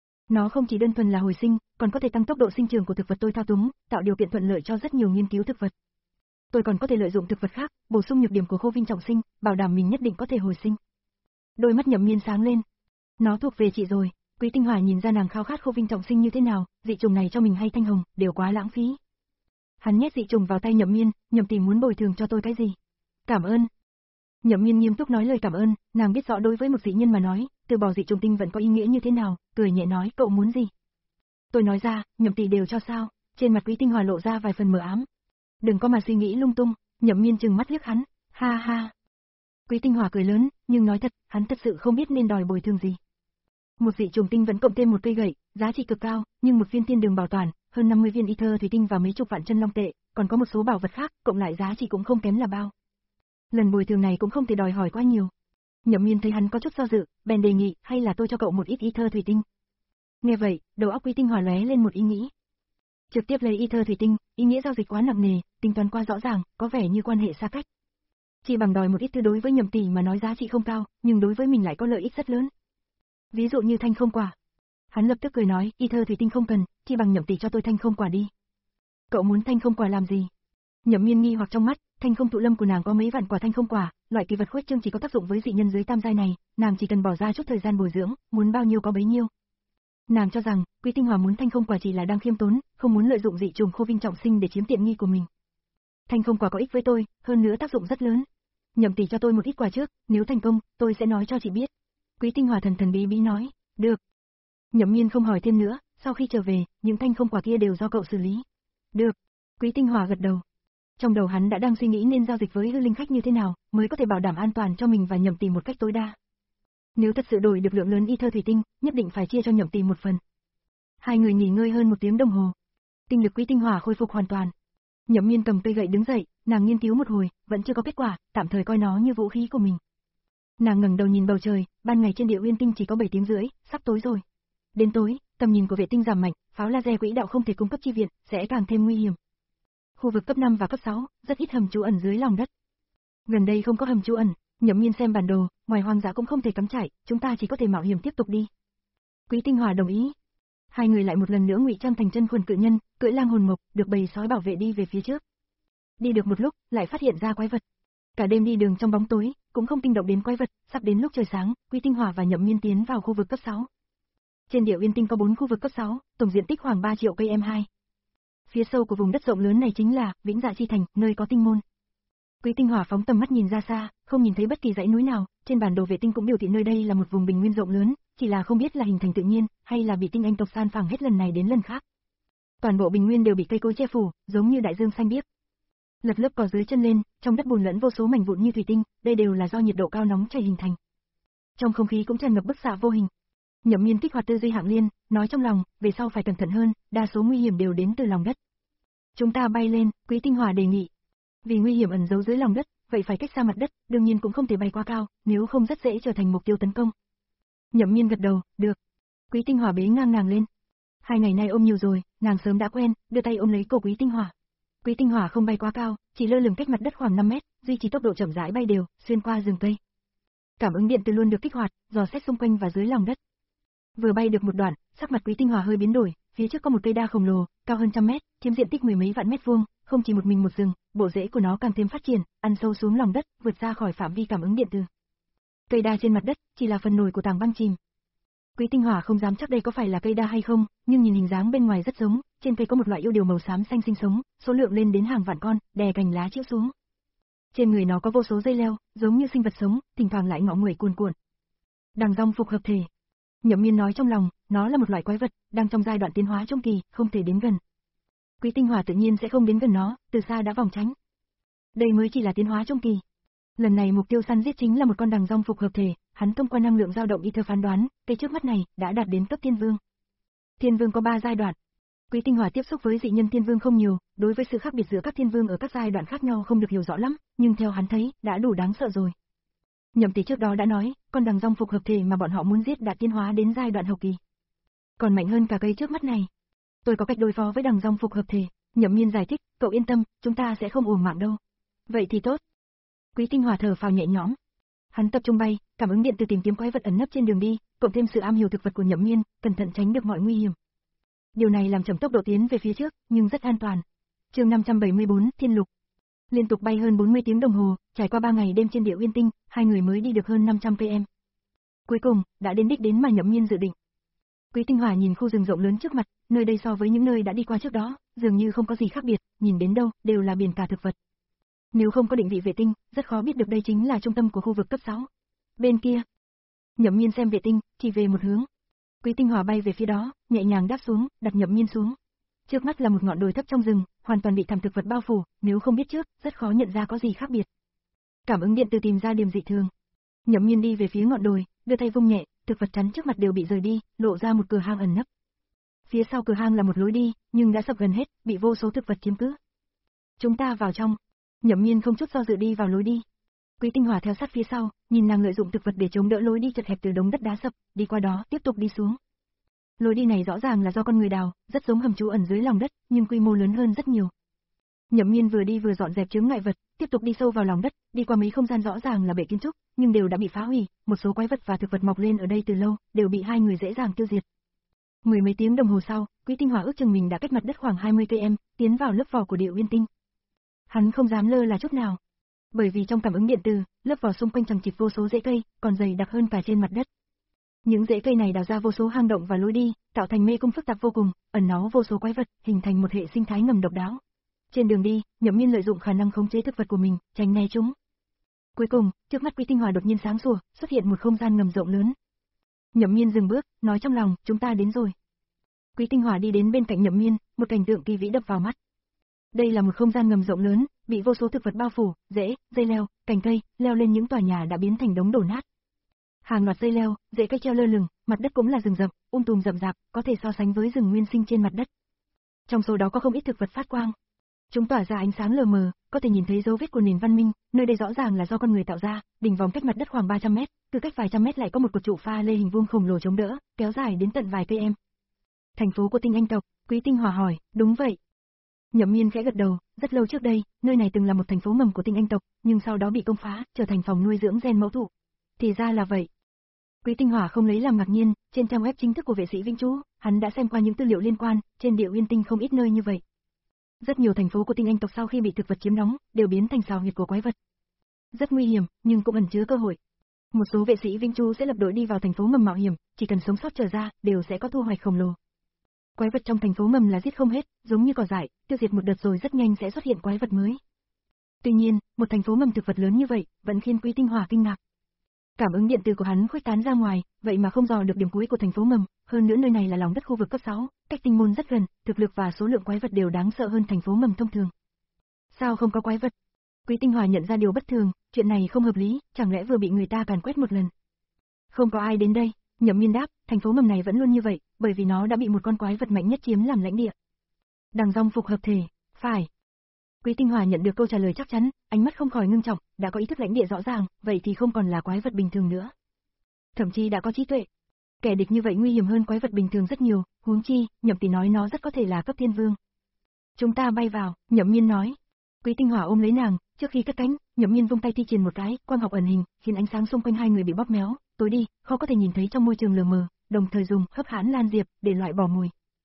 Nó không chỉ đơn thuần là hồi sinh, còn có thể tăng tốc độ sinh trưởng của thực vật tôi thao túng, tạo điều kiện thuận lợi cho rất nhiều nghiên cứu thực vật. Tôi còn có thể lợi dụng thực vật khác, bổ sung nhược điểm của khô vinh trọng sinh, bảo đảm mình nhất định có thể hồi sinh. Đôi mắt Nhậm Miên sáng lên. Nó thuộc về chị rồi. Quý Tinh Hỏa nhìn ra nàng khao khát khô vinh trọng sinh như thế nào, dị trùng này cho mình hay Thanh Hồng, đều quá lãng phí. Hắn nhét dị trùng vào tay Nhậm Miên, Nhậm tỷ muốn bồi thường cho tôi cái gì? Cảm ơn. Nhậm Miên nghiêm túc nói lời cảm ơn, nàng biết rõ đối với một dị nhân mà nói, từ bỏ dị trùng tinh vẫn có ý nghĩa như thế nào, cười nhẹ nói, cậu muốn gì? Tôi nói ra, Nhậm tỷ đều cho sao? Trên mặt Quý Tinh Hỏa lộ ra vài phần mờ ám. Đừng có mà suy nghĩ lung tung, Nhậm Miên trừng mắt liếc hắn, ha ha. Quý Tinh Hỏa cười lớn, nhưng nói thật, hắn thật sự không biết nên đòi bồi thường gì. Một dị trùng tinh vẫn cộng thêm một cây gậy, giá trị cực cao, nhưng một viên thiên đường bảo toàn, hơn năm mươi viên ether thủy tinh và mấy chục vạn chân long tệ, còn có một số bảo vật khác, cộng lại giá trị cũng không kém là bao. Lần bồi thường này cũng không thể đòi hỏi quá nhiều. Nhậm Miên thấy hắn có chút do dự, bèn đề nghị, hay là tôi cho cậu một ít ether thủy tinh. Nghe vậy, đầu óc Quý Tinh Hỏa lóe lên một ý nghĩ. Trực tiếp lấy ether thủy tinh, ý nghĩa giao dịch quá nặng nề, tính toán qua rõ ràng, có vẻ như quan hệ xa cách. Chỉ bằng đòi một ít thứ đối với Nhậm tỷ mà nói giá trị không cao, nhưng đối với mình lại có lợi ích rất lớn. Ví dụ như thanh không quả. Hắn lập tức cười nói, ether thủy tinh không cần, chỉ bằng Nhậm tỷ cho tôi thanh không quả đi. Cậu muốn thanh không quả làm gì? Nhậm Miên nghi hoặc trong mắt, thanh không thụ lâm của nàng có mấy vạn quả thanh không quả, loại kỳ vật khuếch trương chỉ có tác dụng với dị nhân dưới tam giai này, nàng chỉ cần bỏ ra chút thời gian bồi dưỡng, muốn bao nhiêu có bấy nhiêu. Nàng cho rằng, Quý Tinh Hỏa muốn thanh không quả chỉ là đang khiêm tốn, không muốn lợi dụng dị trùng khô vinh trọng sinh để chiếm tiện nghi của mình. Thanh không quả có ích với tôi, hơn nữa tác dụng rất lớn. Nhậm tỷ cho tôi một ít quả trước, nếu thành công, tôi sẽ nói cho chị biết. Quý Tinh Hỏa thần thần bí bí nói, được. Nhậm Miên không hỏi thêm nữa, sau khi trở về, những thanh không quả kia đều do cậu xử lý. Được. Quý Tinh Hỏa gật đầu. Trong đầu hắn đã đang suy nghĩ nên giao dịch với hư linh khách như thế nào, mới có thể bảo đảm an toàn cho mình và Nhậm tỷ một cách tối đa. Nếu thật sự đổi được lượng lớn ether thủy tinh, nhất định phải chia cho Nhậm tỷ một phần. Hai người nghỉ ngơi hơn một tiếng đồng hồ. Tinh lực Quý Tinh Hỏa khôi phục hoàn toàn. Nhậm Miên cầm cây gậy đứng dậy, nàng nghiên cứu một hồi, vẫn chưa có kết quả, tạm thời coi nó như vũ khí của mình. Nàng ngẩng đầu nhìn bầu trời, ban ngày trên Địa Uyên Tinh chỉ có bảy tiếng rưỡi, sắp tối rồi. Đến tối, tầm nhìn của vệ tinh giảm mạnh, pháo laser quỹ đạo không thể cung cấp chi viện, sẽ càng thêm nguy hiểm. Khu vực cấp năm và cấp sáu, rất ít hầm trú ẩn dưới lòng đất. Gần đây không có hầm trú ẩn, Nhậm Miên xem bản đồ, ngoài hoang dã cũng không thể cắm trại, chúng ta chỉ có thể mạo hiểm tiếp tục đi. Quý Tinh Hỏa đồng ý. Hai người lại một lần nữa ngụy trang thành chân khuẩn cự nhân, cưỡi lang hồn mộc, được bầy sói bảo vệ đi về phía trước. Đi được một lúc, lại phát hiện ra quái vật. Cả đêm đi đường trong bóng tối, cũng không kinh động đến quái vật, sắp đến lúc trời sáng, Quý Tinh Hỏa và Nhậm Miên tiến vào khu vực cấp sáu. Trên Địa Uyên Tinh có bốn khu vực cấp sáu, tổng diện tích khoảng ba triệu cây em hai. Phía sâu của vùng đất rộng lớn này chính là Vĩnh Dạ Chi Thành, nơi có tinh môn. Quý Tinh Hỏa phóng tầm mắt nhìn ra xa, không nhìn thấy bất kỳ dãy núi nào, trên bản đồ vệ tinh cũng biểu thị nơi đây là một vùng bình nguyên rộng lớn, chỉ là không biết là hình thành tự nhiên, hay là bị tinh anh tộc san phẳng hết lần này đến lần khác. Toàn bộ bình nguyên đều bị cây cối che phủ, giống như đại dương xanh biếc. Lật lớp cỏ dưới chân lên, trong đất bùn lẫn vô số mảnh vụn như thủy tinh, đây đều là do nhiệt độ cao nóng chảy hình thành. Trong không khí cũng tràn ngập bức xạ vô hình. Nhậm Miên kích hoạt tư duy hạng liên, nói trong lòng, về sau phải cẩn thận hơn, đa số nguy hiểm đều đến từ lòng đất. Chúng ta bay lên, Quý Tinh Hỏa đề nghị. Vì nguy hiểm ẩn giấu dưới lòng đất, vậy phải cách xa mặt đất, đương nhiên cũng không thể bay quá cao, nếu không rất dễ trở thành mục tiêu tấn công. Nhậm Miên gật đầu, được. Quý Tinh Hỏa bế ngang nàng lên. Hai ngày nay ôm nhiều rồi, nàng sớm đã quen, đưa tay ôm lấy cổ Quý Tinh Hỏa. Quý Tinh Hỏa không bay quá cao, chỉ lơ lửng cách mặt đất khoảng năm mét, duy trì tốc độ chậm rãi bay đều, xuyên qua rừng cây. Cảm ứng điện từ luôn được kích hoạt, dò xét xung quanh và dưới lòng đất. Vừa bay được một đoạn, sắc mặt Quý Tinh Hỏa hơi biến đổi, phía trước có một cây đa khổng lồ, cao hơn trăm mét, chiếm diện tích mười mấy vạn mét vuông, không chỉ một mình một rừng, bộ rễ của nó càng thêm phát triển, ăn sâu xuống lòng đất, vượt ra khỏi phạm vi cảm ứng điện từ. Cây đa trên mặt đất chỉ là phần nổi của tảng băng chìm. Quý Tinh Hỏa không dám chắc đây có phải là cây đa hay không, nhưng nhìn hình dáng bên ngoài rất giống, trên cây có một loại yêu điều màu xám xanh sinh sống, số lượng lên đến hàng vạn con, đè cành lá chĩu xuống. Trên người nó có vô số dây leo, giống như sinh vật sống, thỉnh thoảng lại ngọ nguậy cuồn cuộn. Đằng rong phục hợp thể. Nhậm Miên nói trong lòng, nó là một loại quái vật, đang trong giai đoạn tiến hóa trung kỳ, không thể đến gần. Quý Tinh Hỏa tự nhiên sẽ không đến gần nó, từ xa đã vòng tránh. Đây mới chỉ là tiến hóa trung kỳ. Lần này mục tiêu săn giết chính là một con đằng rong phục hợp thể, hắn thông qua năng lượng dao động y thơ phán đoán, cây trước mắt này đã đạt đến cấp thiên vương. Thiên vương có ba giai đoạn. Quý Tinh Hỏa tiếp xúc với dị nhân thiên vương không nhiều, đối với sự khác biệt giữa các thiên vương ở các giai đoạn khác nhau không được hiểu rõ lắm, nhưng theo hắn thấy, đã đủ đáng sợ rồi. Nhậm Tỷ trước đó đã nói, con đằng rong phục hợp thể mà bọn họ muốn giết đã tiến hóa đến giai đoạn hậu kỳ. Còn mạnh hơn cả cây trước mắt này. Tôi có cách đối phó với đằng rong phục hợp thể, Nhậm Miên giải thích, cậu yên tâm, chúng ta sẽ không uổng mạng đâu. Vậy thì tốt. Quý Tinh Hỏa thở phào nhẹ nhõm. Hắn tập trung bay, cảm ứng điện từ tìm kiếm quái vật ẩn nấp trên đường đi, cộng thêm sự am hiểu thực vật của Nhậm Miên, cẩn thận tránh được mọi nguy hiểm. Điều này làm chậm tốc độ tiến về phía trước, nhưng rất an toàn. Chương năm trăm bảy mươi bốn, Thiên Lục. Liên tục bay hơn bốn mươi tiếng đồng hồ, trải qua ba ngày đêm trên địa Uyên Tinh, hai người mới đi được hơn năm trăm cây số. Cuối cùng, đã đến đích đến mà Nhậm Miên dự định. Quý Tinh Hỏa nhìn khu rừng rộng lớn trước mặt, nơi đây so với những nơi đã đi qua trước đó, dường như không có gì khác biệt, nhìn đến đâu đều là biển cả thực vật. Nếu không có định vị vệ tinh, rất khó biết được đây chính là trung tâm của khu vực cấp sáu. Bên kia, Nhậm Miên xem vệ tinh, chỉ về một hướng. Quý Tinh Hỏa bay về phía đó, nhẹ nhàng đáp xuống, đặt Nhậm Miên xuống. Trước mắt là một ngọn đồi thấp trong rừng, hoàn toàn bị thảm thực vật bao phủ, nếu không biết trước, rất khó nhận ra có gì khác biệt. Cảm ứng điện từ tìm ra điểm dị thường. Nhậm Miên đi về phía ngọn đồi, đưa tay vung nhẹ, thực vật chắn trước mặt đều bị rời đi, lộ ra một cửa hang ẩn nấp. Phía sau cửa hang là một lối đi, nhưng đã sập gần hết, bị vô số thực vật chiếm cứ. Chúng ta vào trong. Nhậm Miên không chút do dự đi vào lối đi. Quý Tinh Hỏa theo sát phía sau, nhìn nàng lợi dụng thực vật để chống đỡ lối đi chật hẹp từ đống đất đá sập, đi qua đó, tiếp tục đi xuống. Lối đi này rõ ràng là do con người đào, rất giống hầm trú ẩn dưới lòng đất, nhưng quy mô lớn hơn rất nhiều. Nhậm Miên vừa đi vừa dọn dẹp chướng ngại vật, tiếp tục đi sâu vào lòng đất, đi qua mấy không gian rõ ràng là bệ kiến trúc, nhưng đều đã bị phá hủy, một số quái vật và thực vật mọc lên ở đây từ lâu, đều bị hai người dễ dàng tiêu diệt. Mười mấy tiếng đồng hồ sau, Quý Tinh Hỏa ước chừng mình đã cách mặt đất khoảng hai mươi cây số, tiến vào lớp vỏ của địa Uyên Tinh. Hắn không dám lơ là chút nào, bởi vì trong cảm ứng điện từ, lớp vỏ xung quanh chằng chịt vô số rễ cây, còn dày đặc hơn cả trên mặt đất. Những rễ cây này đào ra vô số hang động và lối đi, tạo thành mê cung phức tạp vô cùng, ẩn náu vô số quái vật, hình thành một hệ sinh thái ngầm độc đáo. Trên đường đi, Nhậm Miên lợi dụng khả năng khống chế thực vật của mình, tránh né chúng. Cuối cùng, trước mắt Quý Tinh Hỏa đột nhiên sáng sủa, xuất hiện một không gian ngầm rộng lớn. Nhậm Miên dừng bước, nói trong lòng, chúng ta đến rồi. Quý Tinh Hỏa đi đến bên cạnh Nhậm Miên, một cảnh tượng kỳ vĩ đập vào mắt. Đây là một không gian ngầm rộng lớn, bị vô số thực vật bao phủ, rễ, dây leo, cành cây, leo lên những tòa nhà đã biến thành đống đổ nát. Hàng loạt dây leo, rễ cây treo lơ lửng, mặt đất cũng là rừng rậm, um tùm rậm rạp, có thể so sánh với rừng nguyên sinh trên mặt đất. Trong số đó có không ít thực vật phát quang. Chúng tỏa ra ánh sáng lờ mờ, có thể nhìn thấy dấu vết của nền văn minh, nơi đây rõ ràng là do con người tạo ra, đỉnh vòng cách mặt đất khoảng ba trăm mét, từ cách vài trăm mét lại có một cột trụ pha lê hình vuông khổng lồ chống đỡ, kéo dài đến tận vài cây em. Thành phố của Tinh Anh tộc, Quý Tinh Hỏa hỏi, đúng vậy. Nhậm Miên khẽ gật đầu, rất lâu trước đây, nơi này từng là một thành phố mầm của Tinh Anh tộc, nhưng sau đó bị công phá, trở thành phòng nuôi dưỡng gen mẫu thụ. Thì ra là vậy. Quý Tinh Hỏa không lấy làm ngạc nhiên, trên trang web chính thức của vệ sĩ Vĩnh Trú, hắn đã xem qua những tư liệu liên quan, trên địa Uyên Tinh không ít nơi như vậy. Rất nhiều thành phố của Tinh Anh tộc sau khi bị thực vật chiếm đóng, đều biến thành sào huyệt của quái vật. Rất nguy hiểm, nhưng cũng ẩn chứa cơ hội. Một số vệ sĩ Vĩnh Trú sẽ lập đội đi vào thành phố mầm mạo hiểm, chỉ cần sống sót trở ra, đều sẽ có thu hoạch khổng lồ. Quái vật trong thành phố mầm là giết không hết, giống như cỏ dại, tiêu diệt một đợt rồi rất nhanh sẽ xuất hiện quái vật mới. Tuy nhiên, một thành phố mầm thực vật lớn như vậy, vẫn khiến Quý Tinh Hỏa kinh ngạc. Cảm ứng điện từ của hắn khuếch tán ra ngoài, vậy mà không dò được điểm cuối của thành phố mầm, hơn nữa nơi này là lòng đất khu vực cấp sáu, cách tinh môn rất gần, thực lực và số lượng quái vật đều đáng sợ hơn thành phố mầm thông thường. Sao không có quái vật? Quý Tinh Hỏa nhận ra điều bất thường, chuyện này không hợp lý, chẳng lẽ vừa bị người ta càn quét một lần? Không có ai đến đây, Nhậm Miên đáp, thành phố mầm này vẫn luôn như vậy, bởi vì nó đã bị một con quái vật mạnh nhất chiếm làm lãnh địa. Đằng rong phục hợp thể, phải. Quý Tinh Hỏa nhận được câu trả lời chắc chắn, ánh mắt không khỏi ngưng trọng, đã có ý thức lãnh địa rõ ràng, vậy thì không còn là quái vật bình thường nữa. Thậm chí đã có trí tuệ. Kẻ địch như vậy nguy hiểm hơn quái vật bình thường rất nhiều, huống chi, Nhậm Tỷ nói nó rất có thể là cấp thiên vương. Chúng ta bay vào, Nhậm Miên nói. Quý Tinh Hỏa ôm lấy nàng, trước khi cất cánh, Nhậm Miên vung tay thi triển một cái, quang học ẩn hình, khiến ánh sáng xung quanh hai người bị bóp méo, tối đi, khó có thể nhìn thấy trong môi trường lờ mờ, đồng thời dùng hấp hãn lan diệp để loại bỏ mùi.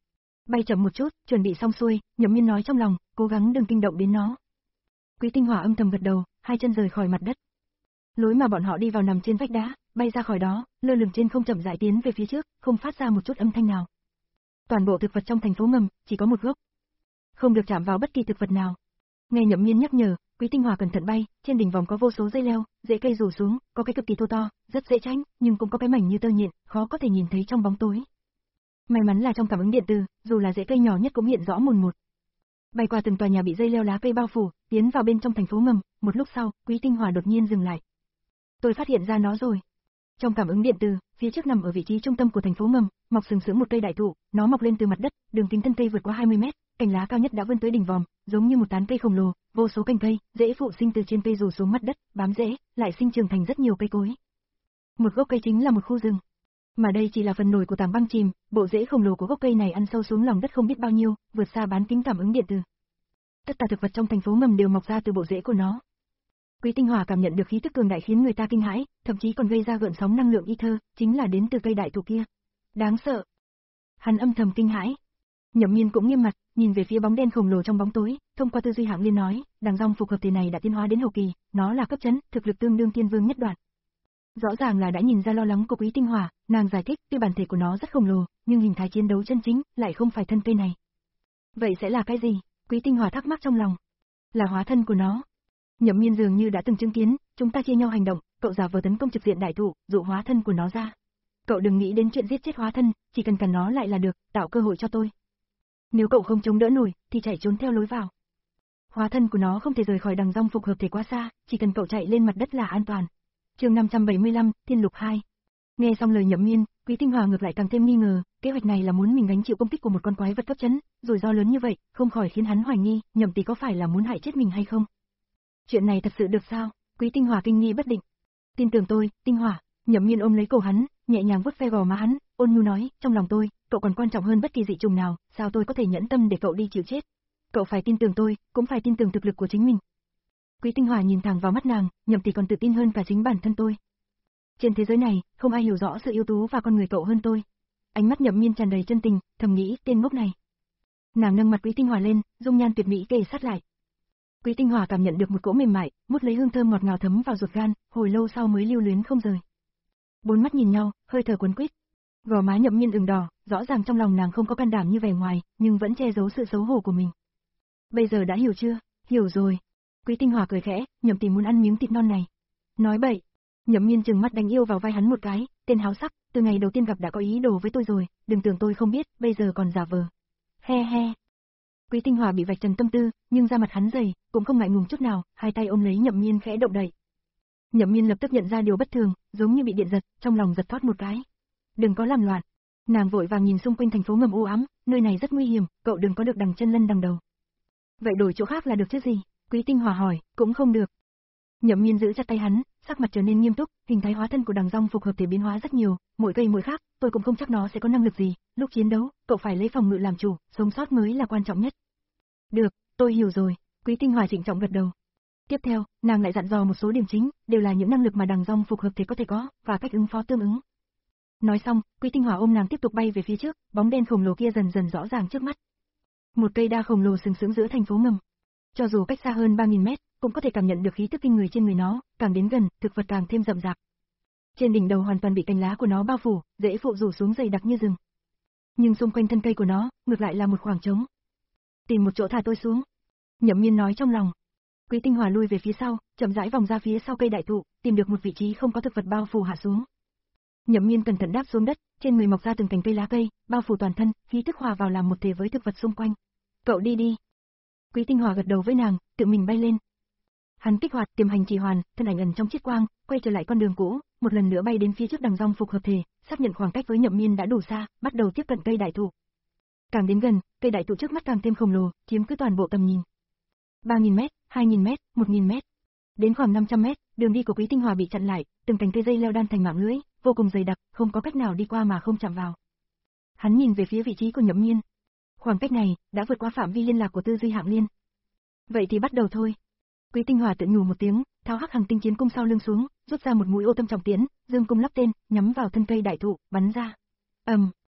Bay chậm một chút, chuẩn bị xong xuôi, Nhậm Miên nói trong lòng, cố gắng đừng kinh động đến nó. Quý Tinh Hỏa âm thầm gật đầu, hai chân rời khỏi mặt đất. Lối mà bọn họ đi vào nằm trên vách đá, bay ra khỏi đó, lơ lửng trên không chậm rãi tiến về phía trước, không phát ra một chút âm thanh nào. Toàn bộ thực vật trong thành phố ngầm, chỉ có một gốc. Không được chạm vào bất kỳ thực vật nào. Nghe Nhậm Miên nhắc nhở, Quý Tinh Hỏa cẩn thận bay, trên đỉnh vòng có vô số dây leo, rễ cây rủ xuống, có cái cực kỳ thô to, rất dễ tránh, nhưng cũng có cái mảnh như tơ nhện, khó có thể nhìn thấy trong bóng tối. May mắn là trong cảm ứng điện từ, dù là rễ cây nhỏ nhất cũng hiện rõ mồn một. Bay qua từng tòa nhà bị dây leo lá cây bao phủ, tiến vào bên trong thành phố ngầm, một lúc sau, Quý Tinh Hỏa đột nhiên dừng lại. Tôi phát hiện ra nó rồi. Trong cảm ứng điện từ, phía trước nằm ở vị trí trung tâm của thành phố ngầm, mọc sừng sững một cây đại thụ, nó mọc lên từ mặt đất, đường kính thân cây vượt qua hai mươi mét, cành lá cao nhất đã vươn tới đỉnh vòm, giống như một tán cây khổng lồ, vô số cành cây, rễ phụ sinh từ trên cây rủ xuống mặt đất, bám rễ, lại sinh trưởng thành rất nhiều cây cối. Một gốc cây chính là một khu rừng. Mà đây chỉ là phần nổi của tảng băng chìm, bộ rễ khổng lồ của gốc cây này ăn sâu xuống lòng đất không biết bao nhiêu, vượt xa bán kính cảm ứng điện từ. Tất cả thực vật trong thành phố ngầm đều mọc ra từ bộ rễ của nó. Quý Tinh Hỏa cảm nhận được khí tức cường đại khiến người ta kinh hãi, thậm chí còn gây ra gợn sóng năng lượng ether, chính là đến từ cây đại thụ kia. Đáng sợ. Hắn âm thầm kinh hãi. Nhậm Miên cũng nghiêm mặt, nhìn về phía bóng đen khổng lồ trong bóng tối, thông qua tư duy Hạng Liên nói, đằng rong phục hợp thể này đã tiến hóa đến hậu kỳ, nó là cấp chấn, thực lực tương đương tiên vương nhất đoạn. Rõ ràng là đã nhìn ra lo lắng của Quý Tinh Hỏa, nàng giải thích, tuy bản thể của nó rất khổng lồ, nhưng hình thái chiến đấu chân chính lại không phải thân cây này. Vậy sẽ là cái gì? Quý Tinh Hỏa thắc mắc trong lòng. Là hóa thân của nó. Nhậm Miên dường như đã từng chứng kiến, chúng ta chia nhau hành động, cậu giả vờ tấn công trực diện đại thụ, dụ hóa thân của nó ra. Cậu đừng nghĩ đến chuyện giết chết hóa thân, chỉ cần cản nó lại là được, tạo cơ hội cho tôi. Nếu cậu không chống đỡ nổi, thì chạy trốn theo lối vào. Hóa thân của nó không thể rời khỏi đằng rong phục hợp thể quá xa, chỉ cần cậu chạy lên mặt đất là an toàn. Chương năm trăm bảy mươi lăm, Thiên Lục hai. Nghe xong lời Nhậm Miên, Quý Tinh Hỏa ngược lại càng thêm nghi ngờ, kế hoạch này là muốn mình gánh chịu công kích của một con quái vật cấp chấn, rủi ro lớn như vậy, không khỏi khiến hắn hoài nghi, Nhậm tỷ có phải là muốn hại chết mình hay không? Chuyện này thật sự được sao? Quý Tinh Hỏa kinh nghi bất định. Tin tưởng tôi, Tinh Hỏa. Nhậm Miên ôm lấy cổ hắn, nhẹ nhàng vuốt ve gò má hắn, ôn nhu nói, trong lòng tôi, cậu còn quan trọng hơn bất kỳ dị trùng nào, sao tôi có thể nhẫn tâm để cậu đi chịu chết? Cậu phải tin tưởng tôi, cũng phải tin tưởng thực lực của chính mình. Quý Tinh Hỏa nhìn thẳng vào mắt nàng, Nhậm tỷ còn tự tin hơn cả chính bản thân tôi. Trên thế giới này, không ai hiểu rõ sự ưu tú và con người cậu hơn tôi. Ánh mắt Nhậm Miên tràn đầy chân tình, thầm nghĩ, tên ngốc này. Nàng nâng mặt Quý Tinh Hỏa lên, dung nhan tuyệt mỹ kề sát lại. Quý Tinh Hỏa cảm nhận được một cỗ mềm mại, mút lấy hương thơm ngọt ngào thấm vào ruột gan, hồi lâu sau mới lưu luyến không rời. Bốn mắt nhìn nhau, hơi thở cuốn quýt. Gò má Nhậm Miên ửng đỏ, rõ ràng trong lòng nàng không có can đảm như vẻ ngoài, nhưng vẫn che giấu sự xấu hổ của mình. Bây giờ đã hiểu chưa? Hiểu rồi. Quý Tinh Hỏa cười khẽ, Nhậm tỷ muốn ăn miếng thịt non này. Nói bậy. Nhậm Miên trừng mắt đánh yêu vào vai hắn một cái, tên háo sắc, từ ngày đầu tiên gặp đã có ý đồ với tôi rồi, đừng tưởng tôi không biết, bây giờ còn giả vờ. He he. Quý Tinh Hỏa bị vạch trần tâm tư, nhưng da mặt hắn dày, cũng không ngại ngùng chút nào, hai tay ôm lấy Nhậm Miên khẽ động đậy. Nhậm Miên lập tức nhận ra điều bất thường, giống như bị điện giật, trong lòng giật thót một cái. Đừng có làm loạn. Nàng vội vàng nhìn xung quanh thành phố ngầm u ám, nơi này rất nguy hiểm, cậu đừng có được đằng chân lân đằng đầu. Vậy đổi chỗ khác là được chứ gì? Quý Tinh Hỏa hỏi, cũng không được. Nhậm Miên giữ chặt tay hắn, sắc mặt trở nên nghiêm túc, hình thái hóa thân của đằng rong phục hợp thể biến hóa rất nhiều, mỗi cây mỗi khác, tôi cũng không chắc nó sẽ có năng lực gì, lúc chiến đấu, cậu phải lấy phòng ngự làm chủ, sống sót mới là quan trọng nhất. Được, tôi hiểu rồi, Quý Tinh Hỏa trịnh trọng gật đầu. Tiếp theo, nàng lại dặn dò một số điểm chính, đều là những năng lực mà đằng rong phục hợp thể có thể có, và cách ứng phó tương ứng. Nói xong, Quý Tinh Hỏa ôm nàng tiếp tục bay về phía trước, bóng đen khổng lồ kia dần dần rõ ràng trước mắt. Một cây đa khổng lồ sừng sững giữa thành phố ngầm. Cho dù cách xa hơn ba nghìn mét, cũng có thể cảm nhận được khí tức kinh người trên người nó, càng đến gần, thực vật càng thêm rậm rạp. Trên đỉnh đầu hoàn toàn bị cành lá của nó bao phủ, rễ phụ rủ xuống dày đặc như rừng. Nhưng xung quanh thân cây của nó, ngược lại là một khoảng trống. Tìm một chỗ thả tôi xuống. Nhậm Miên nói trong lòng. Quý Tinh Hỏa lui về phía sau, chậm rãi vòng ra phía sau cây đại thụ, tìm được một vị trí không có thực vật bao phủ hạ xuống. Nhậm Miên cẩn thận đáp xuống đất, trên người mọc ra từng cành cây lá cây, bao phủ toàn thân, khí tức hòa vào làm một thể với thực vật xung quanh. Cậu đi đi. Quý Tinh Hỏa gật đầu với nàng, tự mình bay lên. Hắn kích hoạt tiềm hành trì hoàn, thân ảnh ẩn trong chiết quang, quay trở lại con đường cũ, một lần nữa bay đến phía trước đằng rong phục hợp thể, xác nhận khoảng cách với Nhậm Miên đã đủ xa, bắt đầu tiếp cận cây đại thụ. Càng đến gần, cây đại thụ trước mắt càng thêm khổng lồ, chiếm cứ toàn bộ tầm nhìn. ba nghìn mét, hai nghìn mét, một nghìn mét. Đến khoảng năm trăm mét, đường đi của Quý Tinh Hỏa bị chặn lại, từng cành cây dây leo đan thành mạng lưới, vô cùng dày đặc, không có cách nào đi qua mà không chạm vào. Hắn nhìn về phía vị trí của Nhậm Miên. Khoảng cách này đã vượt qua phạm vi liên lạc của tư duy Hạng Liên. Vậy thì bắt đầu thôi. Quý Tinh Hỏa tự nhủ một tiếng, tháo hắc hằng tinh chiến cung sau lưng xuống, rút ra một mũi ô tâm trọng tiễn, dương cung lắp tên, nhắm vào thân cây đại thụ, bắn ra. Ầm. Um.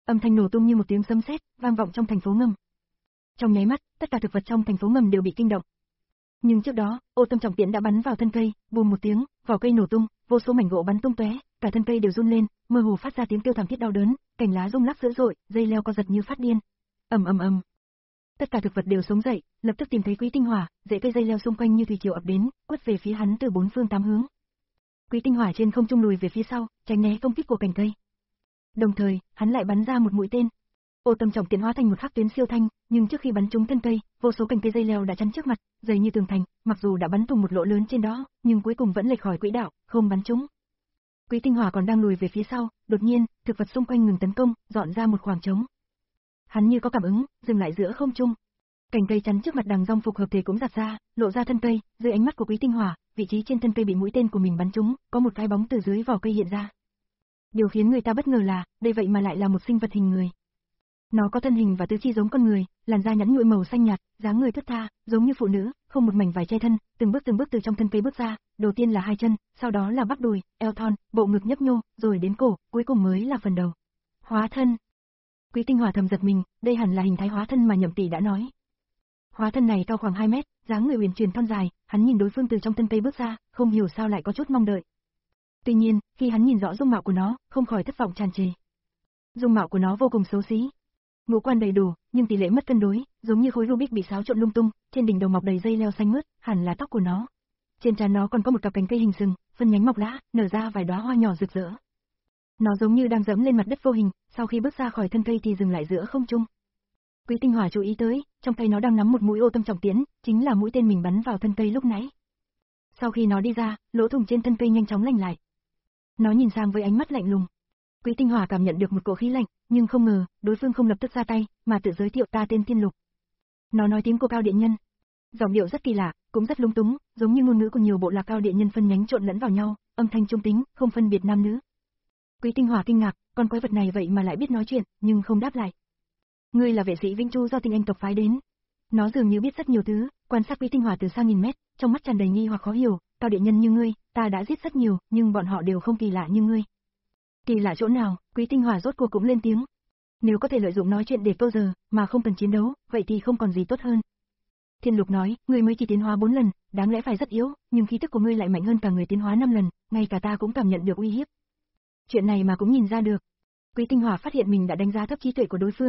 Âm thanh nổ tung như một tiếng sấm sét, vang vọng trong thành phố ngầm. Trong nháy mắt, tất cả thực vật trong thành phố ngầm đều bị kinh động. Nhưng trước đó, ô tâm trọng tiễn đã bắn vào thân cây, bùm một tiếng, vỏ cây nổ tung, vô số mảnh gỗ bắn tung tóe, cả thân cây đều run lên, mơ hồ phát ra tiếng kêu thảm thiết đau đớn, cành lá rung lắc dữ dội, dây leo co giật như phát điên. Ầm ầm ầm. Tất cả thực vật đều sống dậy, lập tức tìm thấy Quý Tinh Hỏa, rễ cây dây leo xung quanh như thủy triều ập đến, quất về phía hắn từ bốn phương tám hướng. Quý Tinh Hỏa trên không trung lùi về phía sau, tránh né công kích của cành cây. Đồng thời, hắn lại bắn ra một mũi tên. Ô tâm trọng tiễn hóa thành một khắc tuyến siêu thanh, nhưng trước khi bắn trúng thân cây, vô số cành cây dây leo đã chắn trước mặt, dày như tường thành, mặc dù đã bắn thủng một lỗ lớn trên đó, nhưng cuối cùng vẫn lệch khỏi quỹ đạo, không bắn trúng. Quý Tinh Hỏa còn đang lùi về phía sau, đột nhiên, thực vật xung quanh ngừng tấn công, dọn ra một khoảng trống. Hắn như có cảm ứng, dừng lại giữa không trung. Cành cây chắn trước mặt đằng rong phục hợp thể cũng giạt ra, lộ ra thân cây, dưới ánh mắt của Quý Tinh Hỏa, vị trí trên thân cây bị mũi tên của mình bắn trúng, có một cái bóng từ dưới vỏ cây hiện ra. Điều khiến người ta bất ngờ là, đây vậy mà lại là một sinh vật hình người. Nó có thân hình và tứ chi giống con người, làn da nhẵn nhụi màu xanh nhạt, dáng người thướt tha, giống như phụ nữ, không một mảnh vải che thân, từng bước từng bước từ trong thân cây bước ra, đầu tiên là hai chân, sau đó là bắp đùi, eo thon, bộ ngực nhấp nhô, rồi đến cổ, cuối cùng mới là phần đầu. Hóa thân. Quý Tinh Hỏa thầm giật mình, đây hẳn là hình thái hóa thân mà Nhậm Tỷ đã nói. Hóa thân này cao khoảng hai mét, dáng người uyển chuyển thon dài, hắn nhìn đối phương từ trong thân cây bước ra, không hiểu sao lại có chút mong đợi. Tuy nhiên, khi hắn nhìn rõ dung mạo của nó, không khỏi thất vọng tràn trề. Dung mạo của nó vô cùng xấu xí. Ngũ quan đầy đủ, nhưng tỷ lệ mất cân đối, giống như khối Rubik bị xáo trộn lung tung, trên đỉnh đầu mọc đầy dây leo xanh mướt, hẳn là tóc của nó. Trên trán nó còn có một cặp cành cây hình sừng, phân nhánh mọc lá, nở ra vài đóa hoa nhỏ rực rỡ. Nó giống như đang dẫm lên mặt đất vô hình, sau khi bước ra khỏi thân cây thì dừng lại giữa không trung. Quý Tinh Hỏa chú ý tới, trong tay nó đang nắm một mũi ô tâm trọng tiễn, chính là mũi tên mình bắn vào thân cây lúc nãy. Sau khi nó đi ra, lỗ thủng trên thân cây nhanh chóng lành lại. Nó nhìn sang với ánh mắt lạnh lùng. Quý Tinh Hỏa cảm nhận được một cỗ khí lạnh, nhưng không ngờ, đối phương không lập tức ra tay, mà tự giới thiệu ta tên Tiên Lục. Nó nói tiếng của Cao Điện Nhân. Giọng điệu rất kỳ lạ, cũng rất lung túng, giống như ngôn ngữ của nhiều bộ lạc Cao Điện Nhân phân nhánh trộn lẫn vào nhau, âm thanh trung tính, không phân biệt nam nữ. Quý Tinh Hỏa kinh ngạc, con quái vật này vậy mà lại biết nói chuyện, nhưng không đáp lại. Ngươi là vệ sĩ Vĩnh Chu do Tinh Anh tộc phái đến. Nó dường như biết rất nhiều thứ, quan sát Quý Tinh Hỏa từ xa nghìn mét, trong mắt tràn đầy nghi hoặc khó hiểu, Cao Điện Nhân như ngươi, ta đã giết rất nhiều, nhưng bọn họ đều không kỳ lạ như ngươi. Kỳ lạ chỗ nào? Quý Tinh Hỏa rốt cuộc cũng lên tiếng. Nếu có thể lợi dụng nói chuyện để câu giờ, mà không cần chiến đấu, vậy thì không còn gì tốt hơn. Thiên Lục nói, ngươi mới chỉ tiến hóa bốn lần, đáng lẽ phải rất yếu, nhưng khí tức của ngươi lại mạnh hơn cả người tiến hóa năm lần, ngay cả ta cũng cảm nhận được uy hiếp. Chuyện này mà cũng nhìn ra được. Quý Tinh Hỏa phát hiện mình đã đánh giá thấp trí tuệ của đối phương.